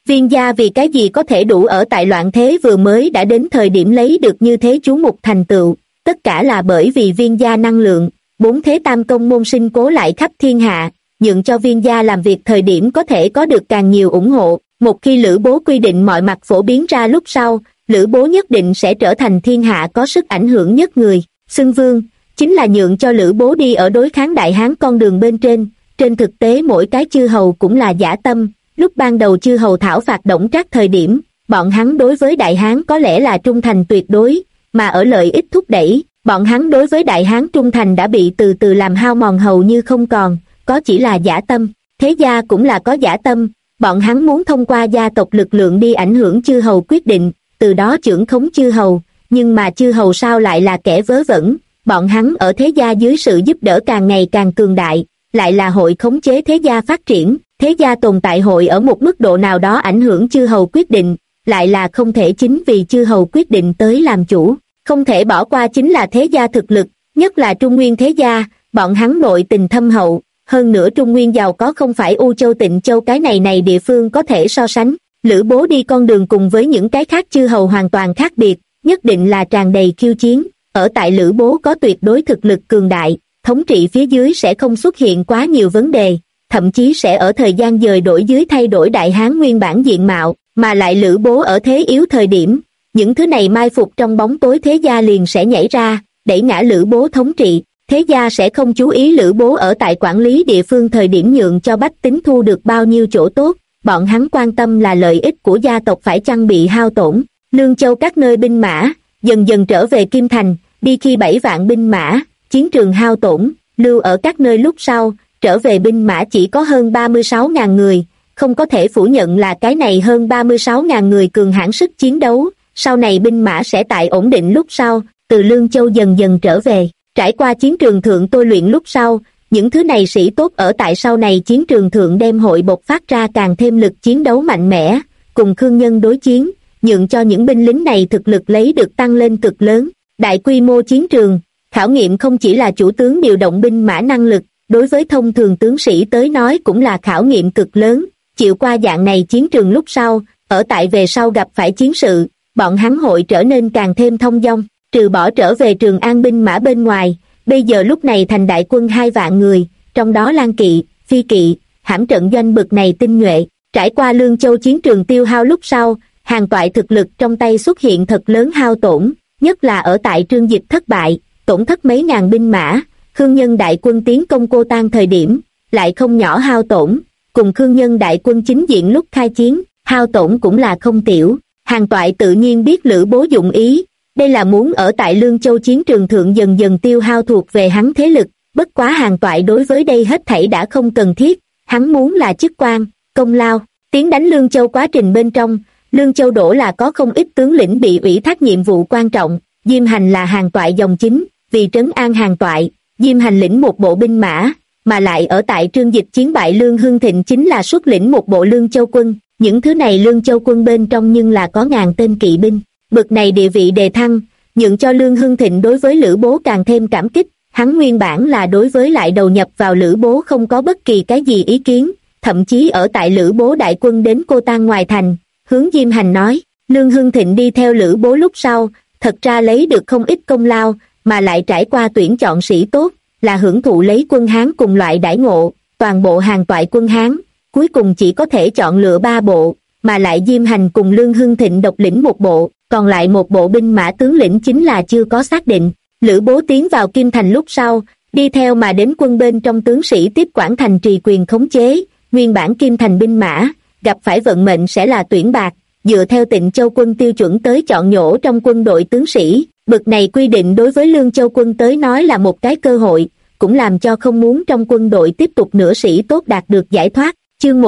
Viên gia vì cái gì có thể đủ ở tại loạn thế vừa mới đã đến thời điểm lấy được như thế chú mục thành tựu, tất cả là bởi vì viên gia năng lượng, bốn thế tam công môn sinh cố lại khắp thiên hạ, nhượng cho viên gia làm việc thời điểm có thể có được càng nhiều ủng hộ. Một khi Lữ Bố quy định mọi mặt phổ biến ra lúc sau, Lữ Bố nhất định sẽ trở thành thiên hạ có sức ảnh hưởng nhất người. Xưng vương, chính là nhượng cho Lữ Bố đi ở đối kháng Đại Hán con đường bên trên thực tế mỗi cái chư hầu cũng là dã tâm. Lúc ban đầu chư hầu thảo phạt Đổng Trác thời điểm, bọn hắn đối với Đại Hán có lẽ là trung thành tuyệt đối, mà ở lợi ích thúc đẩy, bọn hắn đối với Đại Hán trung thành đã bị từ từ làm hao mòn hầu như không còn, có chỉ là dã tâm. Thế gia cũng là có dã tâm, bọn hắn muốn thông qua gia tộc lực lượng đi ảnh hưởng chư hầu quyết định, từ đó trưởng khống chư hầu, nhưng mà chư hầu sao lại là kẻ vớ vẩn, bọn hắn ở thế gia dưới sự giúp đỡ càng ngày càng cường đại, lại là hội khống chế thế gia phát triển. Thế gia tồn tại hội ở một mức độ nào đó ảnh hưởng chư hầu quyết định, lại là không thể chính vì chư hầu quyết định tới làm chủ. Không thể bỏ qua chính là thế gia thực lực, nhất là Trung Nguyên thế gia, bọn hắn nội tình thâm hậu, hơn nữa Trung Nguyên giàu có không phải U Châu Tịnh Châu cái này địa phương có thể so sánh. Lữ Bố đi con đường cùng với những cái khác chư hầu hoàn toàn khác biệt, nhất định là tràn đầy khiêu chiến, ở tại Lữ Bố có tuyệt đối thực lực cường đại, thống trị phía dưới sẽ không xuất hiện quá nhiều vấn đề, thậm chí sẽ ở thời gian dời đổi dưới thay đổi Đại Hán nguyên bản diện mạo, mà lại Lữ Bố ở thế yếu thời điểm, những thứ này mai phục trong bóng tối thế gia liền sẽ nhảy ra, đẩy ngã Lữ Bố thống trị. Thế gia sẽ không chú ý Lữ Bố ở tại quản lý địa phương thời điểm nhượng cho bách tính thu được bao nhiêu chỗ tốt, bọn hắn quan tâm là lợi ích của gia tộc phải chăng bị hao tổn. Lương Châu các nơi binh mã, dần dần trở về Kim Thành, đi khi 7 vạn binh mã, chiến trường hao tổn, lưu ở các nơi lúc sau, trở về binh mã chỉ có hơn 36.000 người, không có thể phủ nhận là cái này hơn 36.000 người cường hãn sức chiến đấu, sau này binh mã sẽ tại ổn định lúc sau, từ Lương Châu dần dần trở về. Trải qua chiến trường thượng tôi luyện lúc sau, những thứ này sĩ tốt ở tại sau này chiến trường thượng đem hội bộc phát ra càng thêm lực chiến đấu mạnh mẽ, cùng Khương Nhân đối chiến, nhượng cho những binh lính này thực lực lấy được tăng lên cực lớn. Đại quy mô chiến trường, khảo nghiệm không chỉ là chủ tướng điều động binh mã năng lực, đối với thông thường tướng sĩ tới nói cũng là khảo nghiệm cực lớn, chịu qua dạng này chiến trường lúc sau, ở tại về sau gặp phải chiến sự, bọn hắn hội trở nên càng thêm thông dong. Trừ bỏ trở về Trường An binh mã bên ngoài, bây giờ lúc này thành đại quân 2 vạn người, trong đó Lan Kỵ, Phi Kỵ, hãm trận doanh bực này tinh nhuệ, trải qua Lương Châu chiến trường tiêu hao lúc sau, Hàn Toại thực lực trong tay xuất hiện thật lớn hao tổn, nhất là ở tại Trương Dịch thất bại, tổn thất mấy ngàn binh mã, Khương Nhân đại quân tiến công Cô Tan thời điểm, lại không nhỏ hao tổn, cùng Khương Nhân đại quân chính diện lúc khai chiến, hao tổn cũng là không tiểu. Hàn Toại tự nhiên biết Lữ Bố dụng ý, đây là muốn ở tại Lương Châu chiến trường thượng dần dần tiêu hao thuộc về hắn thế lực, bất quá Hàn Toại đối với đây hết thảy đã không cần thiết, hắn muốn là chức quan, công lao. Tiến đánh Lương Châu quá trình bên trong, Lương Châu đổ là có không ít tướng lĩnh bị ủy thác nhiệm vụ quan trọng, Diêm Hành là Hàn Toại dòng chính, vì trấn an Hàn Toại, Diêm Hành lĩnh một bộ binh mã, mà lại ở tại Trương Dịch chiến bại Lương Hưng Thịnh chính là xuất lĩnh một bộ Lương Châu quân, những thứ này Lương Châu quân bên trong nhưng là có ngàn tên kỵ binh. Bực này địa vị đề thăng, nhượng cho Lương Hưng Thịnh đối với Lữ Bố càng thêm cảm kích, hắn nguyên bản là đối với lại đầu nhập vào Lữ Bố không có bất kỳ cái gì ý kiến, thậm chí ở tại Lữ Bố đại quân đến Cô Tan ngoài thành, hướng Diêm Hành nói, Lương Hưng Thịnh đi theo Lữ Bố lúc sau, thật ra lấy được không ít công lao, mà lại trải qua tuyển chọn sĩ tốt, là hưởng thụ lấy quân Hán cùng loại đãi ngộ, toàn bộ Hàn Toại quân Hán, cuối cùng chỉ có thể chọn lựa 3 bộ, mà lại Diêm Hành cùng Lương Hưng Thịnh độc lĩnh một bộ, còn lại một bộ binh mã tướng lĩnh chính là chưa có xác định. Lữ Bố tiến vào Kim Thành lúc sau, đi theo mà đến quân bên trong tướng sĩ tiếp quản thành trì quyền khống chế, nguyên bản Kim Thành binh mã, gặp phải vận mệnh sẽ là tuyển bạc, dựa theo Tịnh Châu quân tiêu chuẩn tới chọn nhổ trong quân đội tướng sĩ, bực này quy định đối với Lương Châu quân tới nói là một cái cơ hội, cũng làm cho không muốn trong quân đội tiếp tục nữa sĩ tốt đạt được giải thoát. Chương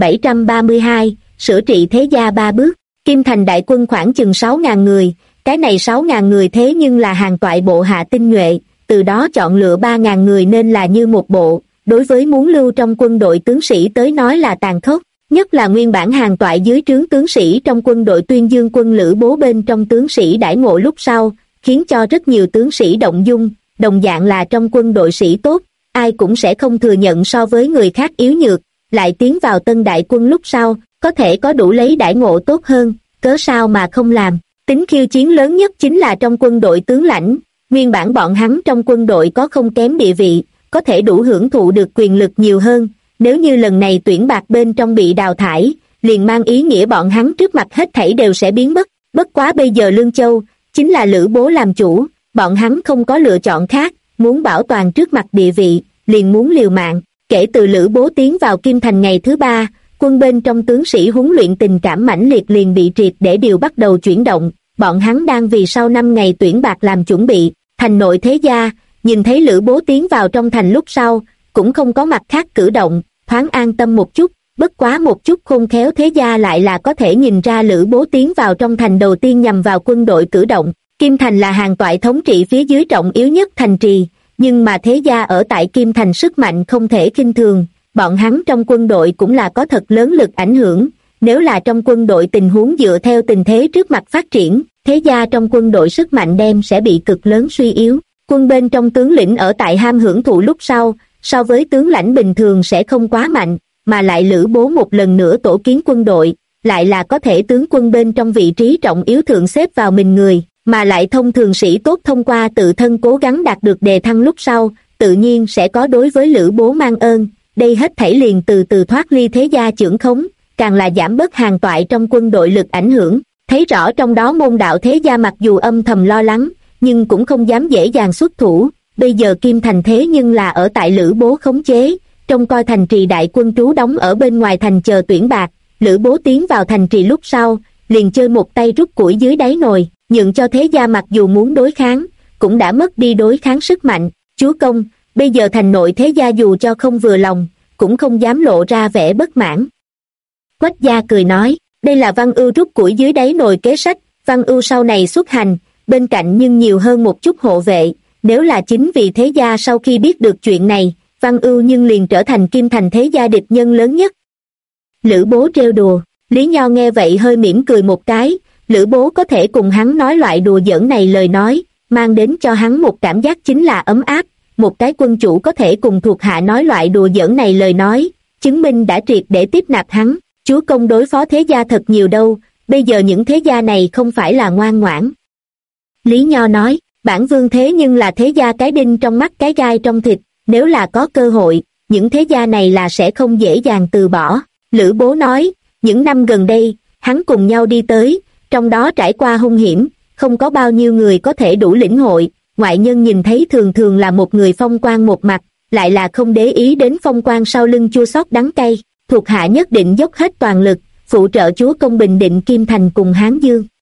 1732, sửa trị thế gia 3 bước. Kim Thành đại quân khoảng chừng 6.000 người, cái này 6.000 người thế nhưng là Hàn Toại bộ hạ tinh nhuệ, từ đó chọn lựa 3.000 người nên là như một bộ, đối với muốn lưu trong quân đội tướng sĩ tới nói là tàn khốc, nhất là nguyên bản Hàn Toại dưới trướng tướng sĩ trong quân đội tuyên dương quân Lữ Bố bên trong tướng sĩ đãi ngộ lúc sau, khiến cho rất nhiều tướng sĩ động dung, đồng dạng là trong quân đội sĩ tốt, ai cũng sẽ không thừa nhận so với người khác yếu nhược, lại tiến vào tân đại quân lúc sau, có thể có đủ lấy đãi ngộ tốt hơn, cớ sao mà không làm. Tính khiêu chiến lớn nhất chính là trong quân đội tướng lãnh, nguyên bản bọn hắn trong quân đội có không kém địa vị, có thể đủ hưởng thụ được quyền lực nhiều hơn, nếu như lần này tuyển bạt bên trong bị đào thải, liền mang ý nghĩa bọn hắn trước mặt hết thảy đều sẽ biến mất. Bất quá bây giờ Lương Châu chính là Lữ Bố làm chủ, bọn hắn không có lựa chọn khác, muốn bảo toàn trước mặt địa vị, liền muốn liều mạng. Kể từ Lữ Bố tiến vào Kim Thành ngày thứ 3, quân bên trong tướng sĩ huấn luyện tình cảm mãnh liệt liền bị triệt để điều bắt đầu chuyển động, bọn hắn đang vì sau 5 ngày tuyển bạt làm chuẩn bị. Thành nội thế gia, nhìn thấy Lữ Bố tiến vào trong thành lúc sau, cũng không có mặt khác cử động, thoáng an tâm một chút, bất quá một chút khôn khéo thế gia lại là có thể nhìn ra Lữ Bố tiến vào trong thành đầu tiên nhằm vào quân đội cử động. Kim Thành là hàng toại thống trị phía dưới trọng yếu nhất thành trì, nhưng mà thế gia ở tại Kim Thành sức mạnh không thể khinh thường, bọn hắn trong quân đội cũng là có thật lớn lực ảnh hưởng, nếu là trong quân đội tình huống dựa theo tình thế trước mặt phát triển, thế gia trong quân đội sức mạnh đem sẽ bị cực lớn suy yếu. Quân bên trong tướng lĩnh ở tại ham hưởng thụ lúc sau, so với tướng lãnh bình thường sẽ không quá mạnh, mà lại Lữ Bố một lần nữa tổ kiến quân đội, lại là có thể tướng quân bên trong vị trí trọng yếu thượng xếp vào mình người, mà lại thông thường sĩ tốt thông qua tự thân cố gắng đạt được đề thăng lúc sau, tự nhiên sẽ có đối với Lữ Bố mang ơn, đây hết thảy liền từ từ thoát ly thế gia chưởng khống, càng là giảm bớt hàng toại trong quân đội lực ảnh hưởng. Thấy rõ trong đó môn đạo thế gia mặc dù âm thầm lo lắng, nhưng cũng không dám dễ dàng xuất thủ, bây giờ Kim Thành thế nhưng là ở tại Lữ Bố khống chế, trông coi thành trì đại quân trú đóng ở bên ngoài thành chờ tuyển bạt. Lữ Bố tiến vào thành trì lúc sau, liền chơi một tay rút củi dưới đáy nồi, nhượng cho thế gia mặc dù muốn đối kháng, cũng đã mất đi đối kháng sức mạnh. Chúa công, bây giờ thành nội thế gia dù cho không vừa lòng, cũng không dám lộ ra vẻ bất mãn. Quách gia cười nói, đây là Văn Ưu rút củi dưới đáy nồi kế sách, Văn Ưu sau này xuất hành, bên cạnh nhưng nhiều hơn một chút hộ vệ, nếu là chính vì thế gia sau khi biết được chuyện này, Văn Ưu nhưng liền trở thành Kim Thành thế gia địch nhân lớn nhất. Lữ Bố trêu đùa, Lý Nho nghe vậy hơi mỉm cười một cái, Lữ Bố có thể cùng hắn nói loại đùa giỡn này lời nói, mang đến cho hắn một cảm giác chính là ấm áp, một cái quân chủ có thể cùng thuộc hạ nói loại đùa giỡn này lời nói, chứng minh đã triệt để tiếp nạp hắn. Chúa công đối phó thế gia thật nhiều đâu, bây giờ những thế gia này không phải là ngoan ngoãn. Lý Nho nói, bản vương thế nhưng là thế gia cái đinh trong mắt cái gai trong thịt, nếu là có cơ hội, những thế gia này là sẽ không dễ dàng từ bỏ. Lữ Bố nói, những năm gần đây, hắn cùng nhau đi tới, trong đó trải qua hung hiểm, không có bao nhiêu người có thể đủ lĩnh hội, ngoại nhân nhìn thấy thường thường là một người phong quang một mặt, lại là không để ý đến phong quang sau lưng chua xót đắng cay, thuộc hạ nhất định dốc hết toàn lực, phụ trợ chúa công bình định Kim Thành cùng Hán Dương.